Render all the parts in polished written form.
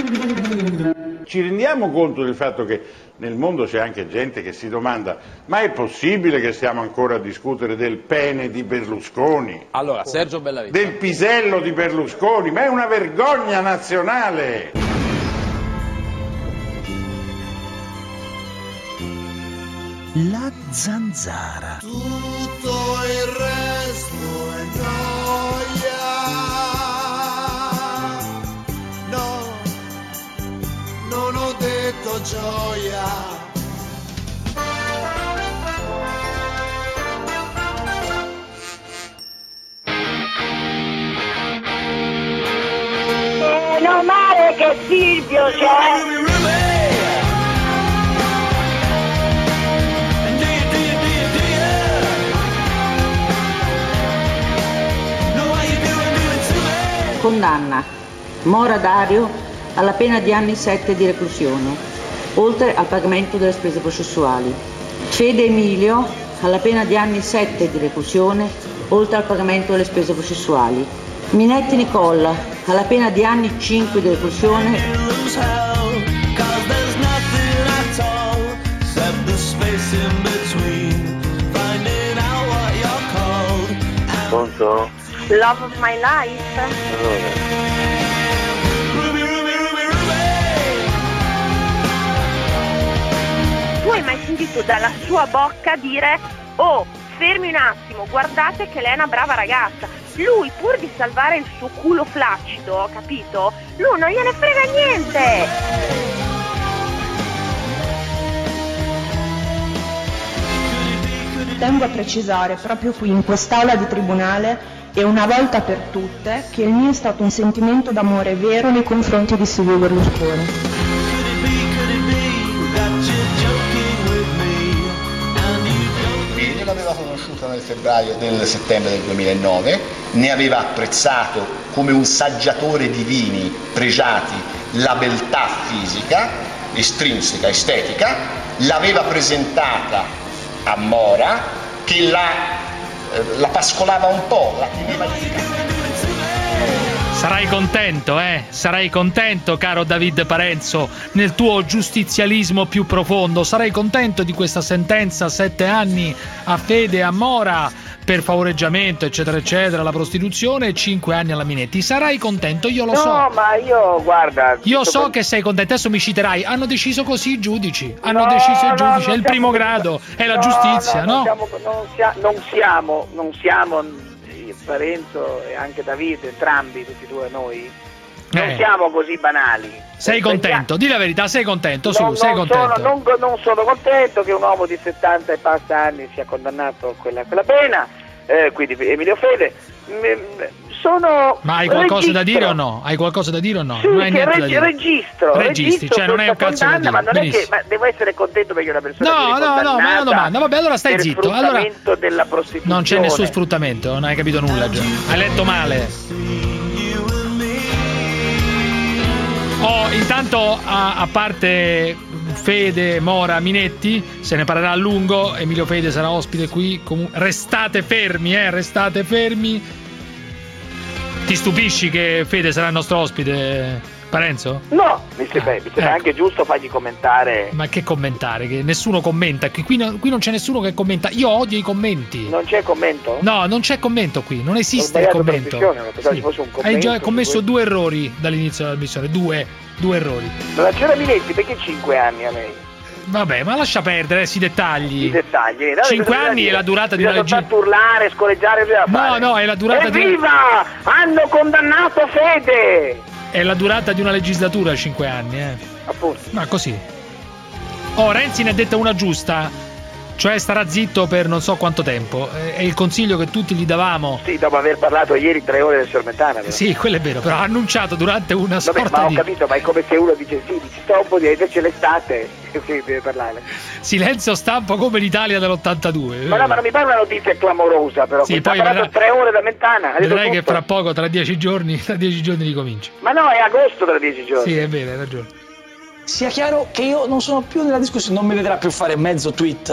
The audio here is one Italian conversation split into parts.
Ci rendiamo conto del fatto che nel mondo c'è anche gente che si domanda: ma è possibile che stiamo ancora a discutere del pene di Berlusconi? Allora, Sergio Bellavita. Del pisello di Berlusconi? Ma è una vergogna nazionale! La zanzara. Tutto il resto è gioia. No, non ho detto gioia. Meno male che Silvio c'è. Condanna Mora Dario alla pena di anni 7 di reclusione, oltre al pagamento delle spese processuali. Fede Emilio alla pena di anni 7 di reclusione, oltre al pagamento delle spese processuali. Minetti Nicola alla pena di anni 5 di reclusione. Pronto? Love of my life. Allora. Tu hai mai sentito dalla sua bocca dire: oh, fermi un attimo, guardate che lei è una brava ragazza? Lui, pur di salvare il suo culo flaccido, capito? Lui non gliene frega niente. Tengo a precisare proprio qui in quest'aula di tribunale e una volta per tutte che il mio è stato un sentimento d'amore vero nei confronti di Silvio Berlusconi. Io l'aveva conosciuta nel settembre del 2009, ne aveva apprezzato come un saggiatore di vini pregiati la beltà fisica, estrinseca, estetica, l'aveva presentata a Mora che la pascolava un po', la teneva lì. Sarai contento, Sarai contento, caro David Parenzo, nel tuo giustizialismo più profondo. Sarai contento di questa sentenza, 7 anni a Fede, a Mora, per favoreggiamento, eccetera, eccetera, la prostituzione e 5 anni alla Minetti. Sarai contento, io lo so. No, ma io, guarda... Io so che sei contento, adesso mi citerai. Hanno deciso così i giudici, è il primo grado, è la giustizia, no? Non siamo... Parenzo e anche David, entrambi, tutti e due noi, non siamo così banali. Sei contento? Di la verità, sei contento? Sei contento? Non sono contento che un uomo di 70 e passa anni sia condannato a quella pena, quindi Emilio Fede. Ma hai qualcosa da dire o no? Hai qualcosa da dire o no? Sì, non hai niente da dire. Registri, cioè non hai un cazzo da dire. Ma non è che devo essere contento perché una persona No, ma è una domanda. Vabbè, allora stai zitto. Allora della prostituzione. Non c'è nessun sfruttamento, non hai capito nulla già. Hai letto male. Intanto a parte Fede, Mora, Minetti, se ne parlerà a lungo. Emilio Fede sarà ospite qui. Restate fermi. Ti stupisci che Fede sarà il nostro ospite, Parenzo? No, mi sembra anche giusto fargli commentare. Ma che commentare? Che nessuno commenta. Qui non c'è nessuno che commenta. Io odio i commenti. Non c'è commento? No, non c'è commento qui. Non esiste il commento. Sì. Fosse un commento. Hai già commesso 2 errori dall'inizio della missione. Due errori. La signora Minetti, perché 5 anni a lei? Vabbè, ma lascia perdere questi dettagli. I dettagli. 5 anni è la durata di una legislatura. Urlare, scorreggiare. No, è la durata Evviva! Hanno condannato Fede! È la durata di una legislatura 5 anni, Appunto. Ma così. Renzi ne ha detta una giusta. Cioè starà zitto per non so quanto tempo. È il consiglio che tutti gli davamo. Sì, dopo aver parlato ieri 3 ore del Sormentana. Però. Sì, quello è vero, però ha annunciato durante una sorta ma ho capito, ma è come se uno dice sto un po' di invece l'estate che deve parlare. Silenzio stampo come l'Italia dell'82. Ma non mi pare una notizia clamorosa, però. Sì, poi ha parlato 3 ore da Mentana. Vedrai che fra poco, tra 10 giorni ricomincia. Ma no, è agosto tra 10 giorni. Sì, è vero, hai ragione. Sia chiaro che io non sono più nella discussione, non mi vedrà più fare mezzo tweet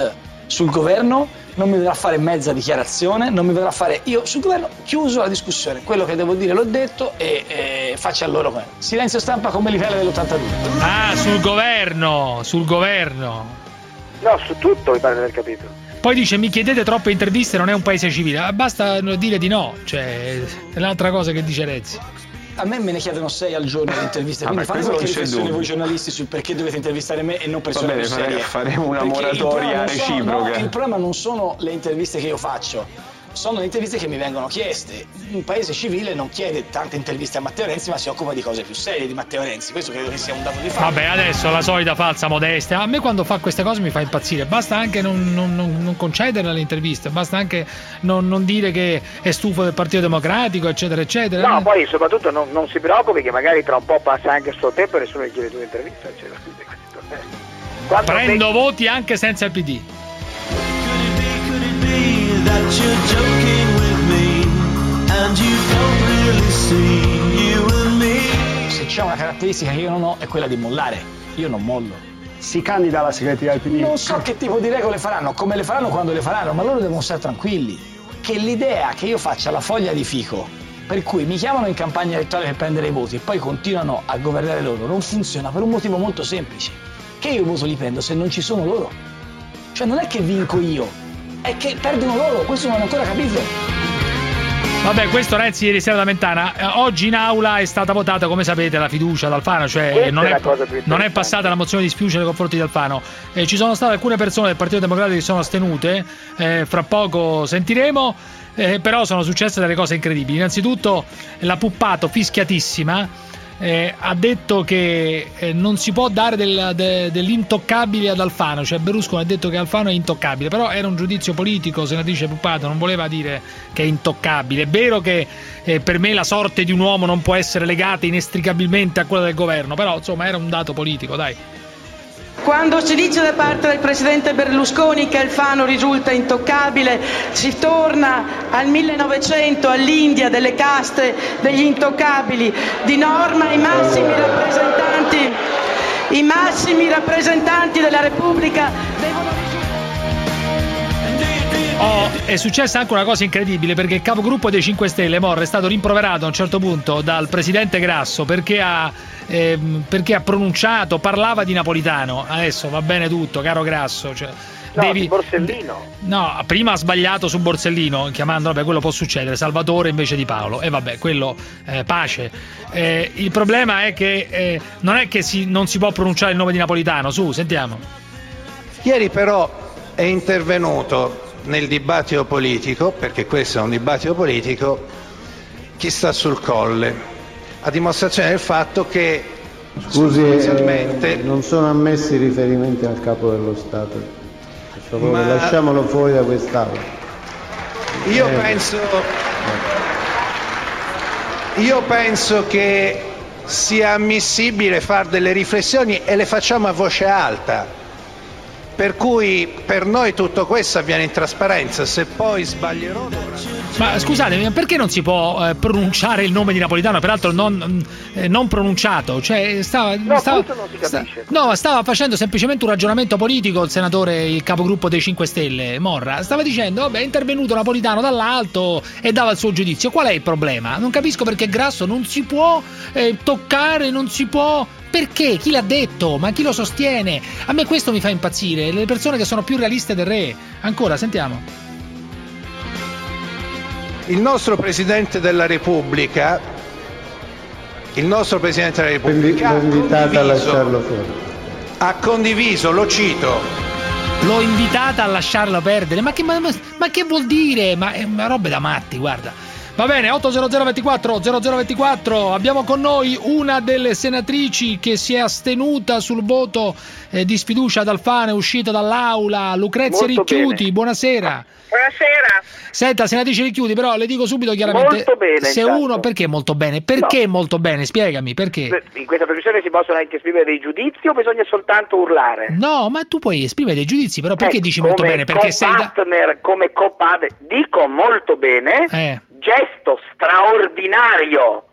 Sul governo non mi vedrà fare mezza dichiarazione, non mi vedrà fare... Io sul governo chiuso la discussione, quello che devo dire l'ho detto e faccia a loro come. Silenzio stampa come livello dell'82. Ah, sul governo. No, su tutto mi pare di aver capito. Poi dice: mi chiedete troppe interviste, non è un paese civile. Basta dire di no, cioè è l'altra cosa che dice Renzi. A me ne chiedono 6 al giorno di interviste, quindi fate qualche riflessione voi giornalisti sul perché dovete intervistare me e non persone più serie. Faremo una moratoria reciproca. Il problema non sono le interviste che io faccio, sono le interviste che mi vengono chieste. Un paese civile non chiede tante interviste a Matteo Renzi, ma si occupa di cose più serie di Matteo Renzi. Questo credo che sia un dato di fatto. Vabbè, adesso la solita falsa modestia. A me quando fa queste cose mi fa impazzire. Basta anche non concedere alle interviste, basta anche non dire che è stufo del Partito Democratico, eccetera, eccetera. No, poi soprattutto non si preoccupi che magari tra un po' passa anche il suo tempo e nessuno gli chiede più un'intervista, eccetera. Prendo voti anche senza il PD. That you're joking with me and you don't really see you and me. Se c'è una caratteristica che io non ho è quella di mollare. Io non mollo. Si candida alla segreteria del PD? Non so che tipo di regole faranno, come le faranno, quando le faranno, ma loro devono stare tranquilli. Che l'idea che io faccia la foglia di fico, per cui mi chiamano in campagna elettorale per prendere i voti e poi continuano a governare loro, non funziona per un motivo molto semplice. Che io il voto li prendo se non ci sono loro. Cioè non è che vinco io, è che perdono loro, questo non hanno ancora capito. Vabbè, questo Renzi ieri sera da Mentana. Oggi in aula è stata votata, come sapete, la fiducia ad Alfano, cioè non è passata la mozione di sfiducia nei confronti di Alfano. Ci sono state alcune persone del Partito Democratico che sono astenute, fra poco sentiremo, però sono successe delle cose incredibili. Innanzitutto la Puppato, fischiatissima, ha detto che non si può dare dell'intoccabile ad Alfano, cioè Berlusconi ha detto che Alfano è intoccabile, però era un giudizio politico, senatrice Puppato, non voleva dire che è intoccabile. È vero che per me la sorte di un uomo non può essere legata inestricabilmente a quella del governo, però insomma era un dato politico, dai. Quando si dice da parte del presidente Berlusconi che Alfano risulta intoccabile, si torna al 1900, all'India delle caste degli intoccabili. Di norma i massimi rappresentanti della Repubblica devono è successa anche una cosa incredibile, perché il capogruppo dei 5 Stelle, Morra, è stato rimproverato a un certo punto dal presidente Grasso perché ha parlava di Napolitano. Adesso va bene tutto, caro Grasso, cioè, di Borsellino. No, prima ha sbagliato su Borsellino, chiamando, vabbè, quello può succedere, Salvatore invece di Paolo, e vabbè, quello pace. Il problema è che non è che non si può pronunciare il nome di Napolitano. Su, sentiamo. Ieri però è intervenuto nel dibattito politico, perché questo è un dibattito politico, chi sta sul Colle, a dimostrazione del fatto che non sono ammessi riferimenti al Capo dello Stato, per favore, lasciamolo fuori da quest'aula. Io penso che sia ammissibile fare delle riflessioni e le facciamo a voce alta. Per cui per noi tutto questo avviene in trasparenza, se poi sbaglierò... Ma scusate, perché non si può pronunciare il nome di Napolitano, peraltro non pronunciato? Cioè stava facendo semplicemente un ragionamento politico il senatore, il capogruppo dei 5 Stelle, Morra. Stava dicendo, vabbè, è intervenuto Napolitano dall'alto e dava il suo giudizio. Qual è il problema? Non capisco perché Grasso non si può toccare, non si può... Perché? Chi l'ha detto? Ma chi lo sostiene? A me questo mi fa impazzire, le persone che sono più realiste del re. Ancora, sentiamo. Il nostro Presidente della Repubblica invitata a lasciarlo fuori. Ha condiviso, lo cito. L'ho invitata a lasciarlo perdere. Ma che vuol dire? Ma è una roba da matti, guarda. Va bene, 80024 abbiamo con noi una delle senatrici che si è astenuta sul voto di sfiducia ad Alfano, è uscita dall'aula, Lucrezia Ricchiuti, buonasera. Buonasera. Senta, senatrice Ricchiuti, però le dico subito chiaramente, molto bene, se intanto. uno, perché molto bene? Perché molto bene? Spiegami, perché? In questa trasmissione si possono anche esprimere dei giudizi o bisogna soltanto urlare? No, ma tu puoi esprimere dei giudizi, però perché dici molto bene? Perché co-partner, come co-padre, dico molto bene. Gesto straordinario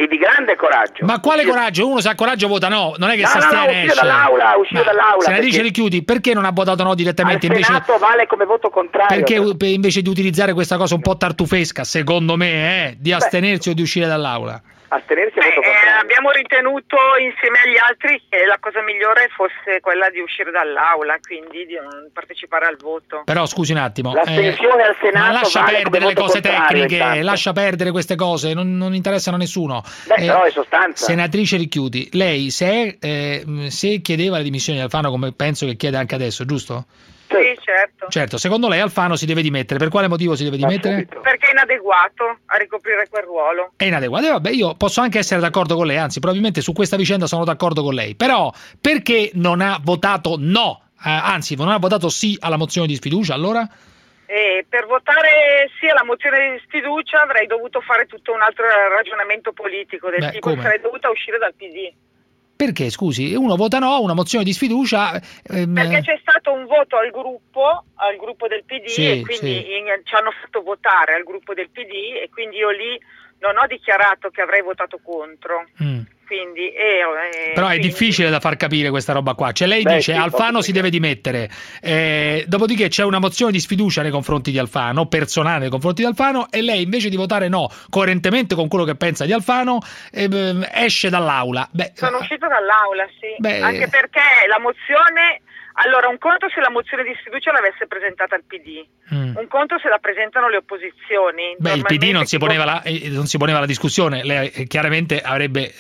e di grande coraggio. Ma quale coraggio? Uno se ha coraggio vota no, non è che No, si no, astiene. uscire dall'aula. Senatrice Ricchiuti, perché non ha votato no direttamente? Al Senato vale come voto contrario. Perché invece di utilizzare questa cosa un po' tartufesca, secondo me, di astenersi o di uscire dall'aula? Astenersi è voto contrario. Abbiamo ritenuto insieme agli altri che la cosa migliore fosse quella di uscire dall'aula, quindi di non partecipare al voto. Però scusi un attimo, L'astensione al Senato ma lascia vale perdere come le cose voto contrario, tecniche, intanto. lascia perdere queste cose, non interessano a nessuno. Però è sostanza. Senatrice Ricchiuti, lei se chiedeva le dimissioni di Alfano, come penso che chiede anche adesso, giusto? Sì, certo. Certo, secondo lei Alfano si deve dimettere, per quale motivo si deve dimettere? Perché è inadeguato a ricoprire quel ruolo. È inadeguato. Vabbè, io posso anche essere d'accordo con lei, anzi probabilmente su questa vicenda sono d'accordo con lei, però perché non ha votato no, anzi non ha votato sì alla mozione di sfiducia allora? Per votare sì alla mozione di sfiducia avrei dovuto fare tutto un altro ragionamento politico del tipo come? sarei dovuta uscire dal PD. Perché, scusi, uno vota no, una mozione di sfiducia... Perché c'è stato un voto al gruppo del PD Sì, e quindi ci hanno fatto votare al gruppo del PD e quindi io lì non ho dichiarato che avrei votato contro. Quindi, però è difficile da far capire questa roba qua. Cioè lei dice Alfano si deve dimettere, dopodiché c'è una mozione di sfiducia nei confronti di Alfano, personale nei confronti di Alfano, e lei invece di votare no, coerentemente con quello che pensa di Alfano, esce dall'aula. Sono uscito dall'aula, sì. Anche perché la mozione... Allora, un conto se la mozione di sfiducia l'avesse presentata il PD, un conto se la presentano le opposizioni. Il PD non si poneva la discussione, lei chiaramente avrebbe...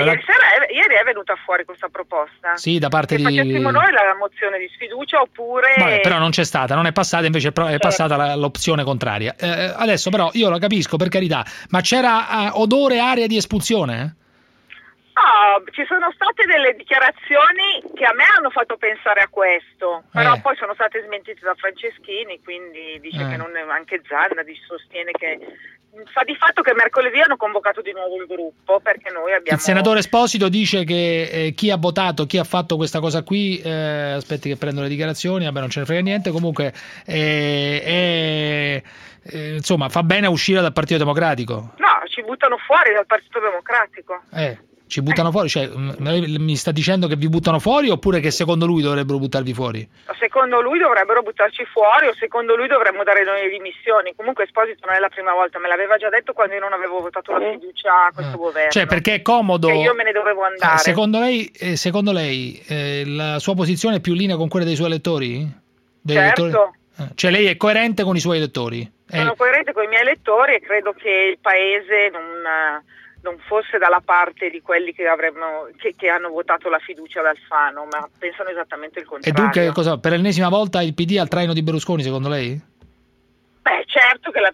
ieri è venuta fuori questa proposta. Sì, da parte che facessimo noi la mozione di sfiducia oppure... Vabbè, però non c'è stata, non è passata, invece è passata l'opzione contraria. Adesso però io lo capisco, per carità, ma c'era odore, area di espulsione? No, ci sono state delle dichiarazioni che a me hanno fatto pensare a questo, però poi sono state smentite da Franceschini, quindi dice che non è, anche Zanna sostiene che fa di fatto che mercoledì hanno convocato di nuovo il gruppo perché noi abbiamo... Il senatore Esposito dice che chi ha votato, chi ha fatto questa cosa qui, aspetti che prendo le dichiarazioni, vabbè non ce ne frega niente, comunque insomma fa bene a uscire dal Partito Democratico. No, ci buttano fuori dal Partito Democratico. Ci buttano fuori, cioè mi sta dicendo che vi buttano fuori oppure che secondo lui dovrebbero buttarvi fuori? Secondo lui dovrebbero buttarci fuori o secondo lui dovremmo dare noi le dimissioni. Comunque Esposito non è la prima volta, me l'aveva già detto quando io non avevo votato la fiducia a questo governo. Cioè perché è comodo... Che io me ne dovevo andare. Secondo lei la sua posizione è più in linea con quella dei suoi elettori? Certo. Cioè lei è coerente con i suoi elettori? Sono coerente con i miei elettori e credo che il Paese non fosse dalla parte di quelli che hanno votato la fiducia ad Alfano, ma pensano esattamente il contrario. E dunque per l'ennesima volta il PD al traino di Berlusconi, secondo lei? Beh, certo che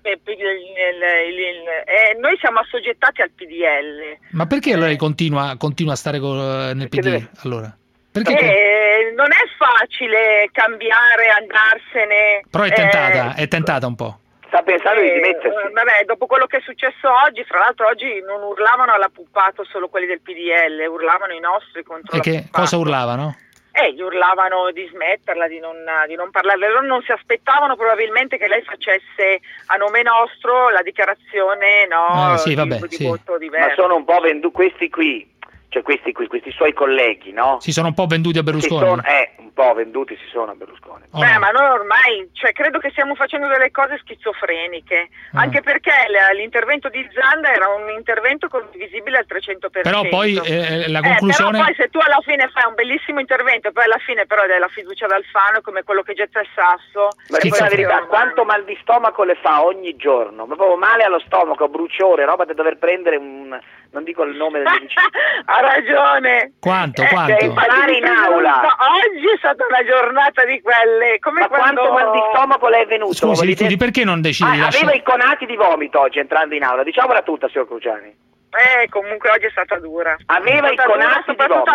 noi siamo assoggettati al PDL. Ma perché allora lei continua a stare nel PD? Allora? Perché non è facile cambiare, andarsene. Però è tentata un po'. Sta pensando di dimettersi. Vabbè, dopo quello che è successo oggi, fra l'altro oggi non urlavano alla Puppato solo quelli del PDL, urlavano i nostri contro la Puppato. Cosa urlavano? Gli urlavano di smetterla, di non parlarle. Loro non si aspettavano probabilmente che lei facesse a nome nostro la dichiarazione di voto diverso. Ma sono un po' questi qui. Cioè questi suoi colleghi, no? Si sono un po' venduti a Berlusconi. Un po' venduti si sono a Berlusconi. Ma noi ormai, credo che stiamo facendo delle cose schizofreniche, anche perché l'intervento di Zanda era un intervento condivisibile al 300%. Però poi la conclusione... Però poi se tu alla fine fai un bellissimo intervento e poi alla fine però dai la fiducia ad Alfano come quello che getta il sasso... Ma la verità, quanto mal di stomaco le fa ogni giorno? Ma proprio male allo stomaco, bruciore, roba da dover prendere non dico il nome del medicino. Ha ragione. Quanto? Imparare in aula. Oggi è stata una giornata di quelle. Quanto mal di stomaco le è venuto? Scusi, Ricchiuti, perché non decidi di aveva i conati di vomito oggi entrando in aula. Diciamola tutta, signor Cruciani. Comunque oggi è stata dura. Aveva i conati di vomito. Soprattutto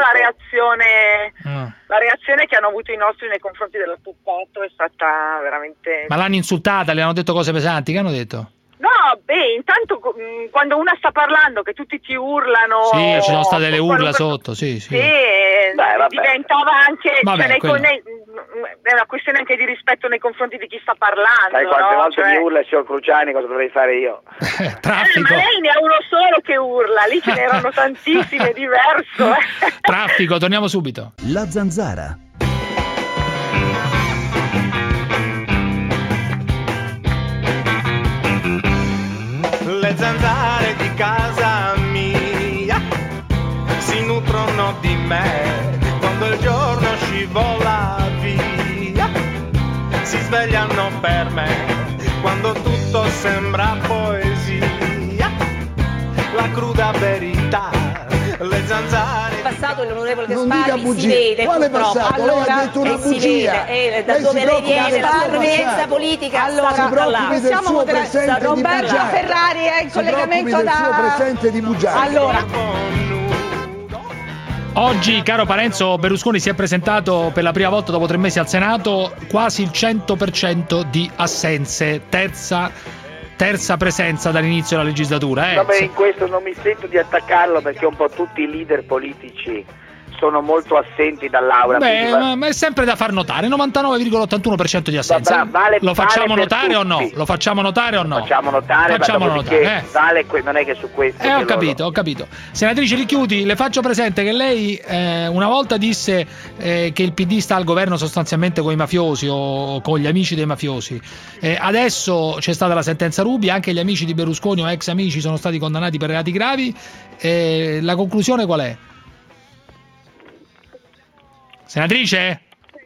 la reazione che hanno avuto i nostri nei confronti della Puppato è stata veramente... Ma l'hanno insultata? Le hanno detto cose pesanti? Che hanno detto? No, intanto quando una sta parlando che tutti ti urlano... Sì, ci sono state le urla sotto, sì. Diventava anche... è una questione anche di rispetto nei confronti di chi sta parlando. Sai quante no? volte mi urla il signor Cruciani, cosa dovrei fare io? Ma lei ne ha uno solo che urla, lì ce n'erano tantissime, diverso. Traffico, torniamo subito. La Zanzara. Le zanzare di casa mia si nutrono di me quando il giorno scivola via, si svegliano per me quando tutto sembra poesia, la cruda verità, le zanzare. Passato l'onorevole Non dica Gasparri si bugie. vede Quale purtroppo. passato? Lei ha detto una si bugia. vede, da Lei dove si lei preoccupa viene, del la suo provenienza passato. politica Si preoccupi del suo presente di Roberta bugiardo. Ferrari è in Si preoccupi collegamento del suo presente di bugiardo. Allora, Oggi, caro Parenzo, Berlusconi si è presentato per la prima volta dopo 3 mesi al Senato, quasi il 100% di assenze, terza presenza dall'inizio della legislatura. Vabbè, in questo non mi sento di attaccarlo perché un po' tutti i leader politici sono molto assenti dall'aula. Ma è sempre da far notare, 99,81% di assenze. Lo facciamo notare o no? Lo facciamo notare o no? Facciamo notare, vale non è che su questo. Ho capito. Senatrice Ricchiuti, le faccio presente che lei una volta disse che il PD sta al governo sostanzialmente con i mafiosi o con gli amici dei mafiosi. Adesso c'è stata la sentenza Ruby, anche gli amici di Berlusconi o ex amici sono stati condannati per reati gravi. La conclusione qual è? Senatrice?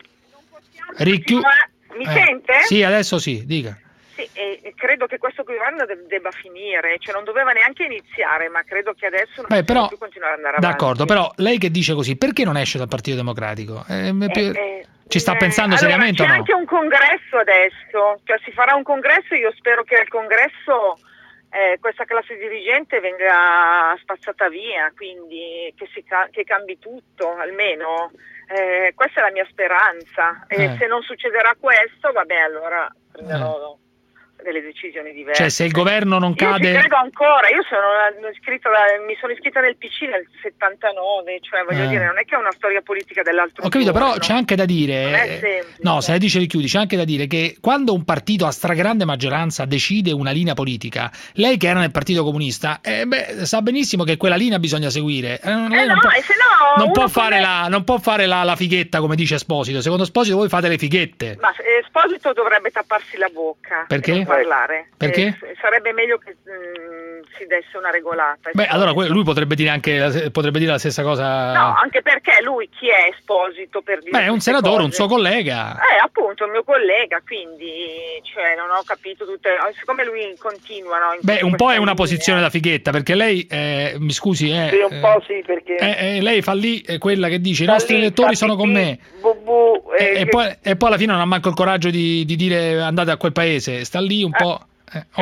Mi sente? Sì, adesso sì, dica. Sì, credo che questo governo debba finire, cioè non doveva neanche iniziare, ma credo che adesso non possiamo più continuare ad andare avanti. D'accordo, però lei che dice così, perché non esce dal Partito Democratico? Ci sta pensando seriamente o no? C'è anche un congresso adesso, cioè si farà un congresso, io spero che al congresso questa classe dirigente venga spazzata via, quindi che cambi tutto, almeno. Questa è la mia speranza, e se non succederà questo, vabbè, allora prenderò delle decisioni diverse. Cioè, se il governo non cade... Io ci credo ancora, io mi sono iscritta nel PC nel 79, cioè voglio dire, non è che è una storia politica dell'altro Ho capito, giorno. però c'è anche da dire... Non è semplice. No, se ne dice Ricchiuti, c'è anche da dire che quando un partito a stragrande maggioranza decide una linea politica, lei che era nel Partito Comunista, sa benissimo che quella linea bisogna seguire. Non può fare la fighetta, come dice Esposito. Secondo Esposito voi fate le fighette. Ma Esposito dovrebbe tapparsi la bocca. Perché? Parlare. Perché? Sarebbe meglio che si desse una regolata. Allora lui potrebbe dire la stessa cosa. No, anche perché lui chi è Esposito per dire? È un senatore, cose? Un suo collega. Appunto, un mio collega, quindi non ho capito tutte. Siccome lui continua, no? Un po' è una posizione da fighetta, perché lei, mi scusi, sì, un po' sì, perché lei fa lì quella che dice i nostri elettori sono con me. E poi alla fine non ha manco il coraggio di dire andate a quel paese. Sta lì un po'. Ma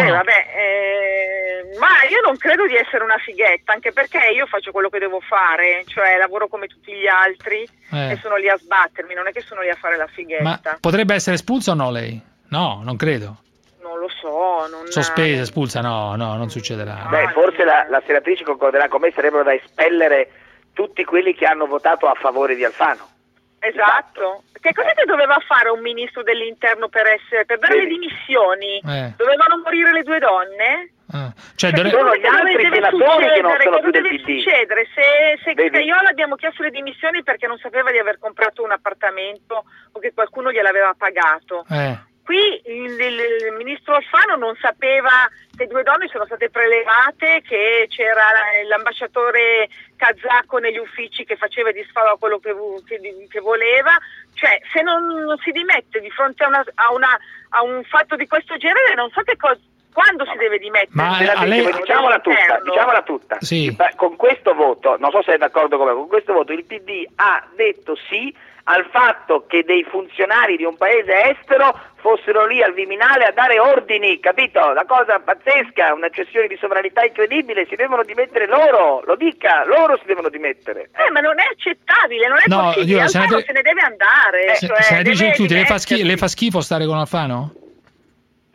io non credo di essere una fighetta, anche perché io faccio quello che devo fare, cioè lavoro come tutti gli altri e sono lì a sbattermi, non è che sono lì a fare la fighetta. Ma potrebbe essere espulsa o no lei? No, non credo. Non lo so. Sospesa, espulsa, no, non succederà. Forse la senatrice concorderà con me, sarebbero da espellere tutti quelli che hanno votato a favore di Alfano. Esatto. Che cosa che doveva fare un ministro dell'interno per dare le dimissioni? Dovevano morire le 2 donne? Sono gli altri senatori che non sono più del PD. Succedere? Se Scajola abbiamo chiesto le dimissioni perché non sapeva di aver comprato un appartamento o che qualcuno gliel'aveva pagato. Qui il ministro Alfano non sapeva che 2 donne sono state prelevate, che c'era l'ambasciatore kazako negli uffici che faceva e disfava quello che voleva. Cioè, se non si dimette di fronte a un fatto di questo genere, non so quando si deve dimettere. Ma diciamola tutta. Sì. Con questo voto, non so se è d'accordo con me, con questo voto il PD ha detto sì al fatto che dei funzionari di un paese estero fossero lì al Viminale a dare ordini, capito? Una cosa pazzesca, una cessione di sovranità incredibile, si devono dimettere loro, lo dica, loro si devono dimettere. Ma non è accettabile, non è possibile, Alfano se ne deve andare. Senatrice Ricchiuti, le fa schifo stare con Alfano?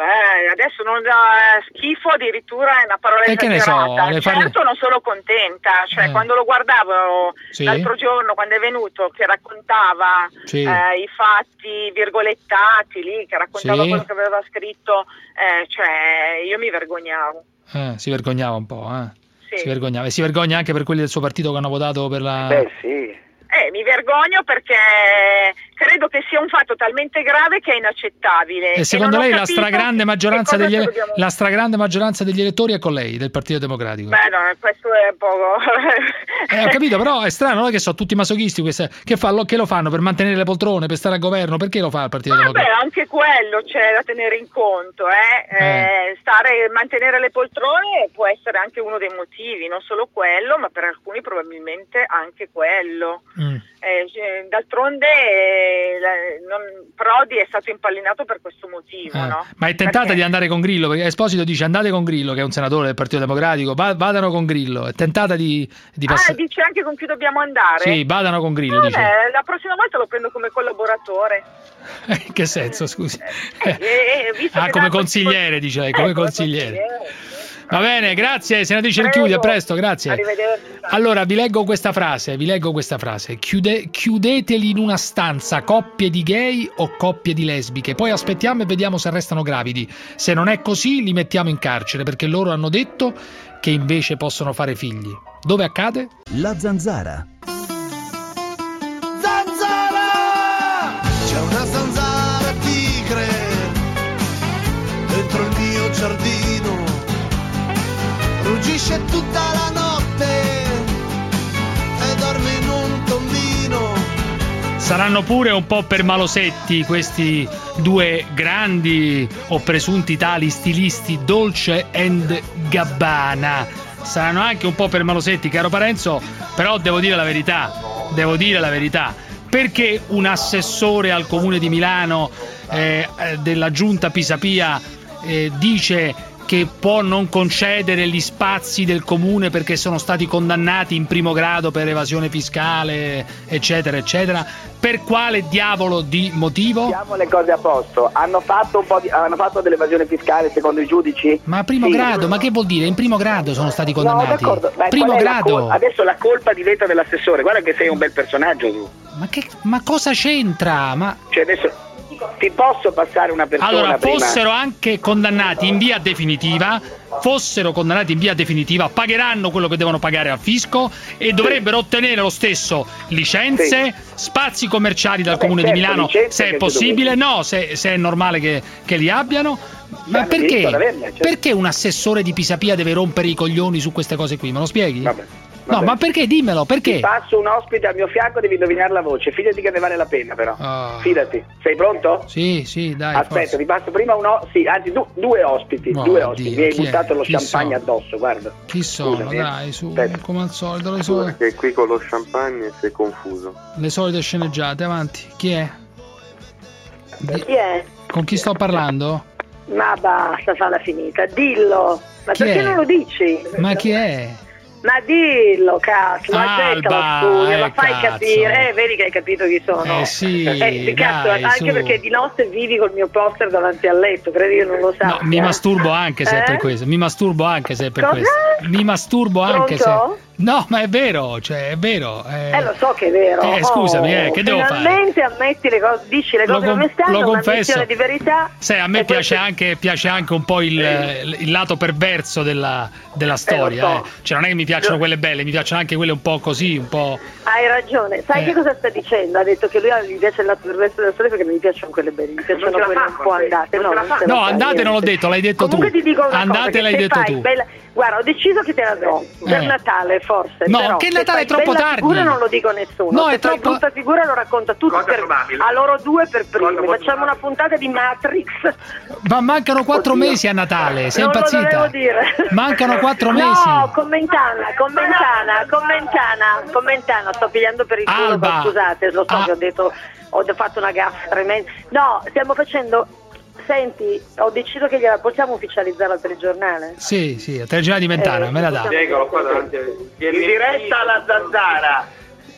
adesso non schifo addirittura è una parola che ne so, esagerata. Certo non sono contenta, cioè quando lo guardavo l'altro giorno, quando è venuto, che raccontava i fatti virgolettati lì, che raccontava quello che aveva scritto, cioè io mi vergognavo. Si vergognava un po', si vergognava. E si vergogna anche per quelli del suo partito che hanno votato per la... Mi vergogno perché credo che sia un fatto talmente grave che è inaccettabile. E secondo lei la stragrande maggioranza degli elettori è con lei, del Partito Democratico? Beh, no, questo è poco. Ho capito, però è strano, non è che sono tutti masochisti che lo fanno per mantenere le poltrone, per stare al governo, perché lo fa il Partito Democratico? Anche quello c'è da tenere in conto, mantenere le poltrone può essere anche uno dei motivi, non solo quello, ma per alcuni probabilmente anche quello. D'altronde Prodi è stato impallinato per questo motivo, no? Ma è tentata di andare con Grillo, perché Esposito dice andate con Grillo, che è un senatore del Partito Democratico, vadano con Grillo, è tentata di passare. Dice anche con chi dobbiamo andare? Sì, vadano con Grillo. Dice. La prossima volta lo prendo come collaboratore. In che senso, scusi? Come consigliere, dice lei, come consigliere. Va bene, grazie senatrice Ricchiudi, a presto, grazie. Allora vi leggo questa frase. Chiudeteli in una stanza coppie di gay o coppie di lesbiche, poi aspettiamo e vediamo se restano gravidi. Se non è così li mettiamo in carcere, perché loro hanno detto che invece possono fare figli. Dove accade? La Zanzara. Zanzara! C'è una zanzara tigre dentro il mio giardino, ruggisce tutta la notte e dorme in un tombino. Saranno pure un po' permalosetti questi due grandi o presunti tali stilisti Dolce & Gabbana. Saranno anche un po' permalosetti, caro Parenzo, però devo dire la verità. Perché un assessore al Comune di Milano della giunta Pisapia dice che può non concedere gli spazi del comune perché sono stati condannati in primo grado per evasione fiscale, eccetera, eccetera? Per quale diavolo di motivo? Mettiamo le cose a posto. Hanno fatto dell'evasione fiscale secondo i giudici? Ma a primo grado? Ma che vuol dire? In primo grado sono stati condannati. No, d'accordo. Primo grado. Adesso la colpa diventa dell'assessore. Guarda che sei un bel personaggio tu. Ma cosa c'entra? Cioè adesso ti posso passare una persona allora prima? Fossero anche condannati in via definitiva, pagheranno quello che devono pagare al fisco e dovrebbero ottenere lo stesso licenze, spazi commerciali dal Comune di Milano, se è possibile, se è normale che li abbiano. Ma perché un assessore di Pisapia deve rompere i coglioni su queste cose qui? Me lo spieghi? Vabbè. No, ma perché? Dimmelo, perché? Ti passo un ospite al mio fianco, devi indovinare la voce. Fidati che ne vale la pena, però. Fidati. Sei pronto? Sì, dai. Aspetta, forza. ti passo prima due ospiti. Mi hai buttato lo champagne addosso, guarda. Chi sono? Dai, su, come al solito. Perché qui con lo champagne sei confuso. Le solite sceneggiate, avanti. Chi è? Chi è? Con chi sto parlando? Ma basta, falla finita. Dillo. Ma perché non lo dici? Ma chi è? Ma dillo, cazzo, aggettalo studio, lo fai capire, vedi che hai capito chi sono. Sì, cazzo, dai, anche perché di notte vivi col mio poster davanti al letto, credi che non lo sappia. No, mi masturbo anche se è per questo. No, ma è vero, è vero. Lo so che è vero. Scusami, che devo fare? Finalmente ammetti le cose, dici le cose come stanno, lo confesso. Una missione di verità. Sai, a me piace anche un po' il lato perverso della storia. Cioè, non è che mi piacciono quelle belle, mi piacciono anche quelle un po' così, un po'. Hai ragione. Sai che cosa sta dicendo? Ha detto che lui gli piace il lato perverso della storia perché non gli piacciono quelle belle, mi piacciono quelle un po' andate. No, andate non l'ho detto, l'hai detto tu. Comunque ti dico una andate cosa, l'hai detto tu. Guarda, ho deciso che te la do per Natale, forse. No, però, che Natale è troppo tardi. Figura non lo dico a nessuno. No, se è troppo. Brutta figura lo racconta tutti a loro due per primi. Facciamo una puntata di Matrix. Ma mancano 4 mesi a Natale, sei non impazzita? Lo devo dire. Mancano 4 mesi. No, Commentana. Sto pigliando per il culo, scusate, lo so che ho detto, ho fatto una gaffa tremenda. No, stiamo facendo. Senti, ho deciso che gliela possiamo ufficializzare al telegiornale? Sì, al telegiornale di Mentana, me la dà. Spiegalo qua davanti. In diretta alla Zanzara.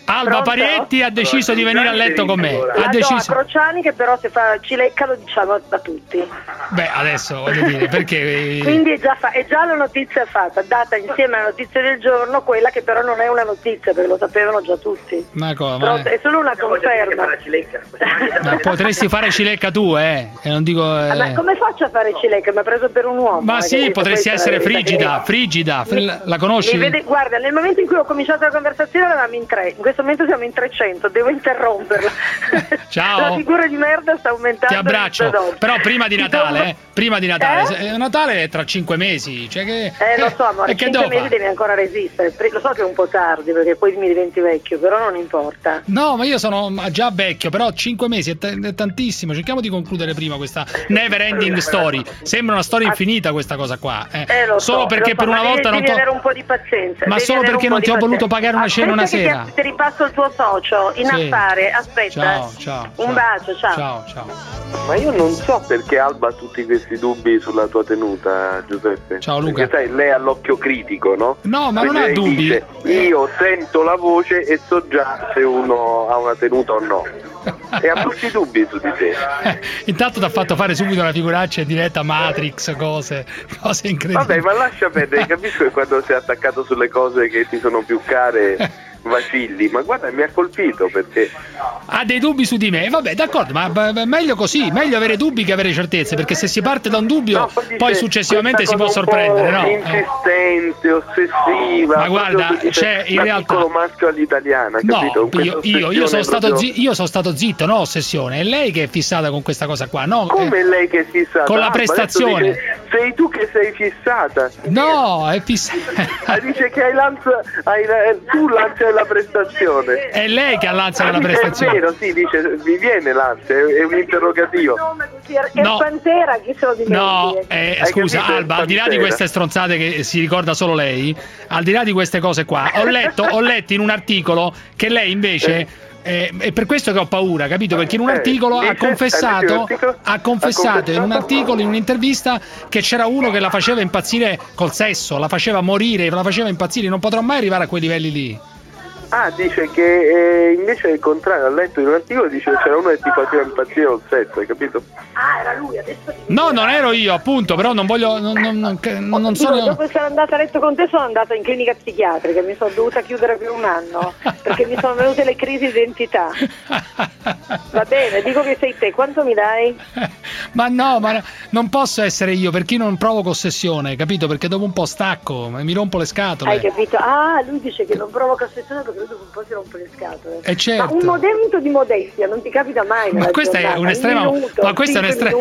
Alba Pronto? Parietti ha deciso di venire a letto con me. La do a Crociani, che però se fa Cilecca lo diciamo da tutti. Beh, adesso voglio dire, perché... Quindi è già la notizia fatta, data insieme alla notizia del giorno, quella che però non è una notizia, perché lo sapevano già tutti. Ma come? Però è solo una conferma. Ma potresti fare Cilecca tu, E non dico... Ma come faccio a fare Cilecca? Mi ha preso per un uomo. Ma sì, potresti essere Frigida. La conosci? Guarda, nel momento in cui ho cominciato la conversazione eravamo in 3, in questo momento siamo in 300, devo interromperla. Ciao. La figura di merda sta aumentando. Ti abbraccio, però prima di Natale, Natale è tra 5 mesi, cioè che... lo so, amore, 5 mesi devi ancora resistere, lo so che è un po' tardi perché poi mi diventi vecchio, però non importa. No, ma io sono già vecchio, però 5 mesi è tantissimo, cerchiamo di concludere prima questa never ending story, sembra una storia infinita questa cosa qua, lo solo so, perché per una volta non devi avere un po' di pazienza. Ma solo perché non ti ho voluto pagare una cena una sera. Ti ripasso il tuo socio in affare, aspetta. Ciao. Un bacio, ciao. Ma io non so perché Alba ha tutti questi dubbi sulla tua tenuta, Giuseppe. Ciao Luca. Perché sai, lei ha l'occhio critico, no? No, ma quindi non ha lei dubbi. Dice, io sento la voce e so già se uno ha una tenuta o no. E ha tutti i dubbi su di te. Intanto ti ha fatto fare subito una figuraccia in diretta Matrix, cose incredibili. Vabbè, ma lascia perdere, capisco che quando sei attaccato sulle cose che ti sono più care vacilli, ma guarda, mi ha colpito perché ha dei dubbi su di me. Vabbè, d'accordo, ma meglio così, meglio avere dubbi che avere certezze, perché se si parte da un dubbio poi successivamente si può sorprendere, no? Insistente, ossessiva. Ma guarda, c'è in realtà piccolo maschio all'italiana, capito? No, io sono stato zitto, no ossessione, è lei che è fissata con questa cosa qua, no? Come lei che è fissata? Con la prestazione. Sei tu che sei fissata. No, è fissata. Dice che tu lanci la prestazione. È lei che ha l'ansia della prestazione. È vero, sì, dice, mi viene l'ansia, è un interrogativo. È Pantera, chi se lo dimentica? No, scusa Alba, al di là di queste stronzate che si ricorda solo lei, al di là di queste cose qua, ho letto in un articolo che lei invece è per questo che ho paura, capito? Perché in un articolo ha confessato in un articolo, in un'intervista, che c'era uno che la faceva impazzire col sesso, la faceva morire, la faceva impazzire. Non potrò mai arrivare a quei livelli lì. Ah, dice che invece al contrario, ha letto in un articolo, dice che c'era uno che ti faceva impazzire col sesso, hai capito? Ah, era lui, adesso. No, non ero io, appunto, però non voglio. Non sono. Dopo essere andata a letto con te sono andata in clinica psichiatrica, mi sono dovuta chiudere per un anno perché mi sono venute le crisi di identità. Va bene, dico che sei te, quanto mi dai? Ma no, non posso essere io, perché io non provoco ossessione, capito? Perché dopo un po' stacco, mi rompo le scatole. Hai capito? Ah, lui dice che non provoca ossessione perché lui dopo un po' si rompe le scatole. Certo. Ma un momento di modestia non ti capita mai. Ma questa è un'estrema. Ma questa è un'estrema.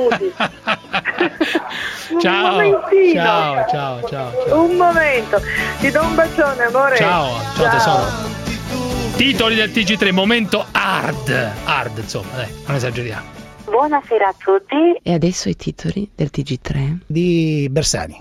Ciao. Un momento. Ti do un bacione, amore. Ciao tesoro. Titoli del TG3, momento hard, insomma, dai, non esageriamo. Buonasera a tutti. E adesso i titoli del TG3 di Bersani.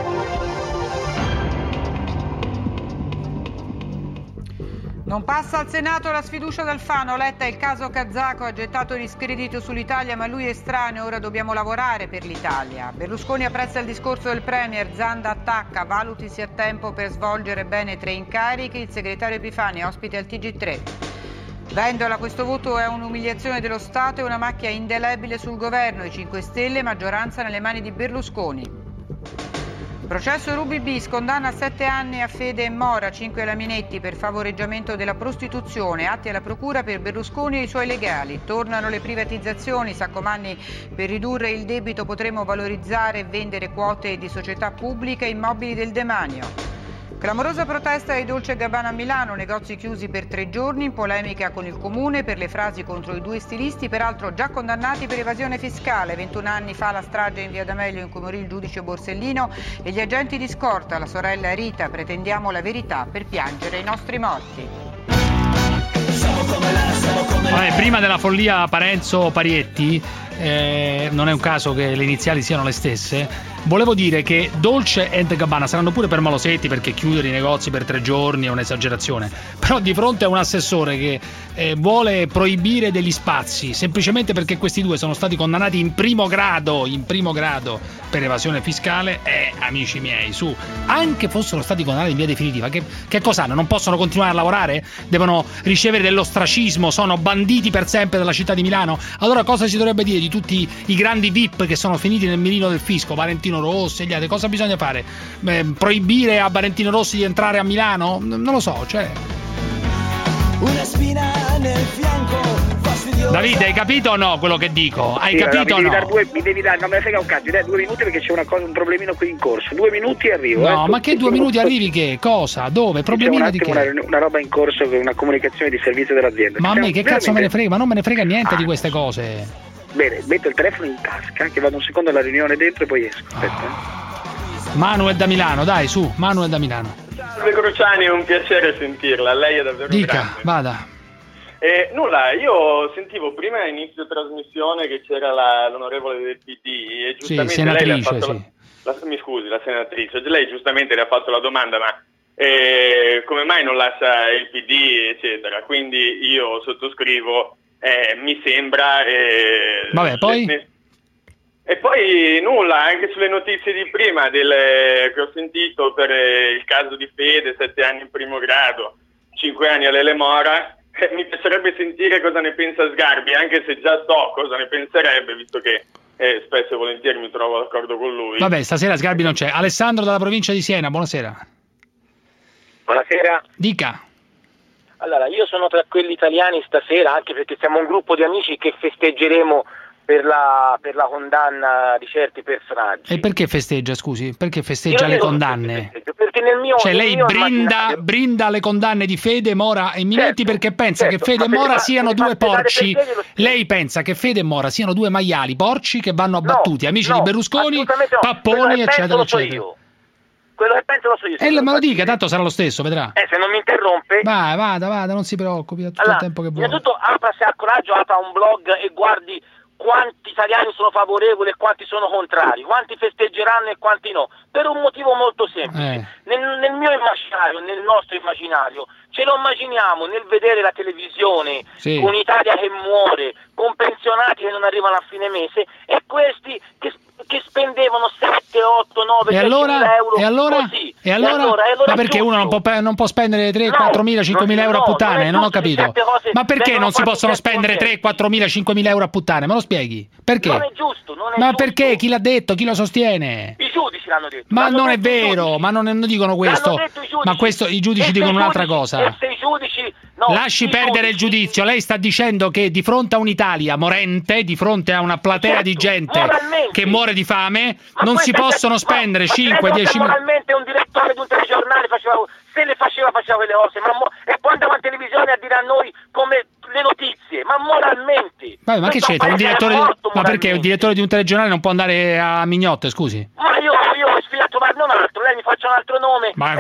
Non passa al Senato la sfiducia d'Alfano. Letta il caso kazako, ha gettato discredito sull'Italia, ma lui è estraneo, ora dobbiamo lavorare per l'Italia. Berlusconi apprezza il discorso del Premier, Zanda attacca, valutisi a tempo per svolgere bene 3 incarichi, il segretario Epifani ospite al TG3. Vendola, questo voto è un'umiliazione dello Stato e una macchia indelebile sul governo, i 5 Stelle, maggioranza nelle mani di Berlusconi. Processo Ruby bis, condanna a 7 anni a Fede e Mora, 5 alla Minetti per favoreggiamento della prostituzione, atti alla procura per Berlusconi e i suoi legali. Tornano le privatizzazioni, Saccomanni, per ridurre il debito potremo valorizzare e vendere quote di società pubbliche e immobili del demanio. Clamorosa protesta ai Dolce & Gabbana a Milano, negozi chiusi per 3 giorni, in polemica con il comune per le frasi contro i 2 stilisti, peraltro già condannati per evasione fiscale. 21 anni fa la strage in via D'Amelio in cui morì il giudice Borsellino e gli agenti di scorta, la sorella Rita, pretendiamo la verità per piangere i nostri morti. Vabbè, prima della follia Parenzo-Parietti, non è un caso che le iniziali siano le stesse, volevo dire che Dolce & Gabbana saranno pure per malosetti, perché chiudere i negozi per 3 giorni è un'esagerazione, però di fronte a un assessore che vuole proibire degli spazi semplicemente perché questi due sono stati condannati in primo grado per evasione fiscale, amici miei, su, anche fossero stati condannati in via definitiva, che cosa hanno? Non possono continuare a lavorare? Devono ricevere dell'ostracismo? Sono banditi per sempre dalla città di Milano? Allora cosa si dovrebbe dire di tutti i grandi VIP che sono finiti nel mirino del fisco, Valentino Rossi e gli altri? Cosa bisogna fare? Proibire a Valentino Rossi di entrare a Milano? Non lo so, cioè... Una spina nel fianco fastidiosa. Davide, hai capito o no quello che dico? Hai capito o no? Mi devi dare, non me ne frega un cazzo, dai 2 minuti perché c'è un problemino qui in corso. 2 minuti e arrivo. No, ma che 2 minuti arrivi che? Cosa? Dove? Problemino di che? Una roba in corso, una comunicazione di servizio dell'azienda. Ma a me che cazzo me ne frega? Ma non me ne frega niente di queste cose. Bene, metto il telefono in tasca, che vado un secondo alla riunione dentro e poi esco. Aspetta. Manuel da Milano, dai, su, Manuel da Milano. Salve Cruciani, è un piacere sentirla, lei è davvero Dica, grande. vada. Nulla, io sentivo prima a inizio trasmissione che c'era l'onorevole del PD e giustamente senatrice, lei le ha fatto sì. mi scusi, la senatrice, lei giustamente le ha fatto la domanda, ma come mai non lascia il PD, eccetera, quindi io sottoscrivo, mi sembra... Vabbè, poi... E poi nulla, anche sulle notizie di prima che ho sentito per il caso di Fede, 7 anni in primo grado, 5 anni all'Ele Mora, mi piacerebbe sentire cosa ne pensa Sgarbi, anche se già so cosa ne penserebbe, visto che spesso e volentieri mi trovo d'accordo con lui. Vabbè, stasera Sgarbi non c'è. Alessandro dalla provincia di Siena, buonasera. Buonasera. Dica. Allora, io sono tra quelli italiani stasera, anche perché siamo un gruppo di amici che festeggeremo per la condanna di certi personaggi. E perché festeggia, scusi? Perché festeggia le condanne? Perché nel mio, cioè lei brinda le condanne di Fede, Mora e Minetti, perché pensa che Fede e Mora siano due porci. Lei pensa che Fede e Mora siano due maiali porci che vanno abbattuti, amici di Berlusconi, papponi, eccetera, eccetera. Quello che penso lo so io. E me lo dica, tanto sarà lo stesso, vedrà. Se non mi interrompe. Vai, vada, non si preoccupi, ha tutto il tempo che vuole. Innanzitutto apra, se ha coraggio, apra un blog e guardi quanti italiani sono favorevoli e quanti sono contrari, quanti festeggeranno e quanti no, per un motivo molto semplice. Nel mio immaginario, nel nostro immaginario, ce lo immaginiamo nel vedere la televisione, sì, con Italia che muore, con pensionati che non arrivano a fine mese e questi che spendevano 7, 8, 9, 10 mila euro così. E allora? Ma perché uno non può spendere 3, 4 mila, 5 mila euro a puttane? Non ho capito. Ma perché non si possono spendere 3, 4 mila, 5 mila euro a puttane? Me lo spieghi? Perché? Non è giusto, non è ma giusto. Perché? Chi l'ha detto? Chi lo sostiene? I giudici l'hanno detto. Ma non è vero, ma non dicono questo. Ma i giudici dicono un'altra cosa. Se i giudici... Lasci perdere il giudizio. Lei sta dicendo che di fronte a un'Italia morente, di fronte a una platea di gente che muore di fame, non si possono spendere 5, 10 mila. Moralmente un direttore di un telegiornale se le faceva quelle cose, e poi andava in televisione a dire a noi come le notizie, ma moralmente. Ma che c'entra? Ma perché un direttore di un telegiornale non può andare a mignotte, scusi? Ma io ho sfidato a trovarne un altro, lei mi faccia un altro nome. Ma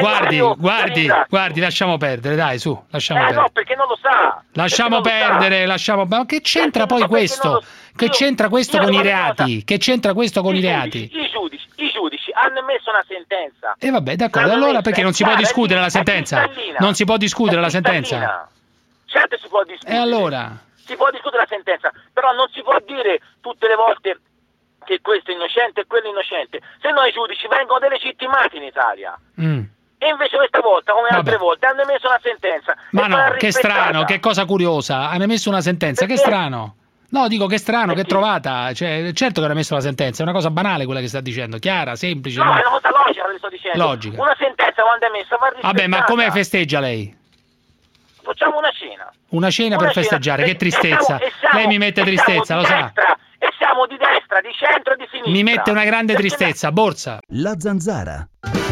guardi, lasciamo perdere, dai, su, lasciamo perdere. No, perché non lo sa. Lasciamo perdere. Ma che c'entra poi questo? Che c'entra questo con i reati? Che c'entra questo con i reati? I giudici hanno emesso una sentenza. E vabbè, d'accordo, allora perché non si può discutere la sentenza? Non si può discutere la sentenza? Certo si può discutere. E allora? Si può discutere la sentenza, però non si può dire tutte le volte che questo è innocente e quello è innocente, se no i giudici vengono delegittimati in Italia. E invece questa volta, come altre volte, hanno emesso una sentenza. Ma no, che strano, che cosa curiosa, hanno emesso una sentenza, che strano. No, dico che strano, che trovata, cioè, certo che hanno emesso la sentenza, è una cosa banale quella che sta dicendo, chiara, semplice. No, è una cosa logica che sto dicendo. Logica. Una sentenza quando è emessa va rispettata. Vabbè, ma come festeggia lei? Facciamo una cena. Una cena per festeggiare, che tristezza. Lei mi mette tristezza, lo sa. E siamo di destra, di centro e di sinistra. Mi mette una grande tristezza, Borsa. La Zanzara.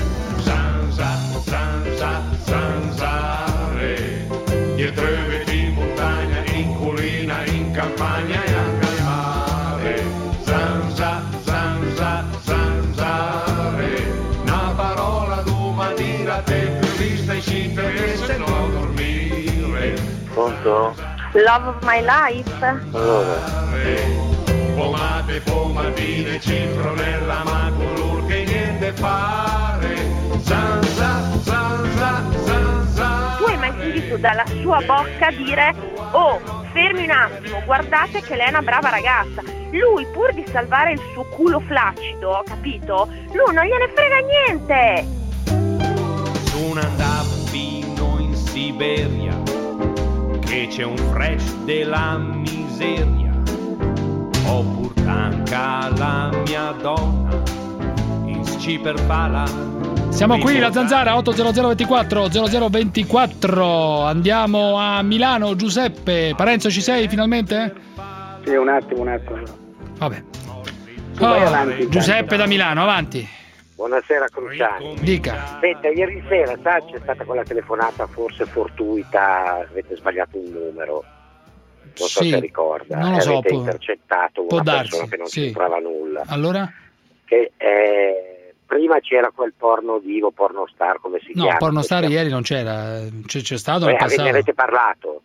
Zanzare, dietro i veti in montagna, in collina, in campagna e anche al mare. Zanzare, una parola domattina te più vista e si interessa no dormire. Pronto? Love of my life. Allora. Pomate, pomatine, citronella, ma color vede fare zanza, zanza, zanza. Tu hai mai sentito dalla sua bocca dire: oh, fermi un attimo, guardate che lei è una brava ragazza. Lui, pur di salvare il suo culo flaccido, capito? Lui non gliene frega niente. Non andavo fino in Siberia, che c'è un fresh della miseria. Ho pur tanca la mia donna in sciperpala. Siamo qui, la Zanzara, 80024 0024. Andiamo a Milano. Giuseppe Parenzo, ci sei finalmente? Sì, un attimo. Vabbè. Vai avanti, Giuseppe da Milano, avanti. Buonasera Cruciani. Dica. Aspetta, ieri sera, sai, c'è stata quella telefonata forse fortuita, avete sbagliato un numero. Non so se ricorda. Non lo so, avete intercettato una persona darsi, che non c'entrava nulla. Allora? Che prima c'era quel porno divo, pornostar, come si chiama? No, pornostar ieri non c'era, c'è stato nel passato. Ne avete parlato?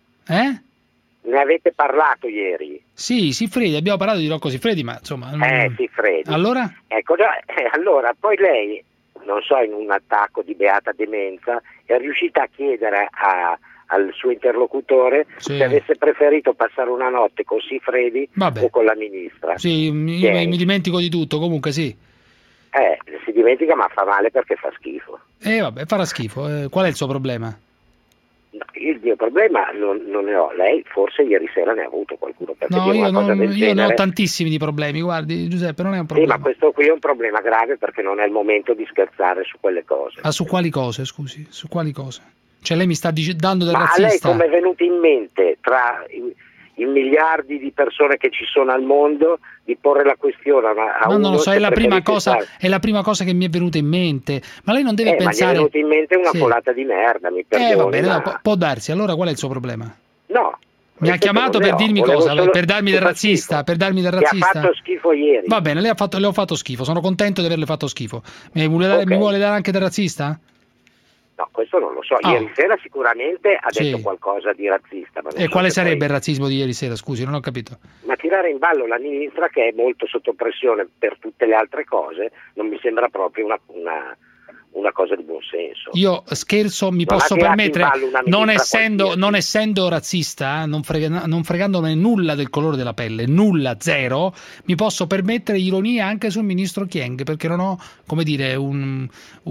Ne avete parlato ieri? Sì, Siffredi, abbiamo parlato di Rocco Siffredi, ma insomma... Siffredi. Allora? Ecco, allora, poi lei, non so, in un attacco di beata demenza, è riuscita a chiedere al suo interlocutore se avesse preferito passare una notte con Siffredi o con la ministra. Sì, mi dimentico di tutto, comunque sì. Si dimentica, ma fa male perché fa schifo. Vabbè, farà schifo. Qual è il suo problema? No, il mio problema non ne ho. Lei forse ieri sera ne ha avuto qualcuno. No, io ne ho tantissimi di problemi, guardi Giuseppe, non è un problema. Sì, ma questo qui è un problema grave perché non è il momento di scherzare su quelle cose. Su quali cose, scusi? Su quali cose? Cioè lei mi sta dando del razzista? Ma a lei come è venuto in mente tra i miliardi di persone che ci sono al mondo di porre la questione a non lo so, è la prima cosa che mi è venuta in mente, ma lei non deve pensare. Ma mi è venuta in mente una folata di merda, mi perdoni. Va bene, può darsi. Allora qual è il suo problema? No. Mi ha chiamato per dirmi cosa? Per darmi del razzista? Per darmi del razzista? Mi ha fatto schifo ieri. Va bene, le ho fatto schifo, sono contento di averle fatto schifo. Mi vuole dare anche del razzista? No, questo non lo so. Ieri sera sicuramente ha detto qualcosa di razzista. Ma e quale sarebbe il razzismo di ieri sera? Scusi, non ho capito. Ma tirare in ballo la ministra, che è molto sotto pressione per tutte le altre cose, non mi sembra proprio una cosa di buon senso. Io scherzo, mi posso permettere, non essendo razzista, non fregandomene nulla del colore della pelle, nulla, zero, mi posso permettere ironia anche sul ministro Kyenge, perché non ho, come dire, un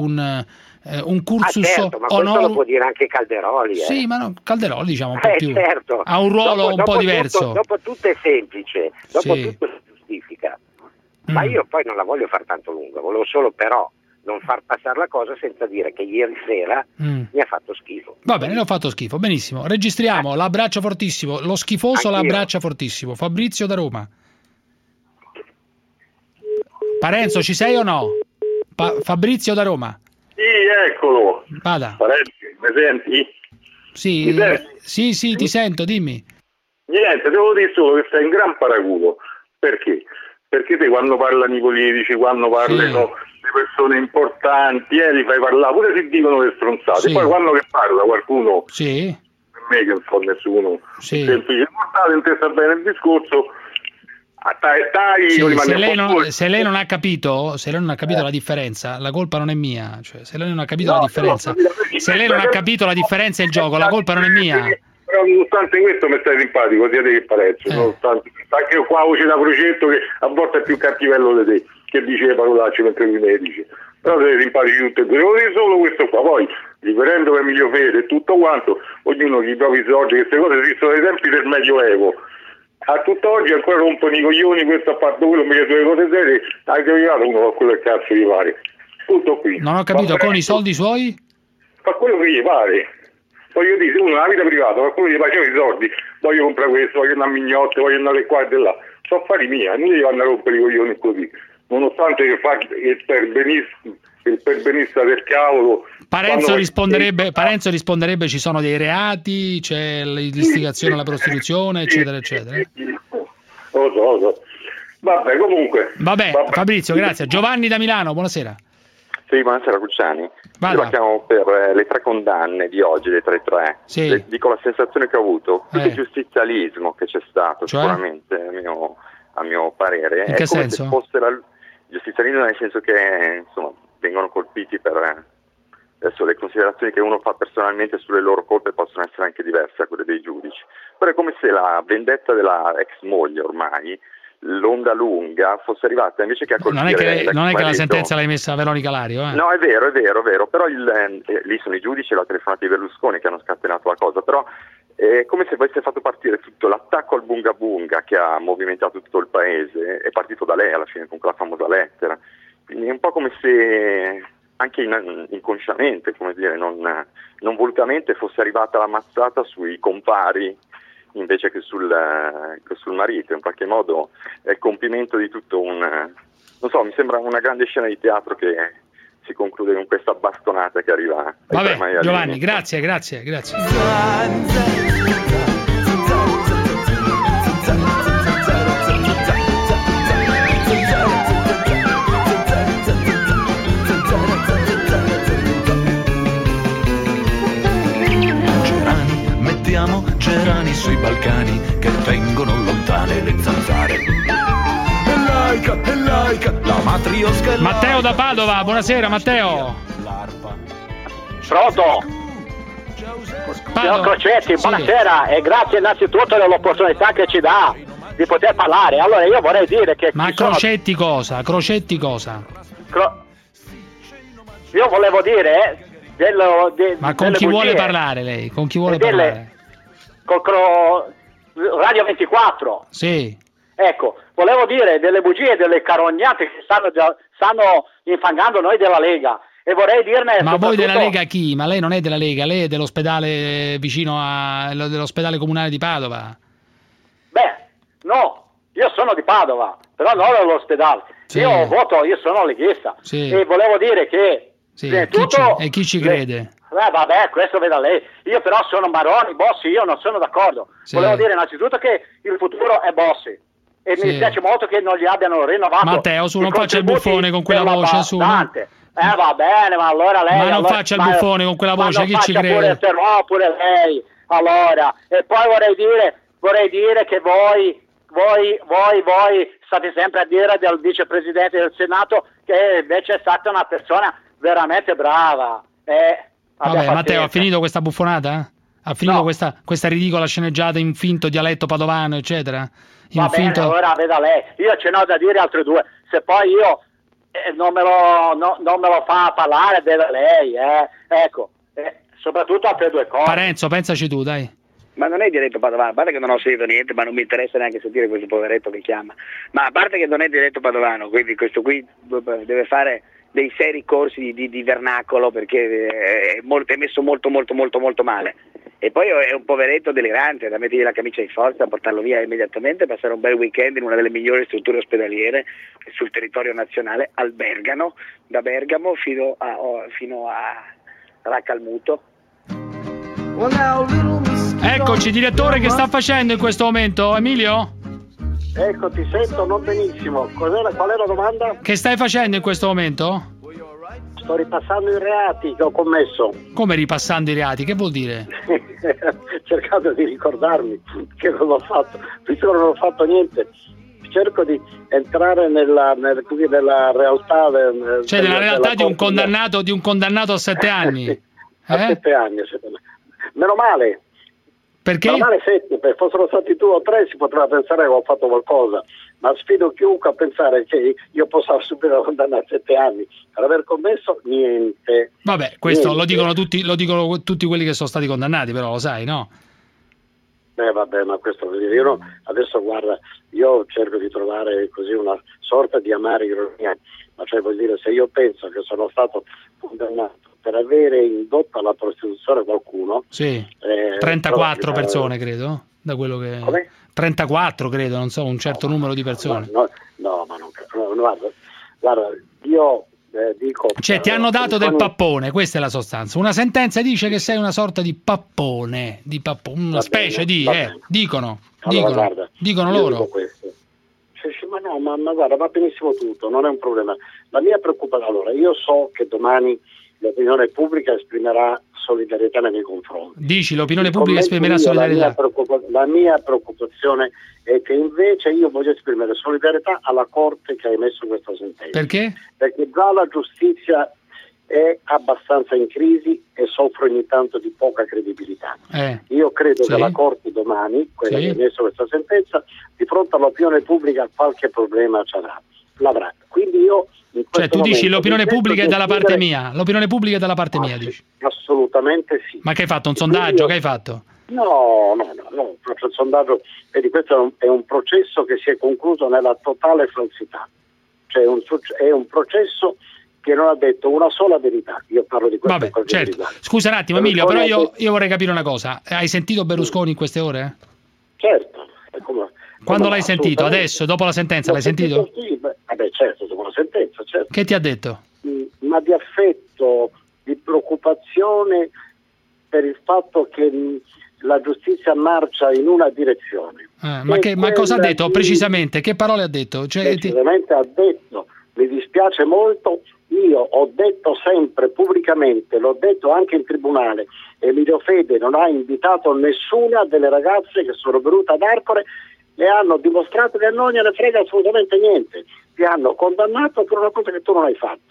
cursus certo, ma questo lo può dire anche Calderoli. Sì, ma no, Calderoli diciamo un po' più certo. Ha un ruolo un po' diverso. Dopo tutto è semplice, dopo tutto si giustifica. Ma io poi non la voglio far tanto lunga, volevo solo però non far passare la cosa senza dire che ieri sera mi ha fatto schifo. Va bene, le ho fatto schifo, benissimo. Registriamo, l'abbraccio fortissimo, lo schifoso l'abbraccia fortissimo. Fabrizio da Roma. Parenzo, ci sei o no? Fabrizio da Roma. Sì, eccolo. Vada. Parenzo, mi senti? Sì, ti sento, dimmi. Niente, devo dire solo che sei un gran paraculo. Perché? Perché te quando parlano i politici, quando parlano le persone importanti, li fai parlare, pure se dicono le stronzate. Poi quando che parla qualcuno, per me che non so nessuno, semplice mortale, non ti sta bene il discorso, se lei non ha capito la differenza, la colpa non è mia. Cioè, se lei non ha capito la differenza, se lei non ha capito la differenza del gioco, la colpa non è mia. Però nonostante questo mi stai simpatico, sia te che Parenzo, nonostante anche io qua voce da Procetto che a volte è più cattivello di te, che dice le parolacce mentre lui ne dice. Però siete simpatici tutti e due. Devo dire solo questo qua, poi riferendo per Emilio Fede e tutto quanto, ognuno che i propri soldi, queste cose esistono dai tempi del Medioevo. A tutt'oggi ancora rompono i coglioni, questo a parte quello, mi chiedo le cose serie, anche arrivato uno fa quello che cazzo gli pare. Tutto qui. Non ho capito, con i soldi suoi? Fa quello che gli pare. Voglio dire, uno nella vita privata, fa quello che gli faceva i soldi, voglio comprare questo, voglio andare a mignotte, voglio andare qua e là. Sono affari miei, non devo andare a rompere i coglioni così. Nonostante che fa il perbenista del cavolo. Parenzo risponderebbe ci sono dei reati, c'è l'istigazione alla prostituzione, eccetera, eccetera. Lo so. Vabbè, comunque. Vabbè. Fabrizio, grazie. Giovanni da Milano, buonasera. Sì, buonasera Cruciani. Io la chiamo per le 3 condanne di oggi, le 3. Dico la sensazione che ho avuto, più di giustizialismo che c'è stato, sicuramente a mio parere. In che senso? Se fosse giustizialismo nel senso che insomma vengono colpiti per adesso le considerazioni che uno fa personalmente sulle loro colpe possono essere anche diverse da quelle dei giudici, però è come se la vendetta della ex moglie ormai, l'onda lunga, fosse arrivata invece che a colpire non è che la sentenza l'hai messa a Veronica Lario, No, è vero, però lì sono i giudici e la telefonata di Berlusconi che hanno scatenato la cosa, però è come se avesse fatto partire tutto l'attacco al Bunga Bunga che ha movimentato tutto il paese, è partito da lei alla fine con quella famosa lettera, quindi è un po' come se anche inconsciamente, come dire, non volutamente fosse arrivata la mazzata sui compari invece che sul marito. In qualche modo è il compimento di tutto non so, mi sembra una grande scena di teatro che si conclude con questa bastonata che arriva. Vabbè, Giovanni, grazie. Gerani sui Balcani che tengono lontane le zanzare. E laica, la matriosca. Matteo da Padova, buonasera Matteo. Pronto? Signor Crocetti, buonasera e grazie innanzitutto dell'opportunità che ci dà di poter parlare. Allora io vorrei dire che... Ma Crocetti cosa? Io volevo dire... Ma con chi vuole parlare lei? Con chi vuole parlare? Radio 24. Sì. Ecco, volevo dire delle bugie e delle carognate che stanno infangando noi della Lega e vorrei dirne... Ma voi della Lega chi? Ma lei non è della Lega, lei è dell'ospedale vicino dell'ospedale comunale di Padova. Beh, no, io sono di Padova, però non dell'ospedale. Sì. Io sono leghista. Sì. E volevo dire che... Sì, chi ci crede? Vabbè, questo veda lei. Io però sono Maroni, Bossi, io non sono d'accordo. Sì. Volevo dire innanzitutto che il futuro è Bossi. E mi dispiace molto che non gli abbiano rinnovato. Matteo, su non faccia il buffone con quella voce, su. Va bene, ma allora lei... Ma non faccia il buffone con quella voce, chi ci crede? Pure lei. Allora, e poi vorrei dire che voi state sempre a dire del vicepresidente del Senato che invece è stata una persona veramente brava. Vabbè, Matteo, ha finito questa buffonata? Ha finito questa ridicola sceneggiata in finto dialetto padovano, eccetera? Bene, ora veda lei. Io ce n'ho da dire altre due. Se poi io non me lo fa parlare, veda lei. Ecco, soprattutto altre due cose. Parenzo, pensaci tu, dai. Ma non è dialetto padovano, a parte che non ho sentito niente, ma non mi interessa neanche sentire questo poveretto che chiama. Ma a parte che non è dialetto padovano, quindi questo qui deve fare dei seri corsi di vernacolo perché è messo molto male. E poi è un poveretto delirante da mettergli la camicia di forza, portarlo via immediatamente, passare un bel weekend in una delle migliori strutture ospedaliere sul territorio nazionale, al Bergamo, da Bergamo fino a Raccalmuto. Eccoci, direttore, che sta facendo in questo momento? Emilio? Ecco, ti sento non benissimo. Qual è la domanda? Che stai facendo in questo momento? Sto ripassando i reati che ho commesso. Come ripassando i reati? Che vuol dire? Cercando di ricordarmi che non l'ho fatto, visto che non ho fatto niente. Cerco di entrare nella realtà. Cioè nella realtà di un condannato a 7 anni. A 7 anni, meno male. Perché? Meno male 7, se fossero stati 2 o 3 si poteva pensare che ho fatto qualcosa, ma sfido chiunque a pensare che io possa subire la condanna a 7 anni per aver commesso niente. Vabbè, questo niente. lo dicono tutti quelli che sono stati condannati, però lo sai, no? Vabbè, ma questo io adesso guarda, io cerco di trovare così una sorta di amara ironia, ma cioè vuol dire, se io penso che sono stato condannato per avere indotto alla prostituzione qualcuno, sì, 34 persone credo, da quello che... Come? 34 credo, non so, un certo numero di persone. No, ma non guarda, io dico... Cioè ti hanno dato del pappone, questa è la sostanza. Una sentenza dice che sei una sorta di pappone, una specie di... dicono loro. Dico questo. Ma no, ma guarda, va benissimo tutto, non è un problema. La mia preoccupazione, allora, io so che domani l'opinione pubblica esprimerà solidarietà nei miei confronti. Dici, l'opinione pubblica esprimerà solidarietà? La mia preoccupazione è che invece io voglio esprimere solidarietà alla Corte che ha emesso questa sentenza. Perché? Perché già la giustizia è abbastanza in crisi e soffre ogni tanto di poca credibilità. Io credo che la Corte domani, quella che ha emesso questa sentenza, di fronte all'opinione pubblica qualche problema l'avrà. Quindi io cioè tu dici l'opinione pubblica è dalla parte mia, l'opinione pubblica è dalla parte mia, dici? Assolutamente sì. Ma che hai fatto, un sondaggio? Che hai fatto? No, faccio il sondaggio, vedi, questo è un processo che si è concluso nella totale falsità, cioè è un processo che non ha detto una sola verità. Io parlo di questo. Vabbè, certo. Scusa un attimo Emilio, però io vorrei capire una cosa. Hai sentito Berlusconi in queste ore? Certo. Quando l'hai sentito? Adesso, dopo la sentenza, l'hai sentito? Sì, vabbè, certo, dopo la sentenza, certo. Che ti ha detto? Ma di affetto, di preoccupazione per il fatto che la giustizia marcia in una direzione. Ma cosa ha detto precisamente? Che parole ha detto? Precisamente ha detto: mi dispiace molto, io ho detto sempre pubblicamente, l'ho detto anche in tribunale, Emilio Fede non ha invitato nessuna delle ragazze che sono venute ad Arcore e hanno dimostrato che non gliene frega assolutamente niente, ti hanno condannato per una cosa che tu non hai fatto.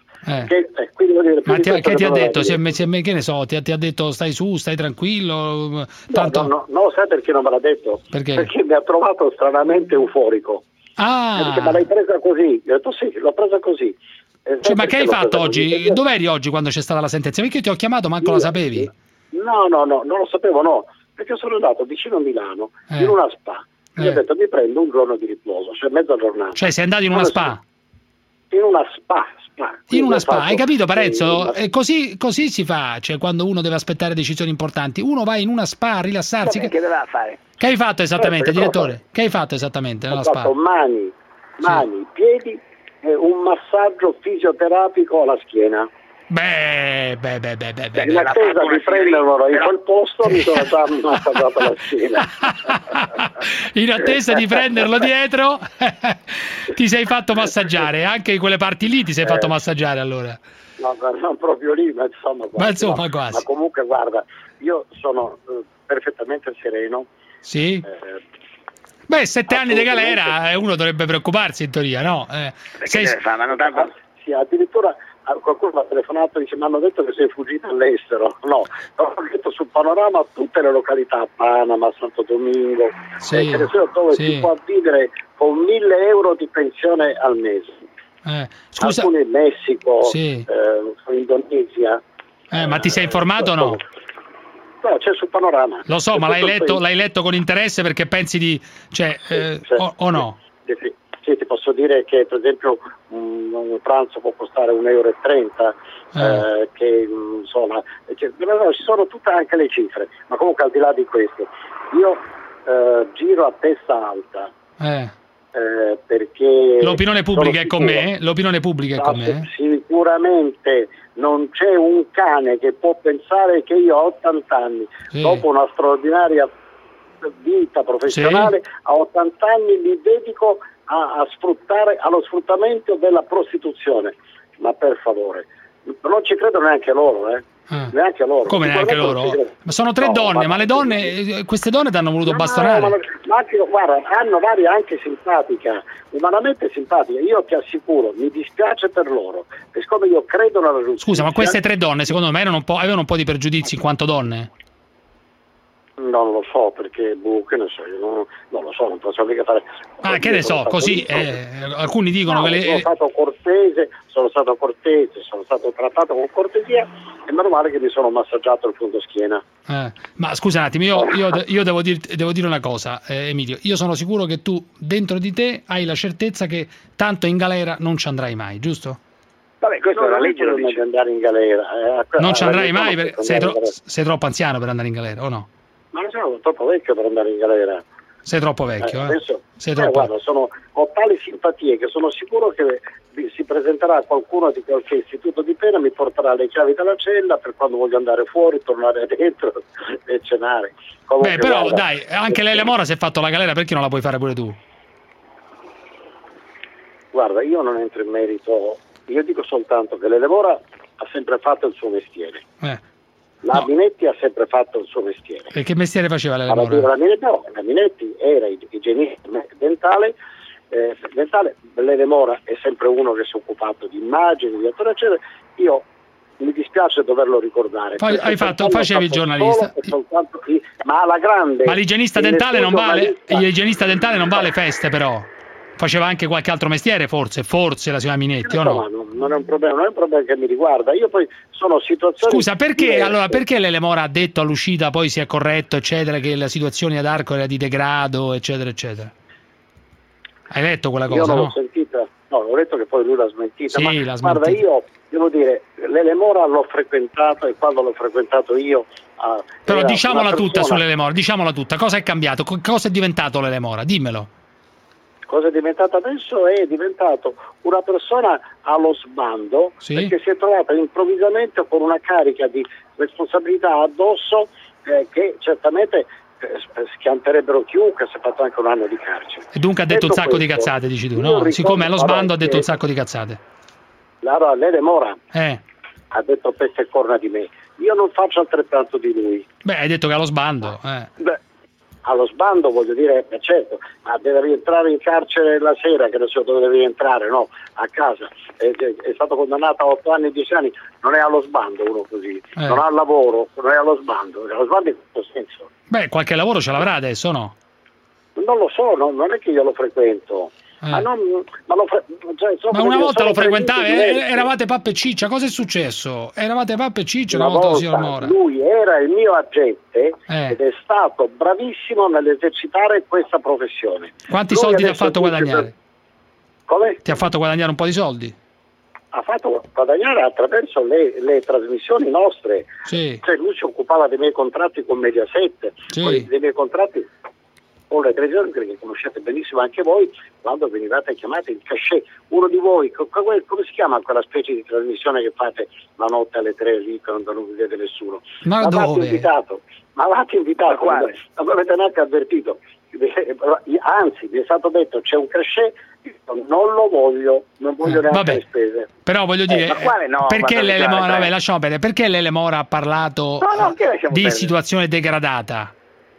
Ma che ti ha detto? Che ne so, ti ha detto stai su, stai tranquillo? No, sai perché non me l'ha detto? Perché mi ha trovato stranamente euforico. Perché me l'hai presa così? Io ho detto sì, l'ho presa così. Ma che hai fatto oggi? Dov'eri oggi quando c'è stata la sentenza? Perché io ti ho chiamato, manco la sapevi? No, non lo sapevo, no, perché sono andato vicino a Milano in una spa. Io ho detto mi prendo un giorno di riposo, cioè mezza giornata. Cioè sei andato in una spa? In una spa. In una spa, hai capito Parenzo? Così si fa, cioè quando uno deve aspettare decisioni importanti, uno va in una spa a rilassarsi. Che doveva fare? Che hai fatto esattamente, direttore? Che hai fatto esattamente nella spa? Ho fatto mani, piedi e un massaggio fisioterapico alla schiena. Beh. In attesa di prenderlo in quel posto mi sono già massaggiato la schiena. In attesa di prenderlo dietro ti sei fatto massaggiare, anche in quelle parti lì ti sei fatto massaggiare allora. No, non proprio lì, ma insomma, quasi. Ma comunque guarda, io sono perfettamente sereno. Sì? 7 anni di galera uno dovrebbe preoccuparsi in teoria, no? Sì, addirittura qualcuno mi ha telefonato e dice: mi hanno detto che sei fuggito all'estero. No, ho detto sul panorama tutte le località, Panama, Santo Domingo, dove si può vivere con 1.000 euro di pensione al mese. Scusa, alcuni in Messico, in Indonesia. Ma ti sei informato o no? No, c'è sul panorama. Lo so, ma l'hai letto con interesse perché pensi di... o no? Sì, ti posso dire che per esempio un pranzo può costare 1,30 €, che insomma, ci sono tutte anche le cifre, ma comunque al di là di questo, io giro a testa alta. Perché l'opinione pubblica è con me? L'opinione pubblica è con me? Sicuramente non c'è un cane che può pensare che io a 80 anni, dopo una straordinaria vita professionale, a 80 anni mi dedico a sfruttare, allo sfruttamento della prostituzione. Ma per favore, non ci credo neanche loro, neanche loro. Come neanche loro? Ma sono 3 donne, ma le donne, queste donne ti hanno voluto bastonare. Ma anche, guarda, hanno varia anche simpatica, umanamente simpatica. Io ti assicuro, mi dispiace per loro, e siccome io credo nella giustizia. Scusa, ma queste 3 donne secondo me avevano un po' di pregiudizi in quanto donne? Non lo so, perché che ne so, io non lo so, non posso mica fare. Che ne so, così alcuni dicono che sono stato cortese, sono stato trattato con cortesia, e meno male che mi sono massaggiato il fondoschiena. Ma scusa un attimo, io devo dire una cosa, Emilio, io sono sicuro che tu dentro di te hai la certezza che tanto in galera non ci andrai mai, giusto? Vabbè, questa è la legge, lo dice. Andare in galera. Non ci andrai mai perché sei troppo anziano per andare in galera, o no? Ma non sono troppo vecchio per andare in galera. Sei troppo vecchio, Guarda, ho tali simpatie che sono sicuro che si presenterà qualcuno di qualche istituto di pena, mi porterà le chiavi della cella per quando voglio andare fuori, tornare dentro e cenare. Comunque, però guarda, dai, anche Lele Mora si è fatto la galera, perché non la puoi fare pure tu? Guarda, io non entro in merito, io dico soltanto che Lele Mora ha sempre fatto il suo mestiere. La Minetti ha sempre fatto il suo mestiere. E che mestiere faceva l'Elemora? La Minetti era igienista dentale. L'Elemora è sempre uno che si è occupato di immagini, di attore, eccetera. Io mi dispiace doverlo ricordare. Poi facevi il giornalista. Ma alla grande. Ma l'igienista dentale non vale? L'igienista dentale non vale feste, però. Faceva anche qualche altro mestiere, forse la signora Minetti, o no? Non è un problema che mi riguarda. Io poi sono situazioni. Scusa, perché l'Elemora ha detto all'uscita, poi si è corretto, eccetera, che la situazione ad Arcore era di degrado, eccetera, eccetera? Hai letto quella cosa? Io non l'ho sentita, ho letto che poi lui l'ha smentita. Sì, ma l'ha smentita. Guarda, io devo dire, l'Elemora l'ho frequentato e quando l'ho frequentato io. Però diciamola tutta sull'Elemora, diciamola tutta. Cosa è cambiato? Cosa è diventato l'Elemora? Dimmelo. Cosa è diventato adesso? È diventato una persona allo sbando, perché si è trovata improvvisamente con una carica di responsabilità addosso che certamente schianterebbero chiunque, si è fatto anche un anno di carcere. E dunque ha detto un sacco di cazzate, dici tu, no? Siccome allo sbando ha detto un sacco di cazzate. Allora, l'Elemora ha detto peste e corna di me. Io non faccio altrettanto di lui. Beh, hai detto che allo sbando. Beh, allo sbando voglio dire, certo, ma deve rientrare in carcere la sera, che adesso dove deve rientrare, no? A casa. È stato condannato a 8 anni e 10 anni, non è allo sbando uno così. Non ha lavoro, non è allo sbando. Allo sbando in questo senso. Beh, qualche lavoro ce l'avrà adesso, no? Non lo so, non è che io lo frequento. Ma una volta lo frequentavi, eravate pappa e ciccia, cosa è successo? Eravate pappa e ciccia una volta, signor Mora. Lui era il mio agente ed è stato bravissimo nell'esercitare questa professione. Quanti soldi ti ha fatto guadagnare? Come? Ti ha fatto guadagnare un po' di soldi? Ha fatto guadagnare attraverso le trasmissioni nostre. Sì. Cioè lui si occupava dei miei contratti con Mediaset, dei miei contratti con le televisioni che conoscete benissimo anche voi, quando venivate chiamati il cachet. Uno di voi, come si chiama quella specie di trasmissione che fate la notte alle 3 lì che non vi vede nessuno? Ma dove? Ma l'avete invitato, non avete neanche avvertito. Anzi, mi è stato detto c'è un cachet, non lo voglio, non voglio neanche le spese. Però voglio dire, perché l'Elemora, lasciamo perdere, perché l'Elemora ha parlato di situazione degradata?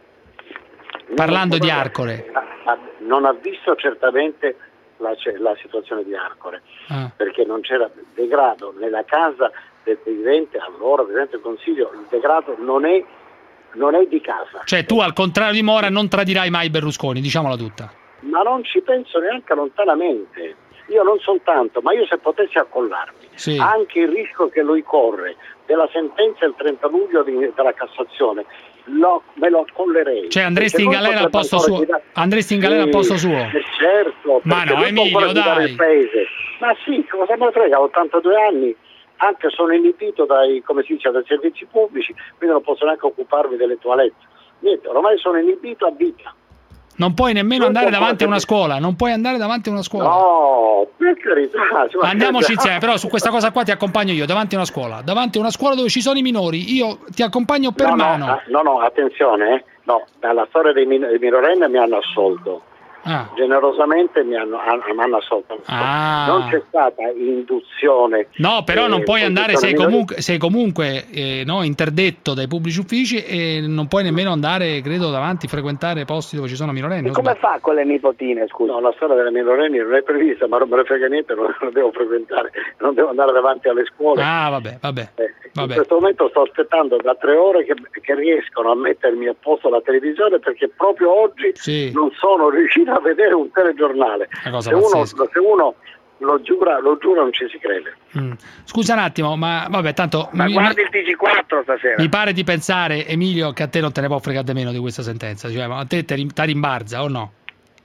Parlando di Arcore. Non ha visto certamente la situazione di Arcore, perché non c'era degrado nella casa del Presidente, allora Presidente del Consiglio. Il degrado non è di casa. Cioè tu al contrario di Mora non tradirai mai Berlusconi, diciamola tutta. Ma non ci penso neanche lontanamente. Io non soltanto, ma io se potessi accollarmi anche il rischio che lui corre della sentenza il 30 luglio della Cassazione, me lo accollerei. Cioè andresti in galera al posto suo? Andresti in galera al posto suo? Certo. Ma no, Emilio, dai. Ma sì, cosa me ne frega, ho 82 anni, anche sono inibito dai servizi pubblici, quindi non posso neanche occuparmi delle toilette. Niente, ormai sono inibito a vita. Non puoi nemmeno andare davanti a una scuola, non puoi andare davanti a una scuola. No, per carità. Andiamoci insieme, però su questa cosa qua ti accompagno io, davanti a una scuola dove ci sono i minori, io ti accompagno per mano. No, attenzione, dalla storia dei minorenni mi hanno assolto. Generosamente mi hanno assolto. Non c'è stata induzione. No, però non puoi andare, sei comunque interdetto dai pubblici uffici e non puoi nemmeno andare, credo, davanti, frequentare posti dove ci sono minorenni. E come fa con le nipotine, scusa? No, la storia delle minorenni non è prevista, ma non me ne frega niente, non la devo frequentare, non devo andare davanti alle scuole. Vabbè. In questo momento sto aspettando da 3 ore che riescono a mettermi a posto la televisione, perché proprio oggi non sono riuscito a vedere un telegiornale. Se uno lo giura non ci si crede. Scusa un attimo, ma vabbè, tanto guardi il TG4 stasera. Mi pare di pensare, Emilio, che a te non te ne può fregare meno di questa sentenza, cioè, ma a te ti rimbarza o no?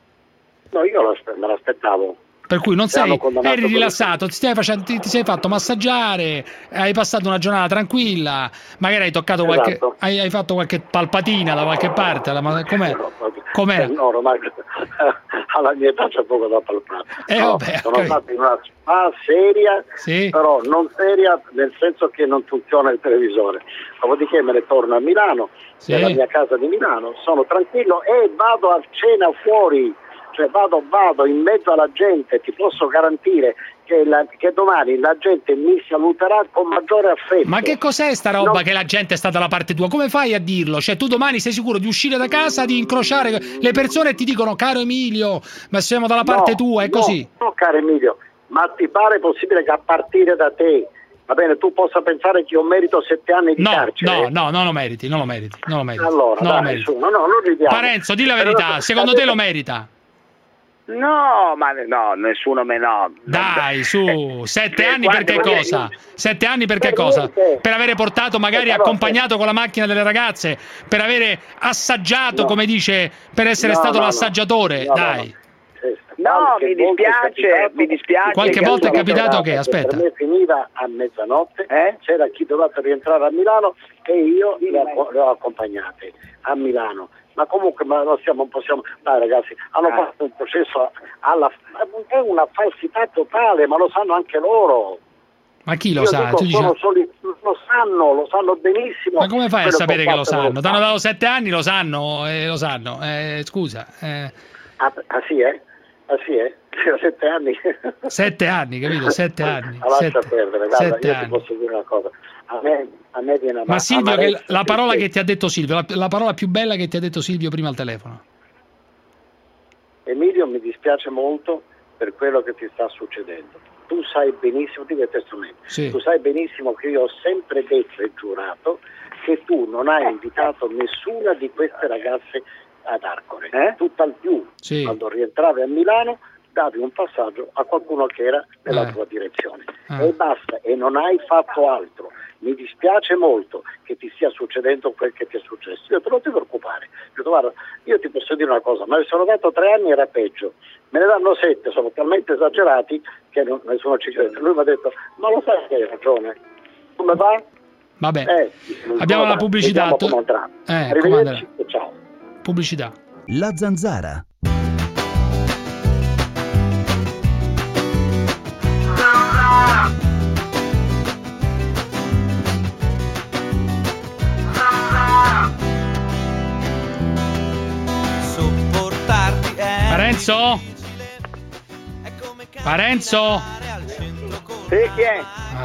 No, io me l'aspettavo. Per cui eri rilassato, ti sei fatto massaggiare, hai passato una giornata tranquilla, magari hai toccato hai fatto qualche palpatina da qualche parte, ma com'era? No, ormai alla mia età c'è poco da palpare. Sono stato in una spa seria, però non seria nel senso che non funziona il televisore. Dopodiché me ne torno a Milano, nella mia casa di Milano, sono tranquillo e vado a cena fuori cioè vado in mezzo alla gente, ti posso garantire che domani la gente mi saluterà con maggiore affetto. Ma che cos'è sta roba che la gente sta dalla parte tua? Come fai a dirlo? Cioè tu domani sei sicuro di uscire da casa, di incrociare le persone e ti dicono caro Emilio, ma siamo dalla parte tua, è così? No, caro Emilio, ma ti pare possibile che a partire da te, va bene, tu possa pensare che io merito 7 anni di carcere? No, non lo meriti. Allora, non dai, lo meriti. su, non ridiamo. Parenzo, di la verità, secondo te lo merita? No, ma no, nessuno meno. Dai, su, 7 anni per che cosa? 7 anni per che cosa? Per avere portato, magari accompagnato con la macchina delle ragazze, per avere assaggiato, come dice, per essere stato l'assaggiatore, dai. No, mi dispiace. Qualche volta è capitato che, aspetta. Per me finiva a mezzanotte, c'era chi doveva rientrare a Milano e io le ho accompagnate a Milano. Ma comunque non possiamo. Dai ragazzi, hanno fatto un processo è una falsità totale, ma lo sanno anche loro. Ma chi lo sa? Tu dici... lo sanno benissimo. Ma come fai a sapere che lo sanno? T'hanno dato 7 anni, lo sanno. Scusa. Sì, eh? 7 anni. 7 anni, capito? 7 anni. Lascia perdere, guarda, io ti posso dire una cosa. A me viene Ma Silvio, la parola che ti ha detto Silvio, la parola più bella che ti ha detto Silvio prima al telefono. Emilio, mi dispiace molto per quello che ti sta succedendo. Tu sai benissimo, dico testualmente, tu sai benissimo che io ho sempre detto e giurato che tu non hai invitato nessuna di queste ragazze ad Arcore. Tutt'al più, quando rientravi a Milano, davi un passaggio a qualcuno che era nella tua direzione. E basta, e non hai fatto altro. Mi dispiace molto che ti stia succedendo quel che ti è successo. Io non ti preoccupare. Guarda, io ti posso dire una cosa, ma mi sono dato 3 anni, era peggio. Me ne danno 7, sono talmente esagerati che nessuno ci crede. Lui mi ha detto, ma lo sai che hai ragione. Come va? Vabbè, abbiamo la pubblicità. Arrivederci e ciao. Pubblicità. La Zanzara. Parenzo? Parenzo? Sì, chi è?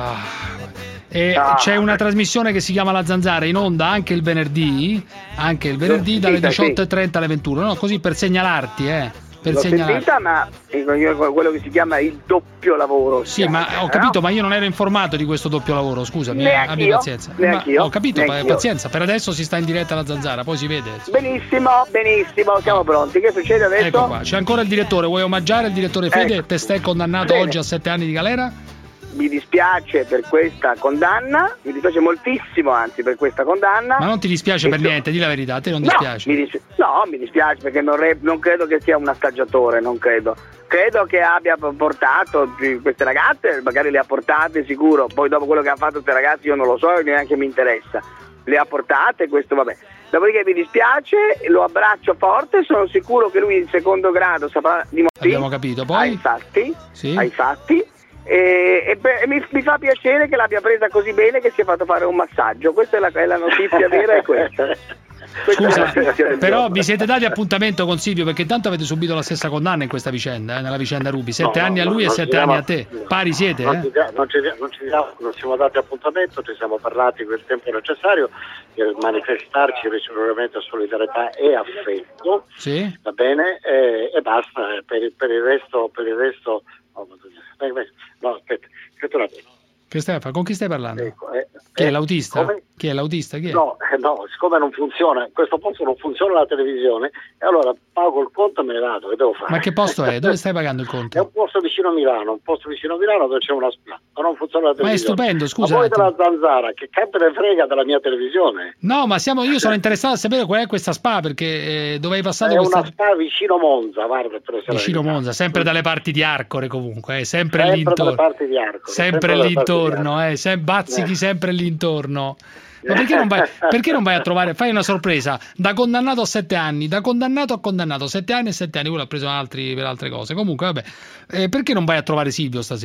C'è una trasmissione che si chiama La Zanzara in onda anche il venerdì dalle 18:30 alle 21, no? Così per segnalarti, per sentita, ma quello che si chiama il doppio lavoro. Sì, ma ho capito, ma io non ero informato di questo doppio lavoro, scusami, abbi pazienza. Ho capito, pazienza, per adesso si sta in diretta alla Zanzara, poi si vede. Benissimo, siamo pronti. Che succede adesso? Ecco qua, c'è ancora il direttore, vuoi omaggiare il direttore Fede? Testè condannato oggi a 7 anni di galera? Mi dispiace per questa condanna, mi dispiace moltissimo anzi per questa condanna. Ma non ti dispiace per niente, di la verità, a te non dispiace? Mi dispiace perché non credo che sia un assaggiatore, non credo. Credo che abbia portato queste ragazze, magari le ha portate sicuro, poi dopo quello che ha fatto queste ragazze io non lo so e neanche mi interessa. Le ha portate, questo vabbè. Dopodiché mi dispiace, lo abbraccio forte, sono sicuro che lui in secondo grado saprà dimostrare. Abbiamo capito, poi? Ai fatti. E mi fa piacere che l'abbia presa così bene che si è fatto fare un massaggio. Questa è la notizia vera, è questa. Scusa, però vi siete dati appuntamento con Silvio perché tanto avete subito la stessa condanna in questa vicenda, nella vicenda Ruby, 7 anni a lui e 7 anni a te, pari siete? Non siamo dati appuntamento, ci siamo parlati quel tempo necessario per manifestarci reciprocamente solidarietà e affetto, va bene, e basta, per il resto no, aspetta, che stai a fare? Con chi stai parlando? Chi è l'autista? Come? Chi è l'autista? Chi è? No, siccome non funziona, in questo posto non funziona la televisione, e allora pago il conto e me ne vado, che devo fare? Ma che posto è? Dove stai pagando il conto? È un posto vicino a Milano dove c'è una spia, ma non funziona la televisione. Ma è stupendo, scusa. Ma voi della Zanzara, che cazzo ne frega della mia televisione? No, ma io sono interessato a sapere qual è questa spa, perché dove hai passato una spa vicino Monza, guarda. Vicino Monza, sempre dalle parti di Arcore comunque, sempre l'intorno. Dalle parti di Arcore. Sempre l'intorno, bazzichi sempre l'intorno. Ma perché non vai a trovare, fai una sorpresa, da condannato a 7 anni, da condannato a condannato, 7 anni e 7 anni, quello ha preso altri per altre cose. Comunque vabbè, perché non vai a trovare Silvio stasera?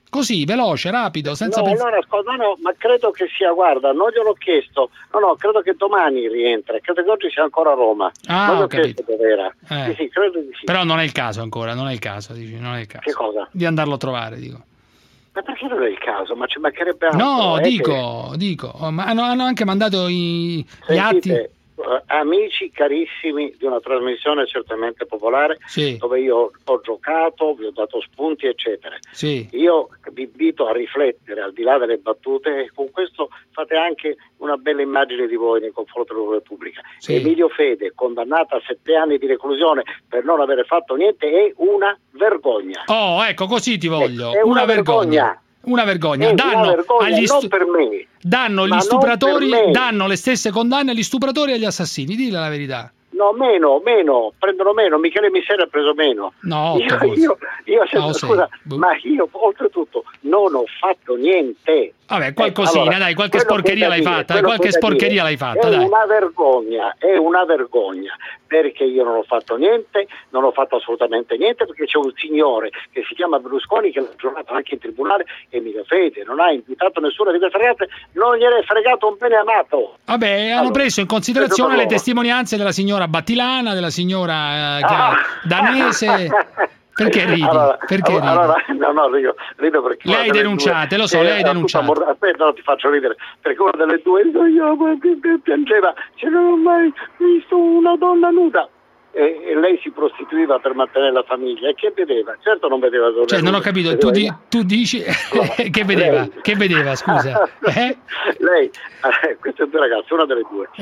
Così, veloce, rapido, senza pensare. Allora, no, ma credo che sia, guarda, non gliel'ho chiesto, no, credo che domani rientra, credo che oggi sia ancora a Roma. Ah, non ho capito. Dov'era. Sì, credo di sì. Però non è il caso ancora, non è il caso, dici, non è il caso. Che cosa? Di andarlo a trovare, dico. Ma perché non è il caso? Ma ci mancherebbe altro. No, dico, ma hanno anche mandato gli atti. Amici carissimi di una trasmissione certamente popolare, dove io ho giocato, vi ho dato spunti eccetera, io vi invito a riflettere al di là delle battute, e con questo fate anche una bella immagine di voi nei confronti dell'opinione pubblica. Emilio Fede, condannato a 7 anni di reclusione per non avere fatto niente, è una vergogna. Oh, ecco, così ti voglio. È una vergogna. Una vergogna. Non per me. Danno gli stupratori, danno le stesse condanne agli stupratori e agli assassini, dilla la verità. No, meno, prendono meno. Michele Missera ha preso meno. No, scusa, ma io oltretutto non ho fatto niente. Vabbè, qualcosina, allora, dai, qualche sporcheria l'hai fatta, qualche sporcheria l'hai fatta, è dai. È una vergogna, perché io non ho fatto niente, non ho fatto assolutamente niente, perché c'è un signore che si chiama Berlusconi che l'ha giurato anche in tribunale, Emilio Fede, non ha invitato nessuna di queste ragazze, non gliene è fregato un bene amato. Vabbè, hanno preso in considerazione le testimonianze della signora Battilana, della signora Danese. Perché ridi? Perché ridi? Allora, no, rido perché lei hai denunciate, lo so, lei hai denunciato. Aspetta, no, ti faccio ridere, perché una delle due io piangeva, non ho mai visto una donna nuda. E lei si prostituiva per mantenere la famiglia, e che vedeva? Certo non vedeva donne nude. Non ho capito, tu dici che vedeva? Lei. Che vedeva, scusa? Lei, queste due ragazze, una delle due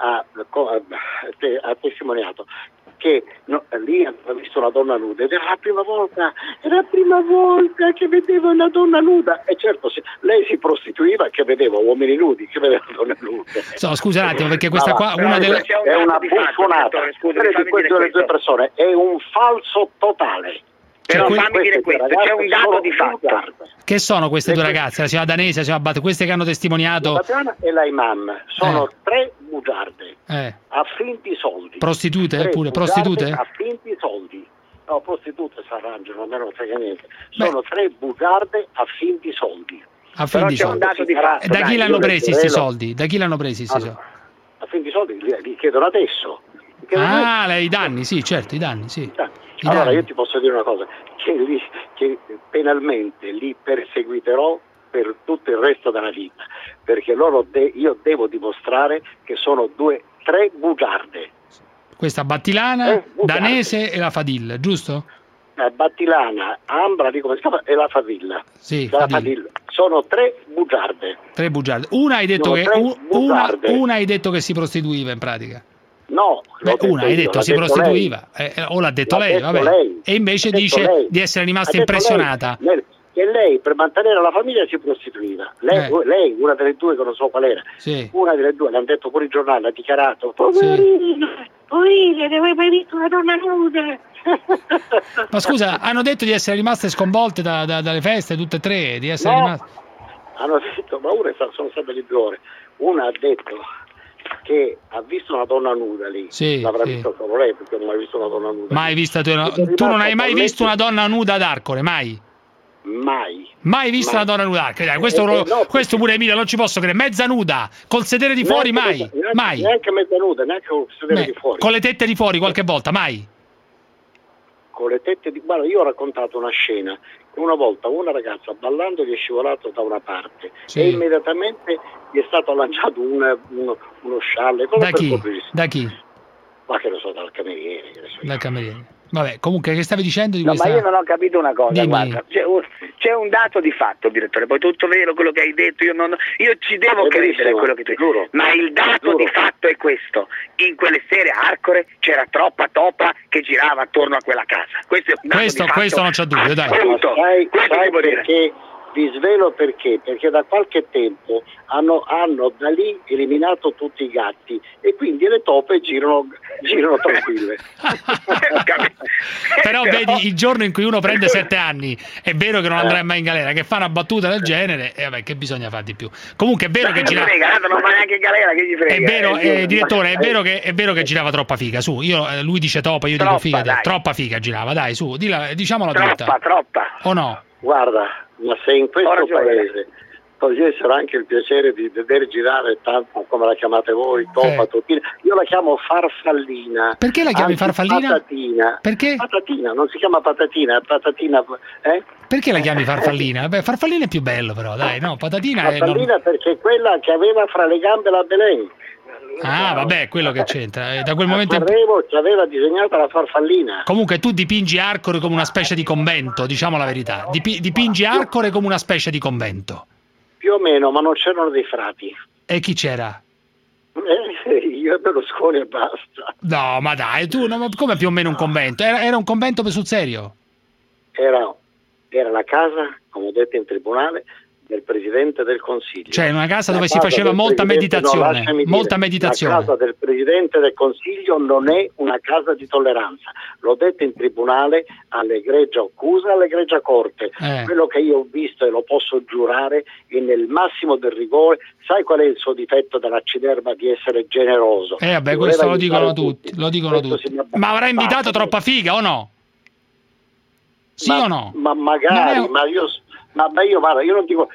ha testimoniato che lì aveva visto una donna nuda ed era la prima volta che vedeva una donna nuda, e certo lei si prostituiva che vedeva uomini nudi, che vedeva donne nude. Scusa un attimo, perché questa qua una delle... è una buffonata di queste due persone, è un falso totale. Però fammi dire questo, c'è un dato di fatto. Che sono queste due ragazze? La signora Danese, la signora Bat, queste che hanno testimoniato? La Battiana e la Imam sono 3 bugiarde a finti soldi. Prostitute pure? Prostitute? A finti soldi. No, prostitute si arrangiano, a me non frega niente. Sono 3 bugiarde a finti soldi. A finti soldi. Un dato di fatto. Da chi l'hanno presi questi soldi? Da chi l'hanno presi questi soldi? A finti soldi li chiedono adesso. I danni, sì, certo, i danni, sì. Allora io ti posso dire una cosa, che penalmente li perseguiterò per tutto il resto della vita, perché io devo dimostrare che sono 3 bugiarde. Questa Battilana, Danese e la Fadil, giusto? Battilana, Ambra, come si chiama, e la Fadil. Sì, Fadil. Sono 3 bugiarde. 3 bugiarde. Una hai detto che si prostituiva in pratica. No, una hai detto si prostituiva, o l'ha detto lei, vabbè. Lei. E invece dice di essere rimasta impressionata. Che lei per mantenere la famiglia si prostituiva. Lei, una delle due che non so qual era, una delle due, l'hanno detto pure il giornale, ha dichiarato: poverina, deve aver visto una donna nuda. Ma scusa, hanno detto di essere rimaste sconvolte dalle feste, tutte e 3, di essere rimaste. Hanno detto, ma una sono state le 2 ore. Una ha detto che ha visto una donna nuda lì, l'avrà vista solo lei, perché non ha mai visto una donna nuda. Mai vista tu non hai mai visto una donna nuda ad Arcore, mai? Mai visto una donna nuda ad Arcore? Dai, questo pure Emilio non ci posso credere, mezza nuda, col sedere di fuori mai. Neanche mezza nuda, neanche col sedere di fuori. Con le tette di fuori qualche volta, mai. Con le tette di... Guarda, io ho raccontato una scena che una volta una ragazza ballando gli è scivolato da una parte e immediatamente gli è stato lanciato uno scialle. Da chi? Ma che lo so, dal cameriere. Dal cameriere. Vabbè, comunque che stavi dicendo di questa... ma io non ho capito una cosa, guarda, c'è un dato di fatto, direttore, poi tutto vero quello che hai detto, io ci devo credere quello che tu dici, ma il dato di fatto è questo: in quelle sere a Arcore c'era troppa topa che girava attorno a quella casa. Questo è un dato di fatto. Questo non c'è dubbio, dai. Sai perché? Vi svelo perché da qualche tempo hanno da lì eliminato tutti i gatti e quindi le tope girano tranquille. Però vedi, il giorno in cui uno prende 7 anni è vero che non andrà mai in galera, che fa una battuta del genere e vabbè, che bisogna fare di più. Comunque è vero che girava, non va neanche in galera, che gli frega. È vero, direttore, è vero che girava troppa figa, su. Lui dice topa, io dico figa, troppa figa girava, dai, su, diciamola tutta. Troppa. O no? Guarda, Ma se in questo paese togliessero anche il piacere di vedere girare tanto, come la chiamate voi, patatina, io la chiamo farfallina. Perché la chiami farfallina? Patatina. Perché? Patatina, non si chiama patatina, è patatina, Perché la chiami farfallina? Beh, farfallina è più bello però, dai, no? Patatina farfallina perché è quella che aveva fra le gambe la Belen. Ah, vabbè, quello che c'entra. Da quel momento Sanremo ci aveva disegnata la farfallina. Comunque tu dipingi Arcore come una specie di convento, diciamo la verità. Dipingi Arcore come una specie di convento. Più o meno, ma non c'erano dei frati. E chi c'era? Io e Berlusconi e basta. No, ma dai, tu come più o meno un convento? Era un convento sul serio? Era la casa, come ho detto in tribunale, del Presidente del Consiglio. Cioè una casa dove si faceva molta meditazione. Molta meditazione. La casa del Presidente del Consiglio non è una casa di tolleranza. L'ho detto in tribunale all'egregia accusa, all'egregia corte. Quello che io ho visto e lo posso giurare è nel massimo del rigore. Sai qual è il suo difetto dell'acciderma? Di essere generoso. Vabbè, questo lo dicono tutti. Lo dicono tutti. Ma avrà invitato troppa figa o no? Sì o no? Ma magari, ma io guarda, io non dico,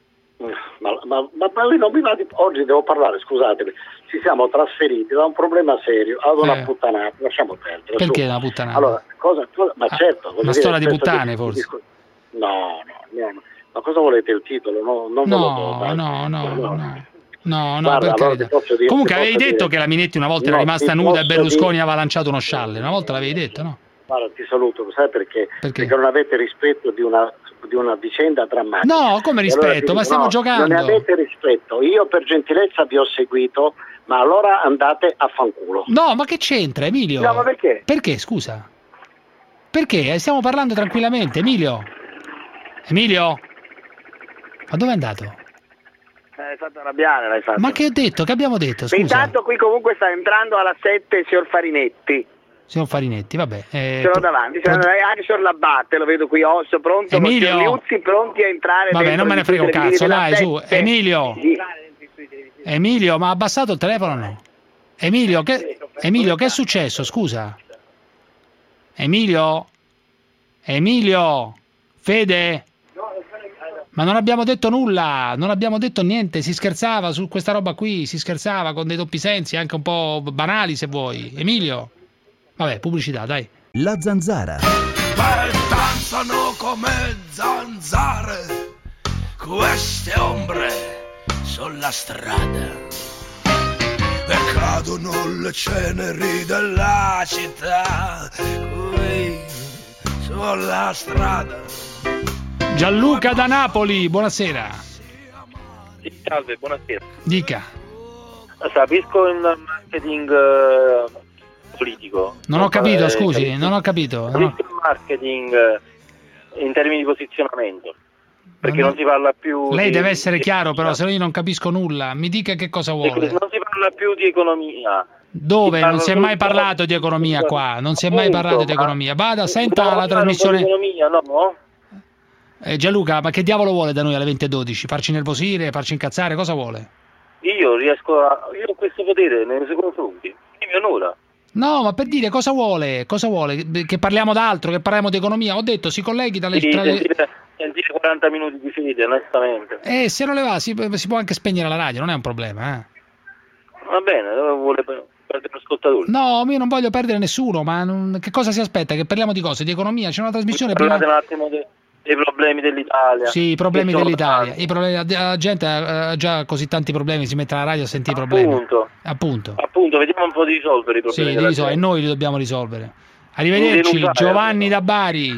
ma lui non mi va di... Oggi devo parlare, scusatemi, ci siamo trasferiti da un problema serio ad una puttanata, lasciamo perdere. Perché una puttanata? Allora, ma certo... Una storia di puttane forse? No, ma cosa volete il titolo? Non ve lo do. No, guarda, per allora carità. Comunque avevi detto che la Minetti una volta era rimasta nuda e Berlusconi aveva lanciato uno scialle, una volta l'avevi detto, no? Guarda, ti saluto, sai perché? Perché non avete rispetto di una vicenda drammatica. No, come rispetto? Ma stiamo giocando. Non ne avete rispetto. Io per gentilezza vi ho seguito, ma allora andate a fanculo. No, ma che c'entra, Emilio? No, ma perché? Perché, scusa? Perché? Stiamo parlando tranquillamente, Emilio? Emilio? Ma dove è andato? L'hai fatto arrabbiare, l'hai fatto. Ma che ho detto? Che abbiamo detto? Scusa. Intanto qui comunque sta entrando alla 7 il signor Farinetti. Signor Farinetti, vabbè. Ce l'ho davanti, anche signor Labbatte, lo vedo qui osso, pronto, Emilio. con Liuzzi pronti a entrare. Vabbè, non me ne frega un cazzo, dai, su. Emilio. Sì. Emilio, ma ha abbassato il telefono o no? Emilio, che è successo, scusa? Emilio? Fede? Ma non abbiamo detto nulla, non abbiamo detto niente, si scherzava su questa roba qui, si scherzava con dei doppi sensi, anche un po' banali se vuoi. Emilio? Vabbè, pubblicità, dai. La Zanzara. Danzano come zanzare queste ombre sulla strada e cadono le ceneri della città qui sulla strada. Gianluca da Napoli, buonasera. Salve, buonasera. Dica. Capisco il marketing politico. Non ho capito, scusi, non ho capito. Il marketing in termini di posizionamento, perché non si parla più. Lei deve essere chiaro, però, se no io non capisco nulla. Mi dica che cosa vuole. Non si parla più di economia. Dove? Non si è mai parlato di economia qua. Non si è mai parlato di economia. Vada, senta la trasmissione. Economia, no? Gianluca, ma che diavolo vuole da noi alle 20:12? Farci nervosire, farci incazzare? Cosa vuole? Io ho questo potere nei miei confronti. Mi onora. No, ma per dire cosa vuole? Cosa vuole? Che parliamo d'altro, che parliamo di economia? Ho detto, si colleghi dalle... Sentire 40 minuti di fede, onestamente. Se non le va, si può anche spegnere la radio, non è un problema, Va bene, vuole perdere l'ascoltatore? No, io non voglio perdere nessuno, ma che cosa si aspetta? Che parliamo di cose? Di economia? C'è una trasmissione prima... Parlate un attimo dei problemi dell'Italia. Sì, i problemi dell'Italia. La gente ha già così tanti problemi, si mette alla radio a sentire i problemi. Appunto, vediamo un po' di risolvere i problemi. Sì, e noi li dobbiamo risolvere. Arrivederci, Giovanni da Bari.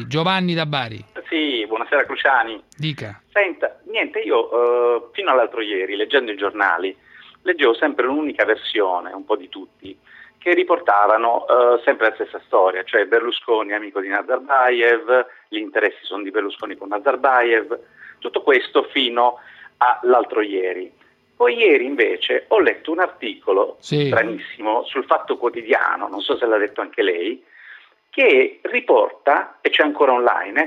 Sì, buonasera Cruciani. Dica. Senta, niente, io fino all'altro ieri, leggendo i giornali, leggevo sempre un'unica versione, un po' di tutti, che riportavano sempre la stessa storia, cioè Berlusconi amico di Nazarbayev, gli interessi sono di Berlusconi con Nazarbayev, tutto questo fino all'altro ieri. Poi ieri invece ho letto un articolo stranissimo sul Fatto Quotidiano, non so se l'ha detto anche lei, che riporta, e c'è ancora online,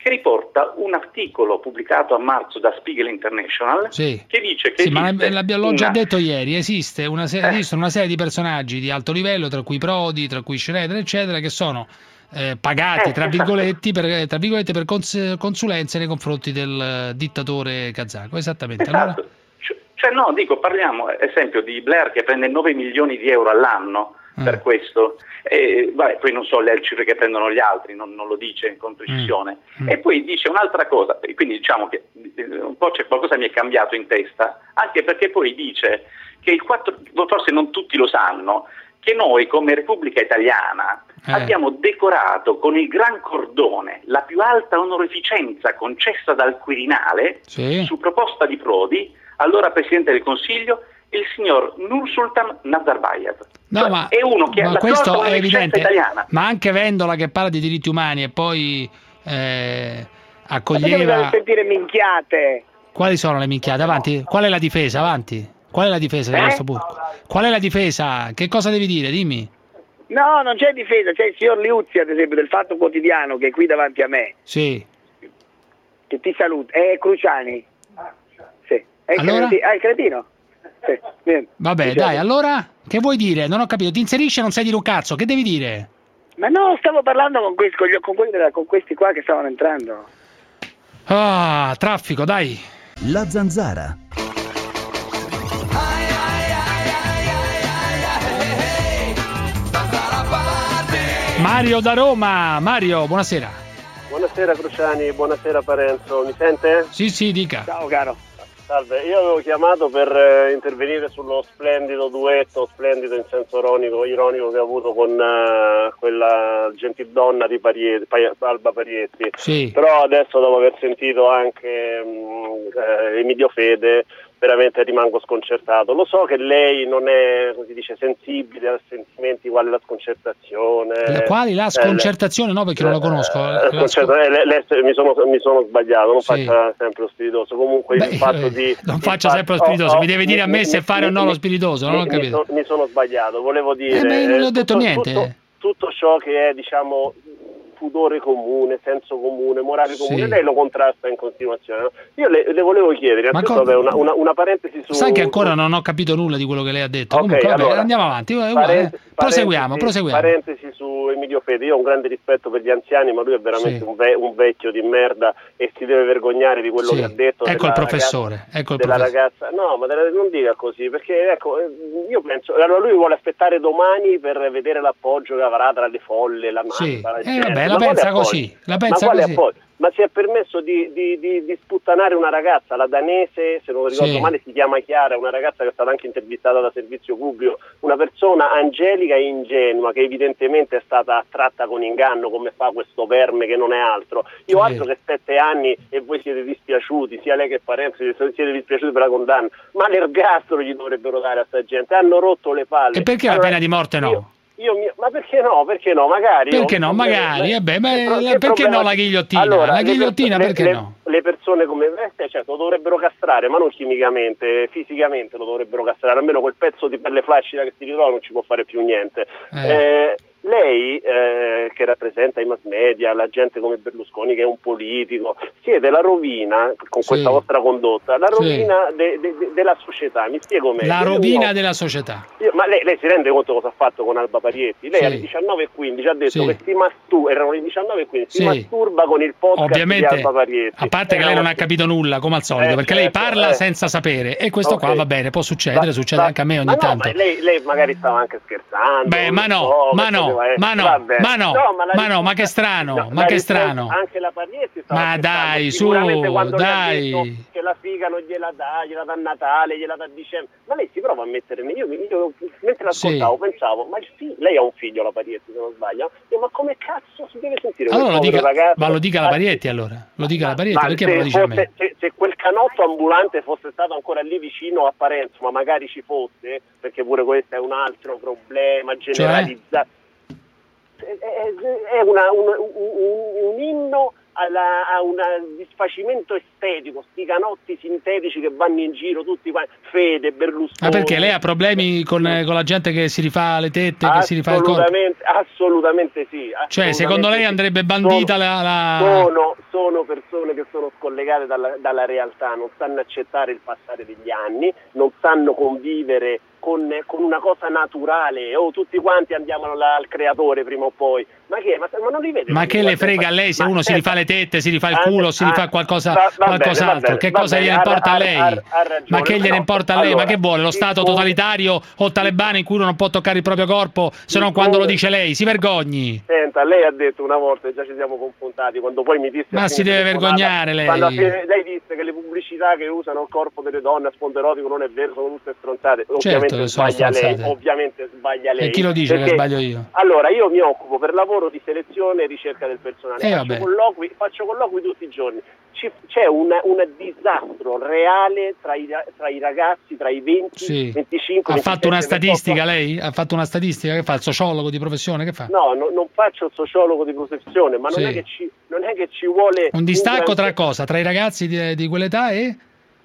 che riporta un articolo pubblicato a marzo da Spiegel International che dice che l'ho già detto ieri, esistono una serie di personaggi di alto livello, tra cui Prodi, tra cui Schröder, eccetera, che sono pagati tra virgolette per consulenze nei confronti del dittatore kazako. Esattamente. Esatto. Parliamo esempio di Blair che prende 9 milioni di euro all'anno per questo. Poi non so le cifre che prendono gli altri, non lo dice con precisione. E poi dice un'altra cosa, quindi diciamo che un po' c'è qualcosa mi è cambiato in testa, anche perché poi dice che forse non tutti lo sanno, che noi come Repubblica Italiana abbiamo decorato con il Gran Cordone la più alta onorificenza concessa dal Quirinale su proposta di Prodi, allora Presidente del Consiglio, il signor Nursultan Nazarbayev. È uno che ha la questo è evidente, italiana. Ma anche Vendola che parla di diritti umani e poi accoglieva... sentire minchiate. Quali sono le minchiate? Avanti. Qual è la difesa? Avanti. Qual è la difesa di questo pubblico? Qual è la difesa? Che cosa devi dire? Dimmi. No, non c'è difesa, c'è il signor Liuzzi, ad esempio, del Fatto Quotidiano, che è qui davanti a me. Sì. Che ti saluta. Cruciani. Sì. Allora? Il cretino. Sì. Vabbè, dai, allora che vuoi dire? Non ho capito, ti inserisci e non sai dire un cazzo, che devi dire? Ma no, stavo parlando con questi qua che stavano entrando. Ah, traffico, dai. La Zanzara. Mario da Roma. Mario, buonasera. Buonasera Cruciani, buonasera Parenzo, mi sente? Sì, dica. Ciao caro. Salve, io avevo chiamato per intervenire sullo splendido duetto, splendido in senso ironico che ho avuto con quella gentildonna di Alba Parietti. Sì. Però adesso, dopo aver sentito anche Emilio Fede, veramente rimango sconcertato. Lo so che lei non è, come si dice, sensibile a sentimenti quali la sconcertazione. Quali? La sconcertazione? No, perché non la conosco. Mi sono sbagliato, non faccia sempre lo spiritoso. Comunque il fatto di... Non faccio sempre lo spiritoso, mi deve dire a me se fare o no lo spiritoso, non ho capito. Mi sono sbagliato, volevo dire... non le ho detto niente. Tutto ciò che è, diciamo... pudore comune, senso comune, morale comune, lei lo contrasta in continuazione. No? Io le volevo chiedere, una parentesi su... Sai che ancora non ho capito nulla di quello che lei ha detto. Okay, comunque, allora, andiamo avanti, proseguiamo. Parentesi su Emilio Fede, io ho un grande rispetto per gli anziani, ma lui è veramente un vecchio di merda e si deve vergognare di quello che ha detto. Ecco il professore. Ragazza. No, ma non dica così, perché ecco, io penso, allora lui vuole aspettare domani per vedere l'appoggio che avrà tra le folle, la mappa, la pensa così, ma si è permesso di sputtanare una ragazza, la danese, se non ricordo male si chiama Chiara, una ragazza che è stata anche intervistata da servizio pubblico, una persona angelica e ingenua che evidentemente è stata attratta con inganno, come fa questo verme che non è altro. Io altro che 7 anni e voi siete dispiaciuti, sia lei che Parenzo siete dispiaciuti per la condanna, ma l'ergastolo gli dovrebbero dare a sta gente, hanno rotto le palle. E perché la pena di morte no? Ma perché no? Perché no? Magari. Perché no? Magari. Perché no la ghigliottina? Allora, la ghigliottina perché no? Le persone come me, certo, lo dovrebbero castrare, ma non chimicamente, fisicamente lo dovrebbero castrare. Almeno quel pezzo di pelle flaccida che si ritrova non ci può fare più niente. Lei, che rappresenta i mass media, la gente come Berlusconi che è un politico, siete la rovina, con questa vostra condotta, la rovina della società. Mi spiego meglio. La rovina della società. Ma lei si rende conto cosa ha fatto con Alba Parietti? Lei alle 19:15 ha detto che erano le 19:15, si masturba con il podcast di Alba Parietti. A parte che lei non ha capito nulla, come al solito, perché lei parla senza sapere, e questo qua va bene, può succedere, succede anche a me ogni tanto. Ma lei magari stava anche scherzando. Ma che strano, Anche la Parietti stava ma dai, su, dai. Che la figa non gliela dà a Natale, gliela dà a dicembre. Ma lei si prova a mettere, io mentre l'ascoltavo pensavo, ma lei ha un figlio, la Parietti, se non sbaglio. Ma come cazzo si deve sentire? Allora lo dica la Parietti, allora. Lo dica la Parietti, perché me lo dice a me? Se quel canotto ambulante fosse stato ancora lì vicino a Parenzo, ma magari ci fosse, perché pure questo è un altro problema generalizzato. È un inno a un disfacimento estetico, sti canotti sintetici che vanno in giro tutti quanti, Fede, Berlusconi. Ma perché lei ha problemi con la gente che si rifà le tette, che si rifà il corpo? Assolutamente sì. Cioè, secondo lei andrebbe bandita sono persone che sono scollegate dalla realtà, non sanno accettare il passare degli anni, non sanno convivere con una cosa naturale. Tutti quanti andiamo al creatore prima o poi. Ma non li vede? Ma che le frega a lei se uno si rifà le tette, si rifà il culo, si rifà qualcos'altro? Che cosa gliene importa a lei? Ma che gliene importa a lei? Ma che vuole? Lo Stato totalitario o talebano in cui uno non può toccare il proprio corpo se non quando lo dice lei? Si vergogni! Senta, lei ha detto una volta, e già ci siamo confrontati, quando poi mi disse... Ma si deve vergognare lei! Quando lei disse che le pubblicità che usano il corpo delle donne a sfondo erotico non è vero, sono tutte stronzate. Ovviamente sbaglia lei. E chi lo dice che sbaglio io? Allora, io mi occupo per lavoro di selezione e ricerca del personale, faccio colloqui tutti i giorni. C'è un disastro reale tra i ragazzi, tra i 20, 25... Ha fatto una statistica lei? Ha fatto una statistica? Che fa? Il sociologo di professione? Che fa? No, non faccio il sociologo di professione, ma non è che ci vuole... Un distacco tra cosa? Tra i ragazzi di quell'età e...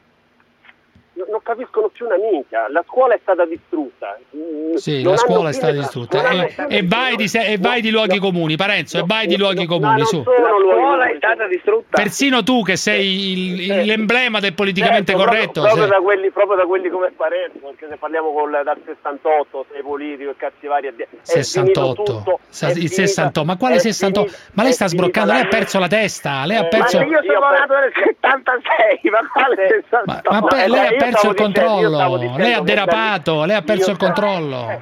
Non capiscono più una minchia, la scuola è stata distrutta. Sì, la scuola è stata distrutta. E vai di luoghi comuni, Parenzo, e vai di luoghi comuni, su. La scuola è stata distrutta. Persino tu che sei l'emblema del politicamente corretto. Proprio da quelli come Parenzo, perché se parliamo dal 68, sei politico e cazzi vari. 68. Il 68, ma quale 68? Ma lei sta sbroccando, lei ha perso la testa, lei ha perso... Ma io sono nato nel 76, ma quale 68? Ma lei ha perso il controllo, lei ha derapato, lei ha perso il controllo.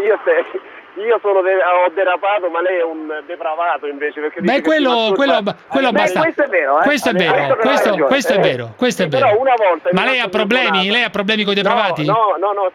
Io ho derapato, ma lei è un depravato invece, perché beh, quello basta. Questo è vero, questo è vero. Però una volta ma lei ha problemi? Lei ha problemi con i depravati? No.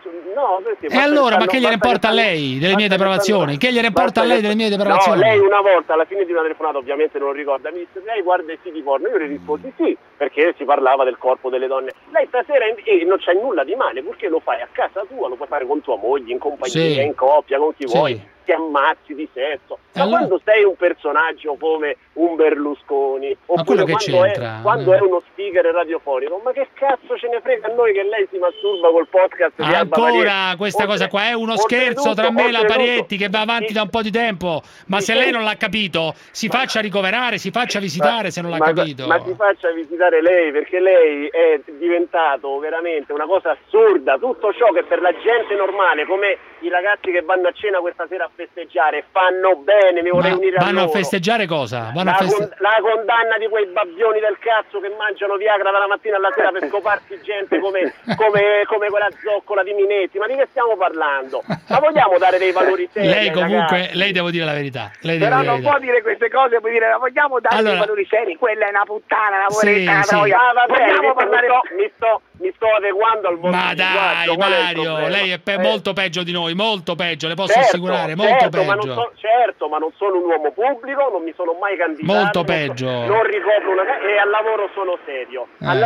E allora, ma che gliene importa a lei delle mie depravazioni? Che gliene importa a lei delle mie depravazioni? No, lei una volta alla fine di una telefonata, ovviamente non lo ricorda, mi disse: lei guarda i siti porno. Io le risposi sì, perché si parlava del corpo delle donne. Lei stasera non c'è nulla di male, perché lo fai a casa tua, lo puoi fare con tua moglie, in compagnia, in coppia, con chi vuoi. Ti ammazzi di sesso, ma quando sei un personaggio come un Berlusconi, oppure quando è uno speaker radiofonico, ma che cazzo ce ne frega a noi che lei si masturba col podcast di Alba Parietti? Ancora questa cosa qua è uno scherzo tra me e la Parietti che va avanti da un po' di tempo, ma se lei non l'ha capito si faccia ricoverare, si faccia visitare se non l'ha capito. Ma si faccia visitare lei, perché lei è diventato veramente una cosa assurda. Tutto ciò che per la gente normale, come i ragazzi che vanno a cena questa sera a festeggiare, fanno bene, mi vorrei unire a loro. Vanno a festeggiare cosa? La condanna di quei babbioni del cazzo che mangiano Viagra dalla mattina alla sera per scoparsi gente come quella zoccola di Minetti. Ma di che stiamo parlando? Ma vogliamo dare dei valori seri? Lei comunque, lei devo dire la verità. Però non può dire queste cose, può dire vogliamo dare dei valori seri, quella è una puttana, una poretta, una troia. Vogliamo parlare, mi sto adeguando al vostro linguaggio. Mario, lei è molto peggio di noi, molto peggio, le posso assicurare, molto peggio. Ma non sono un uomo pubblico, non mi sono mai candidato. Molto peggio. Non ricopro e al lavoro sono serio.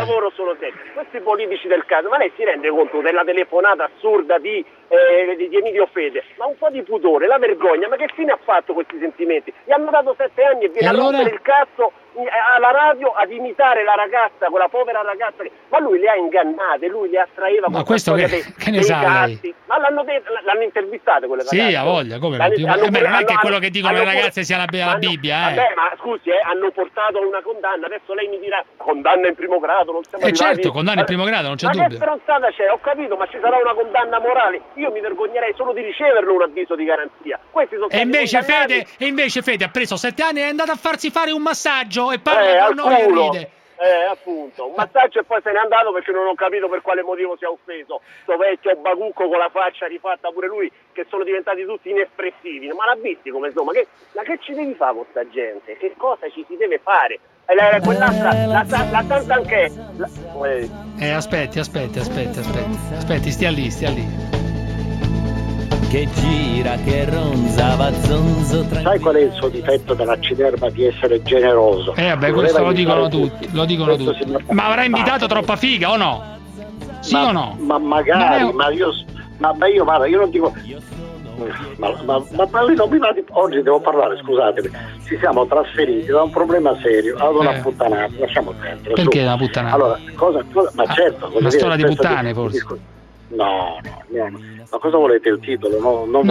Questi politici del caso, ma lei si rende conto della telefonata assurda di Emilio Fede? Ma un po' di pudore, la vergogna, ma che fine ha fatto questi sentimenti? Gli hanno dato 7 anni e viene a rompere il cazzo alla radio ad imitare la ragazza, quella povera ragazza, ma lui le ha ingannate, lui le attraeva. Ma questo che ne sa lei? Ma l'hanno intervistate quelle ragazze? Sì, ha voglia, come non è che quello che dicono le ragazze sia la Bibbia, Vabbè, ma scusi, hanno portato a una condanna, adesso lei mi dirà condanna in primo grado, non siamo arrivati. Certo, condanna in primo grado, non c'è dubbio. Ma che stronzata c'è? Ho capito, ma ci sarà una condanna morale? Io mi vergognerei solo di riceverlo un avviso di garanzia. Questi sono e invece Fede ha preso 7 anni e è andato a farsi fare un massaggio e parla con noi e ride. Appunto, un massaggio e poi se n'è andato perché non ho capito per quale motivo si è offeso. Sto vecchio bacucco con la faccia rifatta pure lui, che sono diventati tutti inespressivi. Ma l'ha visti come insomma? Ma che ci devi fare con sta gente? Che cosa ci si deve fare? Quell'altra, la tanta anche. Aspetti, stia lì. Che gira, che ronzava zonzo. Sai qual è il suo difetto della Cinerma? Di essere generoso. Vabbè, questo lo dicono tutti. Ma avrà invitato troppa figa o no? Sì o no? Ma magari, ma io guarda, io non dico. Ma lì non mi va di... Oggi devo parlare, scusatemi. Ci siamo trasferiti da un problema serio ad una puttanata. Lasciamo perdere. Perché una puttanata? Allora, ma certo. Una storia di puttane, forse. No. Ma cosa volete il titolo? Non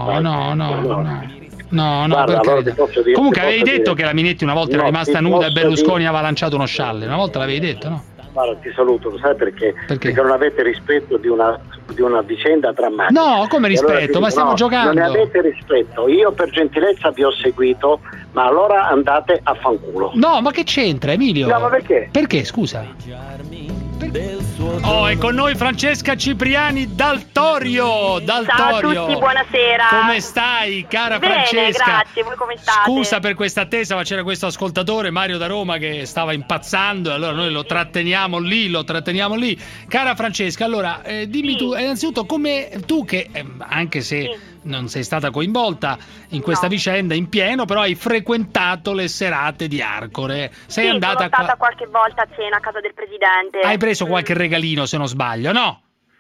No, guarda, per allora carità. Comunque avevi detto che la Minetti una volta era rimasta nuda e Berlusconi aveva lanciato uno scialle. Una volta l'avevi detto, no? Guarda, ti saluto, sai perché? Perché non avete rispetto di una vicenda drammatica. No, come rispetto? Allora, ma stiamo giocando. Non ne avete rispetto. Io per gentilezza vi ho seguito, ma allora andate a fanculo. No, ma che c'entra, Emilio? No, ma perché? Perché, scusa? Oh, è con noi Francesca Cipriani dal Torio. Ciao a tutti, buonasera. Come stai, cara Bene, Francesca? grazie, voi come state? Scusa per questa attesa, ma c'era questo ascoltatore, Mario da Roma, che stava impazzando e allora noi lo tratteniamo lì. Cara Francesca, allora, dimmi tu, innanzitutto, come tu che, anche se non sei stata coinvolta in questa vicenda in pieno, però hai frequentato le serate di Arcore. Sei andata sono stata qualche volta a cena a casa del presidente. Hai preso qualche regalino, se non sbaglio, no?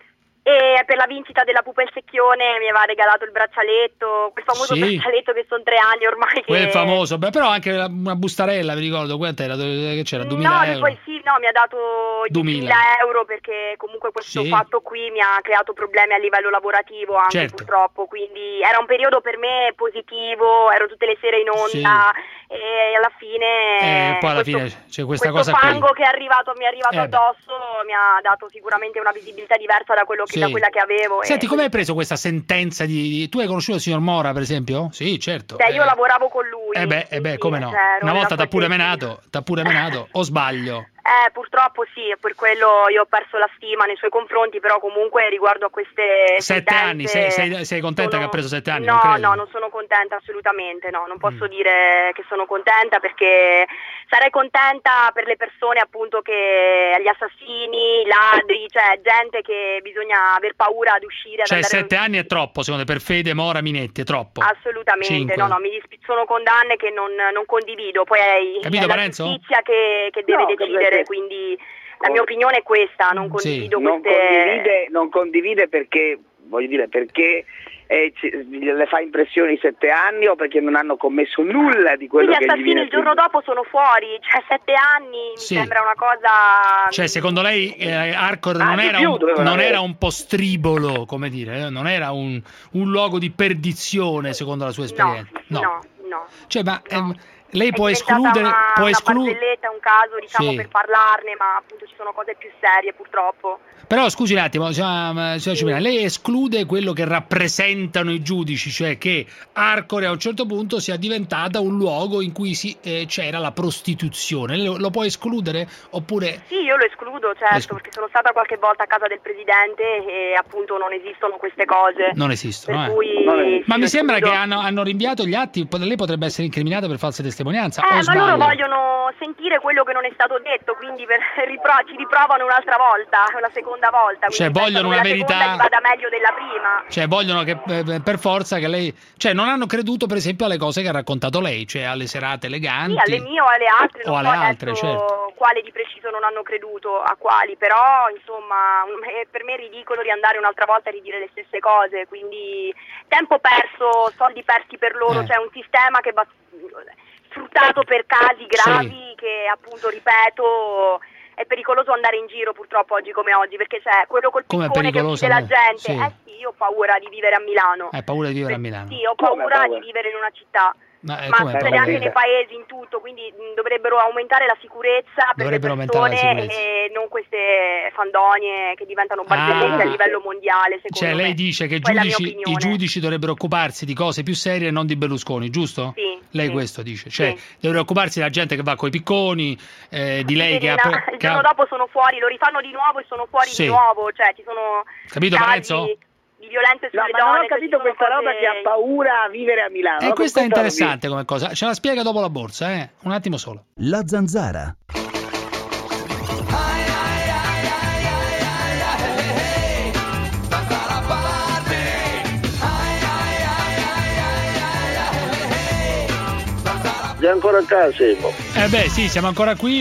E per la vincita della Pupa il Secchione mi aveva regalato il braccialetto, quel famoso braccialetto che sono 3 anni ormai. Quel famoso, però anche una bustarella, mi ricordo, quanto era? Che c'era? 2000 euro? Poi mi ha dato 2000 euro perché comunque questo fatto qui mi ha creato problemi a livello lavorativo anche purtroppo, quindi era un periodo per me positivo, ero tutte le sere in onda e alla fine poi alla fine c'è questa cosa fango che mi è arrivato addosso mi ha dato sicuramente una visibilità diversa da quello da quella che avevo. Senti, come hai preso questa sentenza tu hai conosciuto il signor Mora, per esempio? Sì, certo. Io lavoravo con lui. Come no? Una volta t'ha pure menato, o sbaglio? Purtroppo sì, per quello io ho perso la stima nei suoi confronti, però comunque riguardo a queste 7 anni, sei contenta che ha preso 7 anni? No, non sono contenta assolutamente, no, non posso dire che sono contenta perché sarei contenta per le persone appunto che gli assassini, i ladri, cioè gente che bisogna aver paura ad uscire. Cioè 7 anni è troppo secondo te per Fede, Mora, Minetti, è troppo? Assolutamente, 5. no, sono condanne che non condivido, poi è la giustizia che deve decidere. Quindi la mia opinione è questa, non condivido queste... Non condivide perché, voglio dire, perché le fa impressione i 7 anni o perché non hanno commesso nulla di quello che gli viene. Gli assassini il giorno dopo sono fuori, cioè 7 anni mi sembra una cosa... Cioè secondo lei Arcore non era un postribolo, come dire, non era un luogo di perdizione secondo la sua esperienza? No. Cioè lei può escludere una barzelletta, un caso per parlarne, ma appunto ci sono cose più serie purtroppo. Però scusi un attimo, lei esclude quello che rappresentano i giudici, cioè che Arcore a un certo punto sia diventata un luogo in cui c'era la prostituzione. Lei lo può escludere oppure? Sì, io lo escludo, certo, perché sono stata qualche volta a casa del presidente e appunto non esistono queste cose. Non esistono, per cui ma mi sembra che hanno rinviato gli atti, lei potrebbe essere incriminata per falsa testimonianza. Ma loro vogliono sentire quello che non è stato detto, quindi ci riprovano un'altra volta, la seconda volta. Cioè vogliono una verità. Vada meglio della prima. Cioè vogliono che per forza che lei. Cioè non hanno creduto per esempio alle cose che ha raccontato lei, cioè alle serate eleganti. Sì, alle mie o alle altre. O alle altre, certo. Quale di preciso non hanno creduto, a quali, però insomma per me è ridicolo riandare un'altra volta a ridire le stesse cose, quindi tempo perso, soldi persi per loro, cioè un sistema che va sfruttato per casi gravi che appunto ripeto è pericoloso andare in giro purtroppo oggi come oggi, perché c'è quello col piccone che uccide la gente. Io ho paura di vivere a Milano. Hai paura di vivere a Milano? Sì, ho paura di vivere in una città. Ma succede anche nei paesi, in tutto, quindi dovrebbero aumentare la sicurezza per le persone e non queste fandonie che diventano barzellette a livello mondiale, secondo me. Lei dice che i giudici dovrebbero occuparsi di cose più serie e non di Berlusconi, giusto? Sì. Lei questo dice, cioè dovrebbero occuparsi della gente che va coi picconi, di lei che ha... Il giorno dopo sono fuori, lo rifanno di nuovo e sono fuori di nuovo, cioè ci sono... Capito, Parenzo? Di violenze sulle donne. Non ho capito questa roba che ha paura a vivere a Milano. E questa è interessante come cosa. Ce la spiega dopo la borsa, un attimo solo. La Zanzara. Sei ancora a casa, Simo? Sì, siamo ancora qui,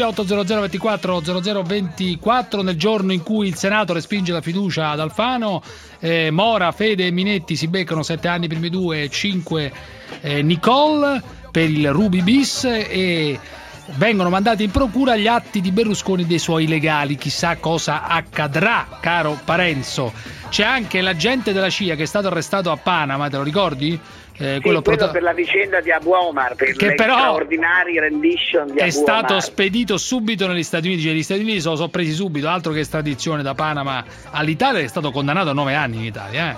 80024 nel giorno in cui il Senato respinge la fiducia ad Alfano. Mora, Fede e Minetti si beccano 7 anni per i due, 5 Nicole per il Ruby bis e vengono mandati in procura gli atti di Berlusconi e dei suoi legali. Chissà cosa accadrà, caro Parenzo. C'è anche l'agente della CIA che è stato arrestato a Panama, te lo ricordi? Quello per la vicenda di Abu Omar, per che le però straordinari rendition di Abu è stato Omar. spedito subito negli Stati Uniti, cioè gli Stati Uniti se lo sono presi subito, altro che estradizione da Panama all'Italia, è stato condannato a 9 anni in Italia.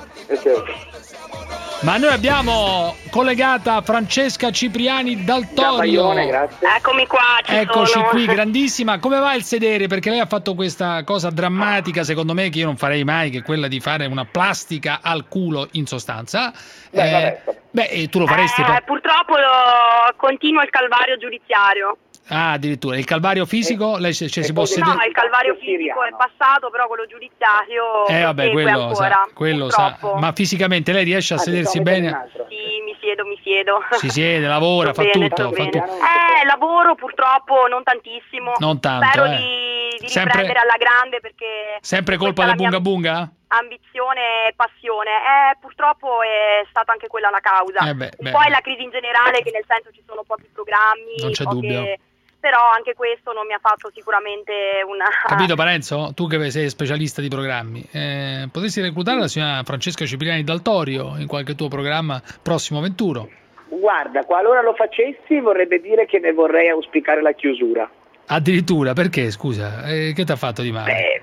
Ma noi abbiamo collegata Francesca Cipriani dal Torio. Eccomi qua, Eccoci qui, grandissima. Come va il sedere? Perché lei ha fatto questa cosa drammatica, secondo me, che io non farei mai, che è quella di fare una plastica al culo in sostanza. Tu lo faresti? Purtroppo continua il calvario giudiziario. Ah, addirittura. Il calvario fisico? Lei si può sedere? No, il calvario fisico è passato, però quello giudiziario quello sa. Ma fisicamente lei riesce a sedersi bene? Sì, mi siedo. Si siede, lavora, fa tutto. Lavoro purtroppo non tantissimo. Non tanto, Spero di riprendere alla grande, perché sempre colpa del bunga bunga? Ambizione e passione. Purtroppo è stata anche quella la causa. Un po' è la crisi in generale, che nel senso ci sono pochi programmi, non c'è dubbio. Però anche questo non mi ha fatto sicuramente una... Capito, Parenzo? Tu che sei specialista di programmi, potresti reclutare la signora Francesca Cipriani dal Torio in qualche tuo programma prossimo venturo? Guarda, qualora lo facessi vorrebbe dire che ne vorrei auspicare la chiusura. Addirittura, perché, scusa? Che ti ha fatto di male?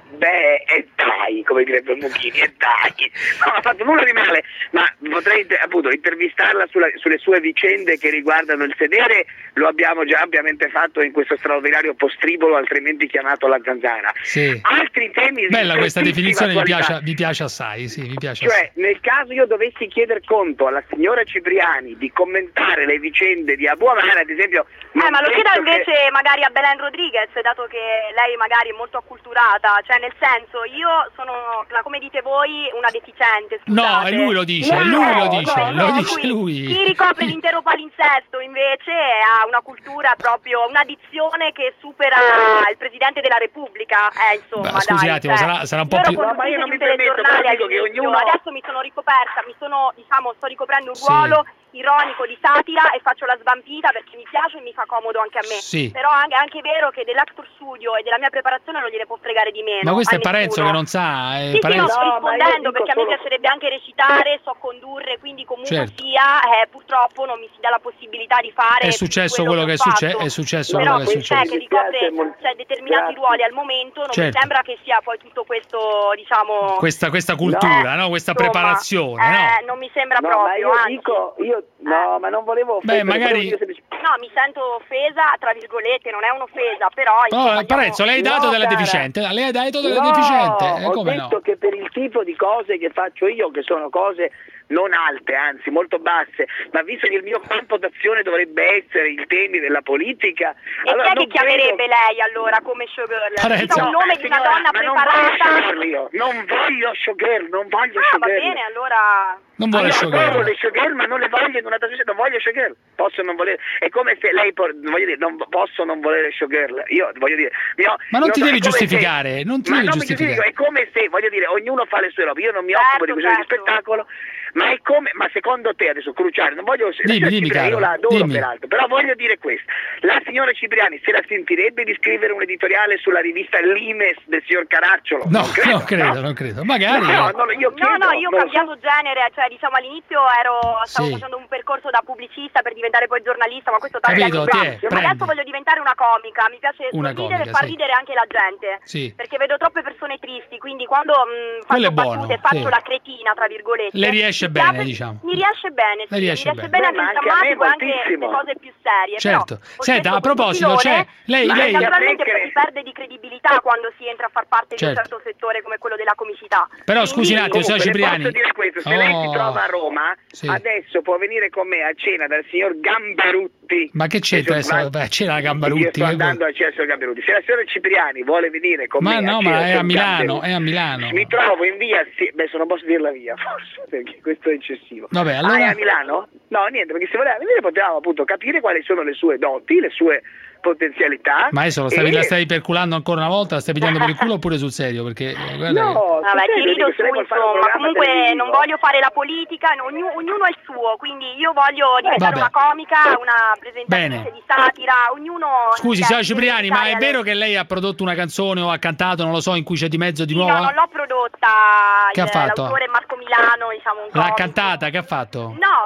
Dai, come direbbe Mucchini, dai. No, ha fatto nulla di male, ma potrei appunto intervistarla sulle sue vicende che riguardano il sedere. Lo abbiamo già ampiamente fatto in questo straordinario postribolo, altrimenti chiamato La Zanzara. Sì. Altri temi. Bella questa definizione, mi piace assai, sì, mi piace assai. Nel caso io dovessi chiedere conto alla signora Cipriani di commentare le vicende di Abu Omar, ad esempio... ma lo chiedo invece magari a Belen Rodriguez, dato che lei magari è molto acculturata, cioè nel senso, io sono, come dite voi, una deficiente, scusate. No, è lui lo dice, lo dice lui. Chi ricopre l'intero palinsesto invece ha una cultura proprio, una dizione che supera il Presidente della Repubblica, insomma. Beh, scusi un attimo, sarà un po' più... ma io non mi permetto, che ognuno... Adesso mi sono ricoperta, sto ricoprendo un ruolo ironico di satira e faccio la svampita perché mi piace e mi fa comodo anche a me. Però è anche vero che dell'actor studio e della mia preparazione non gliene può fregare di meno. Ma questo è Parenzo che non sa. Sì, no, sto rispondendo perché a me piacerebbe anche recitare, so condurre, quindi comunque sia, purtroppo non mi si dà la possibilità di fare. È successo quello che è successo. Però che ricopre determinati ruoli al momento, non mi sembra che sia poi tutto questo, diciamo... Questa cultura, no? Questa preparazione, non mi sembra proprio, ma non volevo offendere. Magari... No, mi sento offesa, tra virgolette, non è un'offesa, però... Parenzo, lei hai dato delle deficiente? Lei ha dato delle deficiente? Ho detto che per il tipo di cose che faccio io, che sono cose non alte, anzi molto basse, ma visto che il mio campo d'azione dovrebbe essere i temi della politica... E allora, chi è che chiamerebbe lei allora come showgirl? Cita un nome di una donna preparata? Non voglio showgirl, non voglio showgirl. Va bene, allora... Non vuole showgirl. Le showgirl, ma non le voglio in una trasmissione, non voglio showgirl. Posso non volere. È come se lei non posso non volere showgirl. Io voglio dire, ma non ti devi giustificare, non ti devi giustificare. È come se, voglio dire, ognuno fa le sue robe. Io non mi occupo di questioni di spettacolo, ma è come, ma secondo te adesso Cruciani, non voglio dimmi, caro, io la adoro peraltro, però voglio dire questo. La signora Cipriani se la sentirebbe di scrivere un editoriale sulla rivista Limes del signor Caracciolo? No, non credo. Magari. Io ho cambiato genere, cioè diciamo all'inizio stavo facendo un percorso da pubblicista per diventare poi giornalista, ma questo tanti anni fa. Adesso voglio diventare una comica, mi piace sorridere e far ridere anche la gente, perché vedo troppe persone tristi, quindi quando faccio battute faccio la cretina, tra virgolette. Le riesce bene, diciamo. Mi riesce bene, mi riesce bene anche il drammatico, anche le cose più serie. Certo. Però, senta, a proposito, lei naturalmente si perde di credibilità quando si entra a far parte di un certo settore come quello della comicità. Però scusi un attimo, signora Cipriani. Posso dire questo, se lei si trova a Roma, adesso può venire con me a cena dal signor Gambarutti. Ma che c'entra adesso? C'era la Gambarutti. Io sto andando a cena del signor Gambarutti. Se la signora Cipriani vuole venire con me a cena è a Milano, è a Milano. Mi trovo in via, adesso non posso dirla via forse, perché questo è eccessivo. Vabbè, allora... è a Milano? No, niente, perché se voleva venire potevamo appunto capire quali sono le sue doti, le sue potenzialità. Ma adesso la stai perculando ancora una volta? La stai pigliando per il culo oppure sul serio? Perché guarda no, vabbè, ti rido su, insomma, comunque televisivo. non voglio fare la politica, ognuno è il suo, quindi io voglio diventare una comica, una presentatrice di satira, ognuno... Scusi, signora Cipriani, ma è vero che lei ha prodotto una canzone o ha cantato, non lo so, in cui c'è di mezzo di nuovo? No, non l'ho prodotta, che ha fatto? L'autore è Marco Milano, diciamo un comico. L'ha cantata, che ha fatto? No,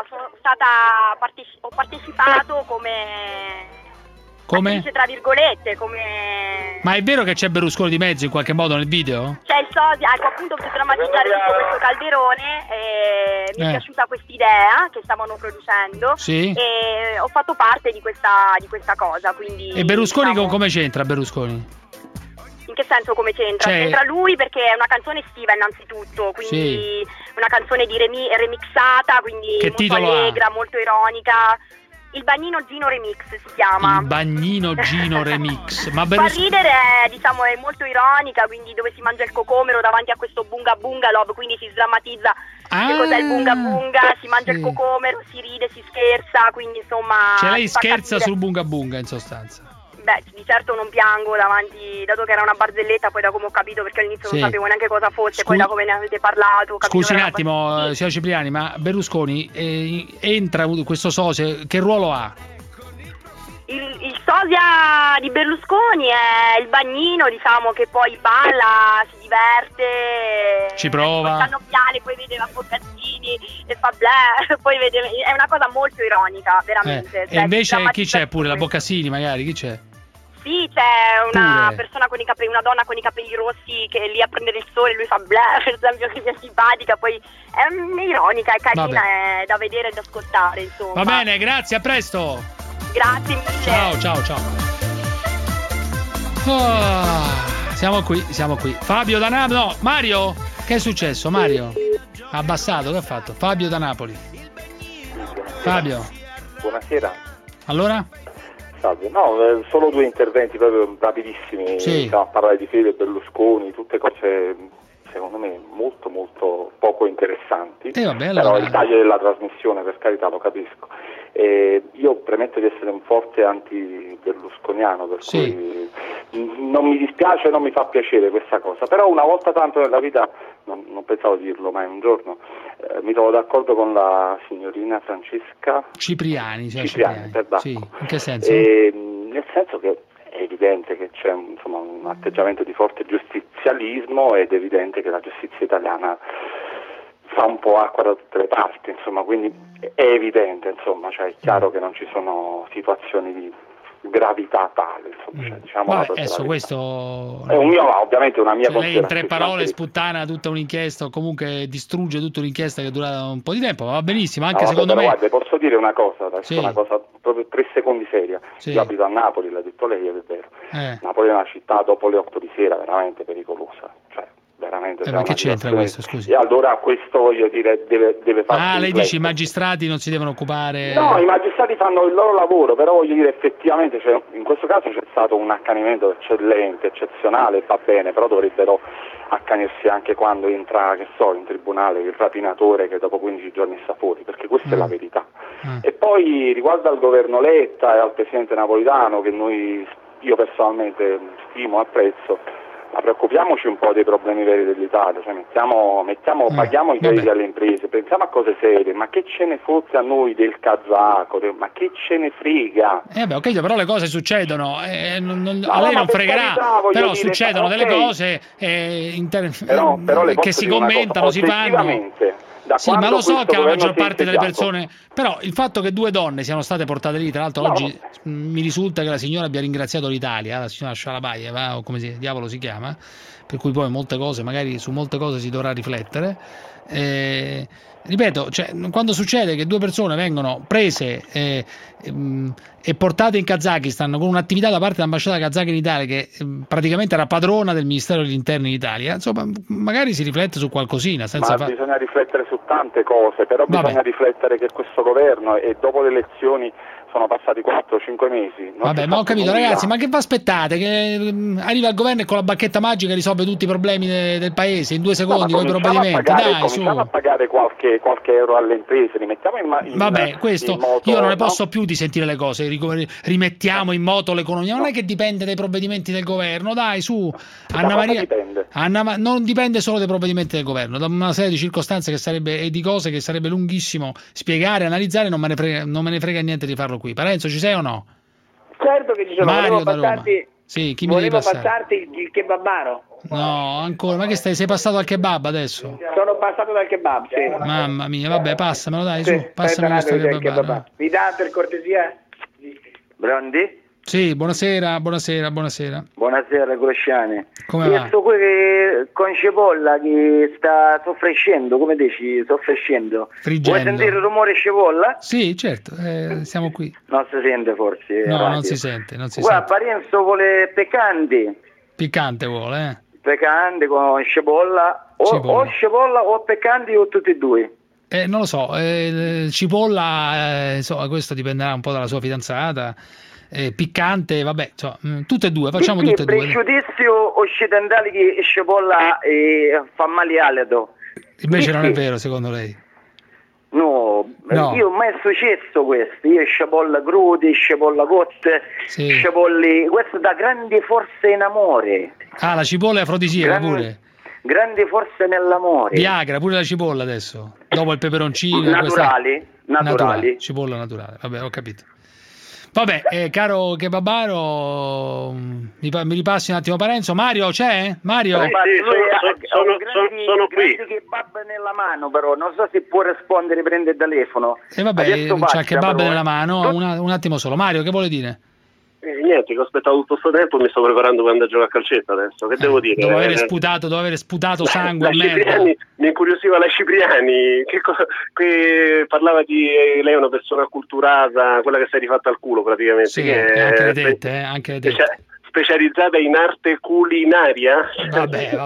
ho partecipato come... Attrice, tra virgolette, come... Ma è vero che c'è Berlusconi di mezzo in qualche modo nel video? C'è il sosia, ecco appunto per drammatizzare tutto questo calderone, mi è piaciuta quest'idea che stavano producendo e ho fatto parte di questa cosa, quindi... E Berlusconi come c'entra Berlusconi? In che senso come c'entra? C'entra lui perché è una canzone estiva innanzitutto, quindi una canzone di remixata, quindi che molto allegra, molto ironica. Il Bagnino Gino Remix si chiama. Il Bagnino Gino Remix. Ma fa ridere, diciamo, è molto ironica, quindi dove si mangia il cocomero davanti a questo bunga bunga love, quindi si sdrammatizza che cos'è il bunga bunga, si mangia il cocomero, si ride, si scherza, quindi insomma... Cioè lei scherza sul bunga bunga in sostanza. Beh, di certo non piango davanti, dato che era una barzelletta, poi da come ho capito, perché all'inizio non sapevo neanche cosa fosse, poi da come ne avete parlato... Scusi un attimo, signora Cipriani, ma Berlusconi entra questo sosia, che ruolo ha? Il sosia di Berlusconi è il bagnino, diciamo, che poi balla, si diverte, ci prova, fa occhiali, poi vede la Boccaccini e fa bleh, poi vede, è una cosa molto ironica, veramente. E invece chi c'è pure? La Boccassini magari, chi c'è? Sì, c'è una persona con una donna con i capelli rossi che è lì a prendere il sole, lui fa bleh, per esempio, che mi è simpatica, poi è ironica, è carina, è da vedere e da ascoltare, insomma. Va bene, grazie, a presto. Grazie mille. Ciao. Siamo qui. Fabio da Napoli. No, Mario? Che è successo, Mario? Ha abbassato, che ha fatto? Fabio da Napoli. Fabio. Buonasera. Allora? Salve. No, solo due interventi proprio rapidissimi. Stiamo a parlare di Fede e Berlusconi, tutte cose secondo me molto molto poco interessanti. Vabbè, allora... Però il taglio della trasmissione, per carità, lo capisco. Io premetto di essere un forte anti-berlusconiano, per cui non mi dispiace, non mi fa piacere questa cosa, però una volta tanto nella vita, non pensavo di dirlo mai un giorno, mi trovo d'accordo con la signorina Francesca Cipriani, sì. In che senso? Nel senso che è evidente che c'è un atteggiamento di forte giustizialismo ed è evidente che la giustizia italiana fa un po' acqua da tutte le parti, insomma, quindi è evidente, insomma, cioè è chiaro che non ci sono situazioni di gravità tale, insomma, cioè, diciamo. Adesso questo è ovviamente una mia lei in 3 parole sputtana tutta un'inchiesta o comunque distrugge tutta un'inchiesta che dura un po' di tempo, va benissimo, anche secondo me. Guarda, posso dire una cosa, una cosa proprio 3 secondi seria. Io abito a Napoli, l'ha detto lei, ed è vero. Napoli è una città dopo le 8 di sera veramente pericolosa, cioè veramente. Ma che c'entra questo, scusi? E allora questo, voglio dire, deve fare. Lei dice i magistrati non si devono occupare? No, i magistrati fanno il loro lavoro, però voglio dire, effettivamente in questo caso c'è stato un accanimento eccellente, eccezionale, va bene, però dovrebbero accanirsi anche quando entra, che so, in tribunale il rapinatore che dopo 15 giorni sta fuori, perché questa è la verità. E poi riguardo al governo Letta e al presidente Napolitano, che io personalmente stimo e apprezzo, ma preoccupiamoci un po' dei problemi veri dell'Italia, cioè paghiamo i crediti alle imprese, pensiamo a cose serie, ma che ce ne fotte a noi del kazako, ma che ce ne frega? Ok, però le cose succedono, a lei non fregherà, però succedono delle cose però che si commentano, si fanno. Sì, ma lo so che la maggior parte delle persone, però il fatto che 2 donne siano state portate lì, tra l'altro oggi mi risulta che la signora abbia ringraziato l'Italia, la signora Shalabayeva o come diavolo si chiama, per cui poi magari su molte cose si dovrà riflettere. Ripeto, cioè, quando succede che 2 persone vengono prese e portate in Kazakistan con un'attività da parte dell'ambasciata kazaka in Italia che praticamente era padrona del Ministero degli Interni in Italia, insomma, magari si riflette su qualcosina. Bisogna riflettere su tante cose, però bisogna riflettere che questo governo, e dopo le elezioni sono passati 4-5 mesi. Vabbè, ma ho capito, ragazzi, ma che vi aspettate? Che arriva il governo e con la bacchetta magica risolve tutti i problemi del paese in 2 secondi con i provvedimenti? Dai, su. Cominciamo a pagare qualche euro alle imprese, rimettiamo Vabbè, questo io non ne posso più di sentire le cose, rimettiamo in moto l'economia, non è che dipende dai provvedimenti del governo, dai, su. Anna Maria, non dipende solo dai provvedimenti del governo, da una serie di circostanze e di cose che sarebbe lunghissimo spiegare, analizzare, non me ne frega niente di farlo qui. Parenzo, ci sei o no? Certo che ci sono. Mario da Roma. Sì, chi mi devi passare? Passarti il kebabaro. No, ancora, ma che sei passato al kebab adesso? Sono passato dal kebab, sì. Mamma mia, vabbè, passamelo, dai, su, passami questo kebab. Mi dà per cortesia? Pronti? Sì, buonasera. Buonasera, Grosciani. Come io va? sto qui con Cipolla che sta soffrescendo, come dici, soffrescendo. Friggendo. Vuoi sentire il rumore Cipolla? Sì, certo, siamo qui. Non si sente forse? No, non si sente, Guarda, Parenzo vuole piccanti. Piccante vuole, Piccante con cipolla. O cipolla o piccanti o tutti e due. Non lo so, cipolla, insomma, questo dipenderà un po' dalla sua fidanzata. Piccante, vabbè, tutte e due, facciamo tutte e due. Pregiudizio occidentale che cipolla fa male all'edo. Invece non è vero, secondo lei? No, io ho mai è successo questo, io cipolla crude, cipolla cotte, cipolle, questo dà grande forza in amore. Ah, la cipolla è afrodisiaca pure? Grande forza nell'amore. Viagra, pure la cipolla adesso, dopo il peperoncino. Naturali. Cipolla naturale, vabbè, ho capito. Vabbè, caro kebabaro, mi ripassi un attimo Parenzo. Mario c'è? Mario? Sono qui. Kebab nella mano, però non so se può rispondere, prende il telefono. Vabbè, c'ha il kebab nella mano, un attimo solo. Mario, che vuole dire? Niente, che ho aspettato tutto questo tempo, mi sto preparando per andare a giocare a calcetto adesso. Che devo dire? Dopo aver sputato sangue e merda. Mi incuriosiva la Cipriani, che parlava di lei è una persona acculturata, quella che si è rifatta al culo praticamente. Sì, anche le tette, anche le tette. Specializzata in arte culinaria. Vabbè,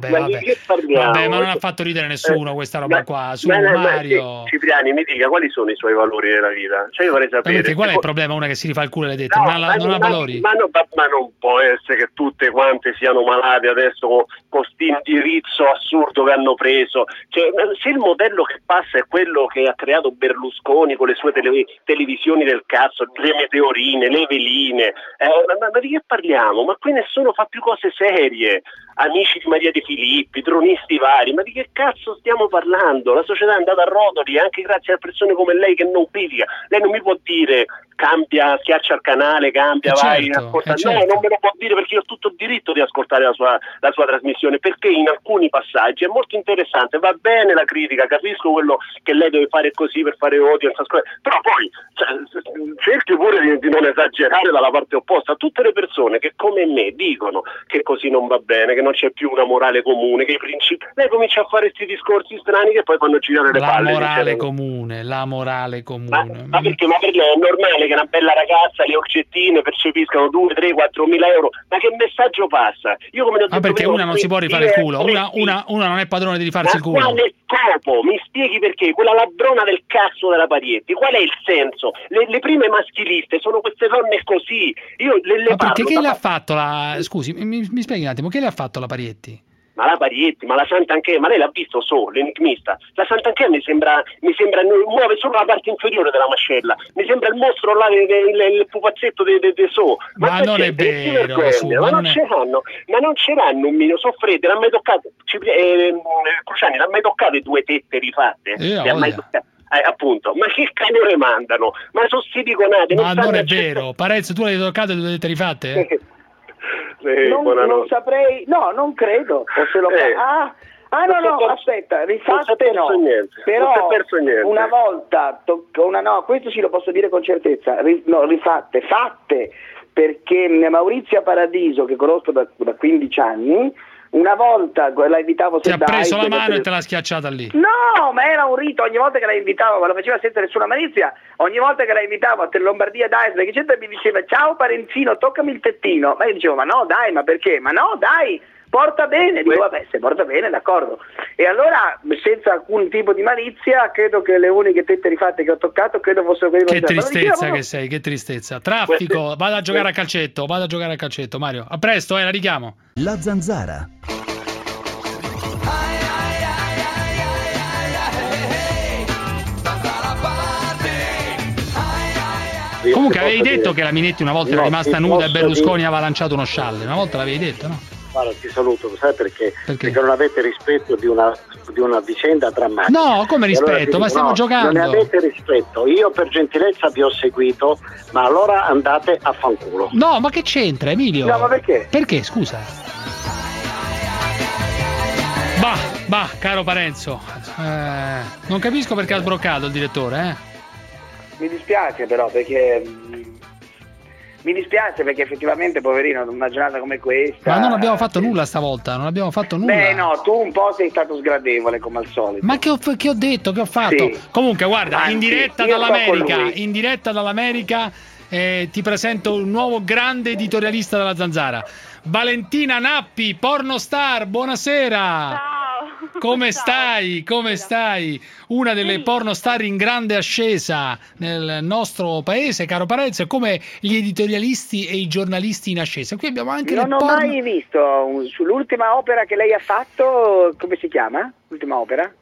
ma non ha fatto ridere nessuno questa roba qua. Su Mario. Cipriani, mi dica quali sono i suoi valori nella vita? Cioè io vorrei sapere. Perché qual è il problema? Una che si rifà il culo e le dette, non ha valori. Ma non può essere che tutte quante siano malate adesso con questo indirizzo assurdo che hanno preso. Cioè, se il modello che passa è quello che ha creato Berlusconi con le sue televisioni del cazzo, le meteorine, le veline, ma di che parliamo? Ma qui nessuno fa più cose serie, amici di Maria De Filippi, tronisti vari, ma di che cazzo stiamo parlando? La società è andata a rotoli anche grazie a persone come lei che non critica. Lei non mi può dire cambia, schiaccia il canale, cambia, vai, ascolta. No, non me lo può dire perché io ho tutto il diritto di ascoltare la sua trasmissione, perché in alcuni passaggi è molto interessante, va bene la critica, capisco quello che lei deve fare così per fare odio, però poi cerchi pure di non esagerare dalla parte opposta. Tutte le persone che come me dicono che così non va bene, che non c'è più una morale comune, che i principi, lei comincia a fare questi discorsi strani che poi fanno girare le palle. La morale comune. Ma perché? Ma per lei è normale che una bella ragazza, le orcettine percepiscano 2, 3, 4 mila euro? Ma che messaggio passa? Io come perché una non si può rifare il culo, una non è padrone di rifarsi il culo. Ma quale scopo? Mi spieghi perché? Quella ladrona del cazzo della Parietti, qual è il senso? Le prime maschiliste sono queste donne così. Io ma perché che le ha fatto scusi, mi spieghi un attimo, che le ha fatto la Parietti? Ma la Parietti, ma la Santanchè, ma lei l'ha visto solo, l'enigmista? La Santanchè mi sembra muove solo la parte inferiore della mascella, mi sembra il mostro là, il pupazzetto di So. Ma non è vero, ma non ce l'hanno un minimo, soffrete, l'ha mai toccato, Cruciani, l'ha mai toccato 2 tette rifatte? Appunto, ma che cannone mandano? Ma sono siliconati. Ma non è vero, Parenzo, tu l'hai toccato 2 tette rifatte? Non saprei, no, non credo. O se lo no, aspetta, rifatte no. Però una volta questo sì lo posso dire con certezza. Fatte, perché Maurizia Paradiso, che conosco da 15 anni, una volta la invitavo ti ha preso la mano e te l'ha schiacciata lì. No, ma era un rito, ogni volta che la invitavo, ma lo faceva senza nessuna malizia, ogni volta che la invitavo a Lombardia Dice, che gente mi diceva ciao Parenzino, toccami il tettino, ma io dicevo ma no dai, ma perché? Ma no dai, porta bene, dico vabbè, se porta bene, d'accordo. E allora, senza alcun tipo di malizia, credo che le uniche tette rifatte che ho toccato, credo fossero quelle Che tristezza che sei, che tristezza. Traffico, vado a giocare a calcetto, Mario. A presto, la richiamo. La Zanzara. Comunque avevi detto che la Minetti una volta era rimasta nuda e Berlusconi aveva lanciato uno scialle, una volta l'avevi detto, no? Guarda, ti saluto, sai perché? Perché non avete rispetto di una vicenda drammatica. No, come rispetto? Allora ma stiamo giocando. Non ne avete rispetto, io per gentilezza vi ho seguito, ma allora andate a fanculo. No, ma che c'entra, Emilio? No, ma perché? Perché, scusa? Bah, caro Parenzo, non capisco perché ha sbroccato il direttore, Mi dispiace però perché effettivamente, poverino, una giornata come questa. Ma non abbiamo fatto nulla stavolta, Beh, no, tu un po' sei stato sgradevole come al solito. Ma che ho detto, che ho fatto? Sì. Comunque, guarda, Anzi, in diretta dall'America ti presento un nuovo grande editorialista della Zanzara. Valentina Nappi, pornostar, buonasera. Ciao. Come stai? Una delle pornostar in grande ascesa nel nostro paese, caro Parenzo, come gli editorialisti e i giornalisti in ascesa. Qui abbiamo anche non ho mai visto sull'ultima opera che lei ha fatto, come si chiama? L'ultima opera?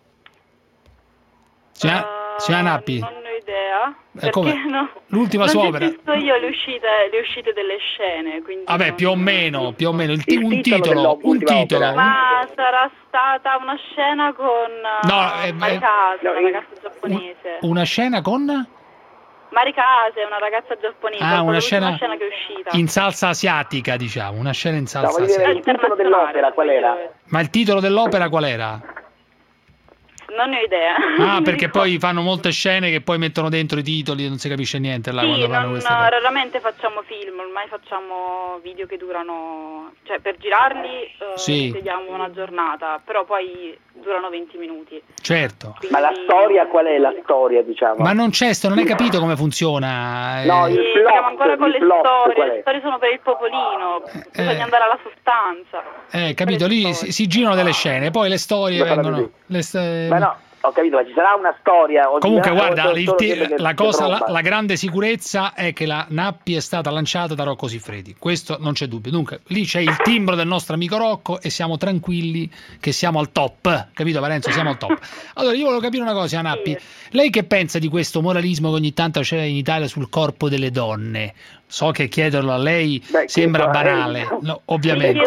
Signora Nappi. Non ho idea. Come? No, l'ultima sua opera. Non ho visto io le uscite delle scene, quindi vabbè, più o meno un titolo. Ma sarà stata una scena con Maricase, una ragazza giapponese. Una scena con? Maricase, una ragazza giapponese. Una scena che è uscita. In salsa asiatica, diciamo, una scena in salsa asiatica. Il titolo dell'opera qual era? Ma il titolo dell'opera qual era? Non ne ho idea. Perché poi fanno molte scene che poi mettono dentro i titoli e non si capisce niente là quando fanno queste cose. Raramente facciamo film, ormai facciamo video che durano, cioè per girarli vediamo una giornata, però poi durano 20 minuti. Certo. Quindi... Ma la storia qual è la storia, diciamo? Ma non hai capito come funziona? No, il plot, siamo ancora con le storie, le storie sono per il popolino, bisogna andare alla sostanza. Capito, lì si girano delle scene, poi le storie vengono... No, ho capito, ma ci sarà una storia. Comunque, guarda, la grande sicurezza è che la Nappi è stata lanciata da Rocco Siffredi. Questo non c'è dubbio. Dunque, lì c'è il timbro del nostro amico Rocco e siamo tranquilli che siamo al top. Capito, Parenzo? Siamo al top. Allora, io volevo capire una cosa, Nappi. Lei che pensa di questo moralismo che ogni tanto c'è in Italia sul corpo delle donne? So che chiederlo a lei sembra banale, no, ovviamente.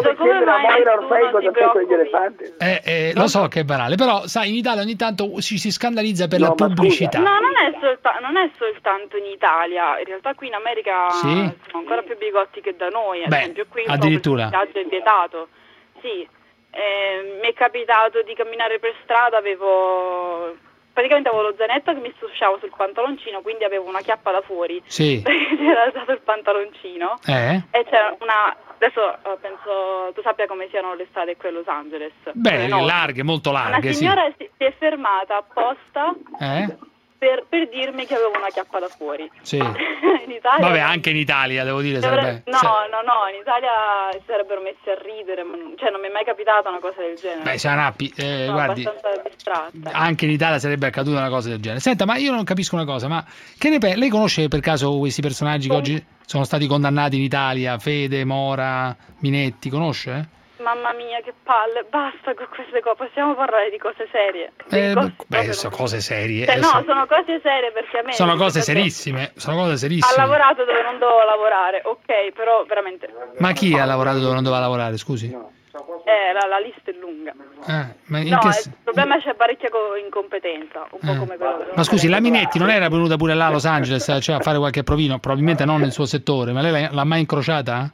Lo so che è banale, però sai, in Italia ogni tanto ci si scandalizza per la pubblicità. No, non è soltanto in Italia, in realtà qui in America sono ancora più bigotti che da noi, ad esempio qui addirittura. Il viaggio è vietato. Sì, mi è capitato di camminare per strada, praticamente avevo lo zainetto che mi strusciavo sul pantaloncino, quindi avevo una chiappa da fuori. Sì. Perché c'era stato il pantaloncino. E c'era adesso penso tu sappia come siano le strade qui a Los Angeles. Beh, larghe, molto larghe. Una signora si è fermata apposta per dirmi che avevo una chiappa da fuori. Sì. In Italia, vabbè, anche in Italia devo dire sarebbe... No, in Italia si sarebbero messi a ridere, ma non mi è mai capitata una cosa del genere. Beh, Nappi, guardi, abbastanza distratta. Anche in Italia sarebbe accaduta una cosa del genere. Senta, ma io non capisco una cosa, ma che ne lei conosce per caso questi personaggi che oggi sono stati condannati in Italia? Fede, Mora, Minetti, conosce? Mamma mia, che palle, basta con queste cose, possiamo parlare di cose serie. Sono cose serie. Sono cose serie perché a me... Sono cose serissime, Ha lavorato dove non doveva lavorare, ok, però veramente... Ma chi ha lavorato dove non doveva lavorare, scusi? La lista è lunga. Il problema c'è parecchia incompetenza, un po' come quello. Ma scusi, la Minetti non era venuta pure là a Los Angeles, cioè a fare qualche provino, probabilmente non nel suo settore, ma lei l'ha mai incrociata?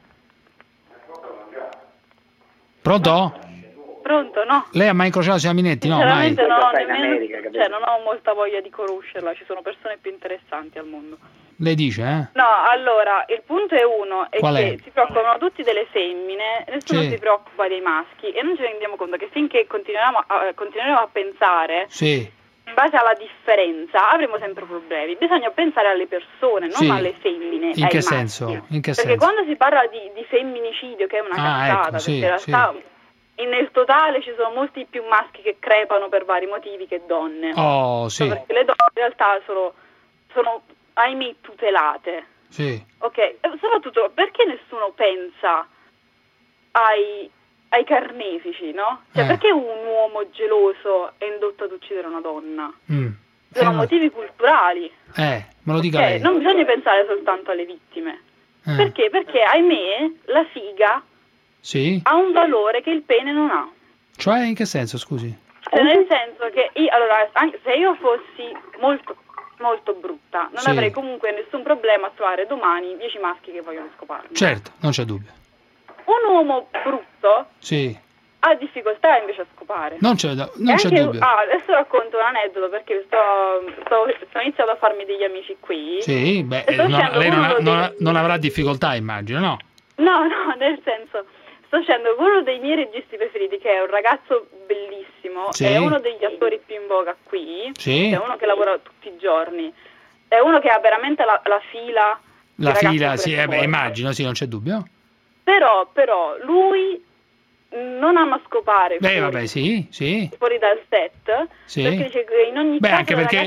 Pronto? Pronto, no. Lei ha mai incrociato la signora Minetti? No, mai. Non ho molta voglia di conoscerla, ci sono persone più interessanti al mondo. Lei dice, No, allora, il punto è che si preoccupano tutti delle femmine, nessuno si preoccupa dei maschi e non ci rendiamo conto che finché continueremo a pensare in base alla differenza avremo sempre problemi. Bisogna pensare alle persone, non alle femmine. In che senso? Perché quando si parla di femminicidio, che è una cazzata, perché in realtà nel totale ci sono molti più maschi che crepano per vari motivi che donne. Oh, sì. Perché le donne in realtà sono ahimè tutelate. Sì. Ok, soprattutto perché nessuno pensa ai carnefici, no? Cioè perché un uomo geloso è indotto ad uccidere una donna? Sono motivi culturali. Me lo dica lei. Non bisogna pensare soltanto alle vittime. Perché? Perché ahimè la figa ha un valore che il pene non ha. Cioè in che senso, scusi? Cioè, nel senso che se io fossi molto molto brutta, non avrei comunque nessun problema a trovare domani 10 maschi che vogliono scoparmi. Certo, non c'è dubbio. Un uomo brutto ha difficoltà invece a scopare. Non c'è dubbio. Adesso racconto un aneddoto perché sto iniziando a farmi degli amici qui. Sì, lei non avrà difficoltà, immagino, no? No, nel senso, sto uscendo con uno dei miei registi preferiti, che è un ragazzo bellissimo, è uno degli attori più in voga qui, è uno che lavora tutti i giorni, è uno che ha veramente la fila. La fila, immagino, non c'è dubbio. Però lui non ama scopare fuori dal set, perché dice che in ogni caso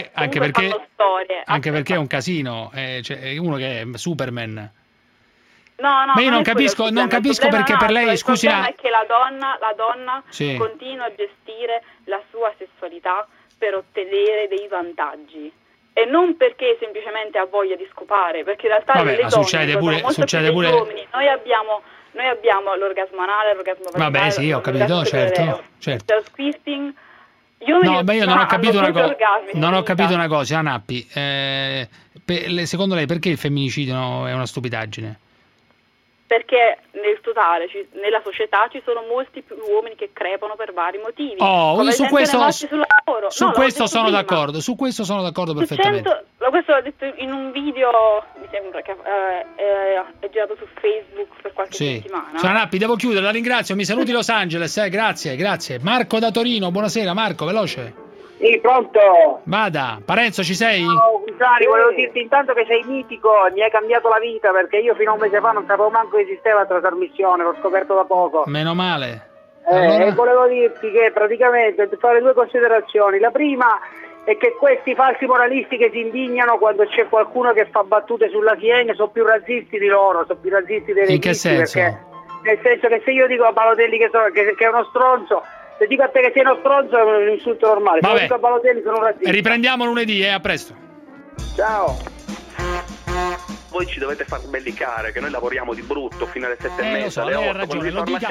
anche perché è un casino, è uno che è Superman. Ma io non capisco perché per lei, scusi, il problema è che la donna continua a gestire la sua sessualità per ottenere dei vantaggi e non perché semplicemente ha voglia di scopare, perché in realtà le donne succede pure uomini. Noi abbiamo l'orgasmo anale, l'orgasmo vaginale, ho capito, certo. Il squirting. Io non ho capito una cosa, Nappi. Secondo lei perché il femminicidio è una stupidaggine? Perché nel totale, nella società ci sono molti più uomini che crepano per vari motivi. Io su questo sono d'accordo. Su questo sono d'accordo perfettamente. Questo l'ho detto in un video, mi sembra che è girato su Facebook per qualche settimana. Signora Nappi, devo chiudere, la ringrazio. Mi saluti Los Angeles, grazie. Marco da Torino, buonasera Marco, veloce. Sì, pronto? Vada, Parenzo, ci sei? Ciao, Cusani, volevo dirti intanto che sei mitico, mi hai cambiato la vita, perché io fino a un mese fa non sapevo manco che esisteva la tua trasmissione, l'ho scoperto da poco. Meno male. E volevo dirti che praticamente fare due considerazioni. La prima è che questi falsi moralisti che si indignano quando c'è qualcuno che fa battute sulla Siena sono più razzisti di loro, sono più razzisti dei registi. In che senso? Nel senso che se io dico a Balotelli che è uno stronzo, se dico a te che sei uno stronzo è un insulto normale. Se dico a Balotelli sono un razzista. Riprendiamo lunedì, a presto. Ciao. Voi ci dovete far sbellicare, che noi lavoriamo di brutto fino alle 7:30, alle 8. Lei ha ragione,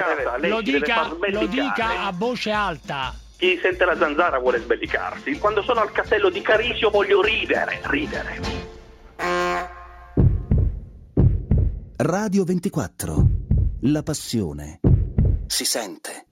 lo dica a voce alta. Chi sente la zanzara vuole sbellicarsi. Quando sono al castello di Carisio voglio ridere. Radio 24. La passione si sente.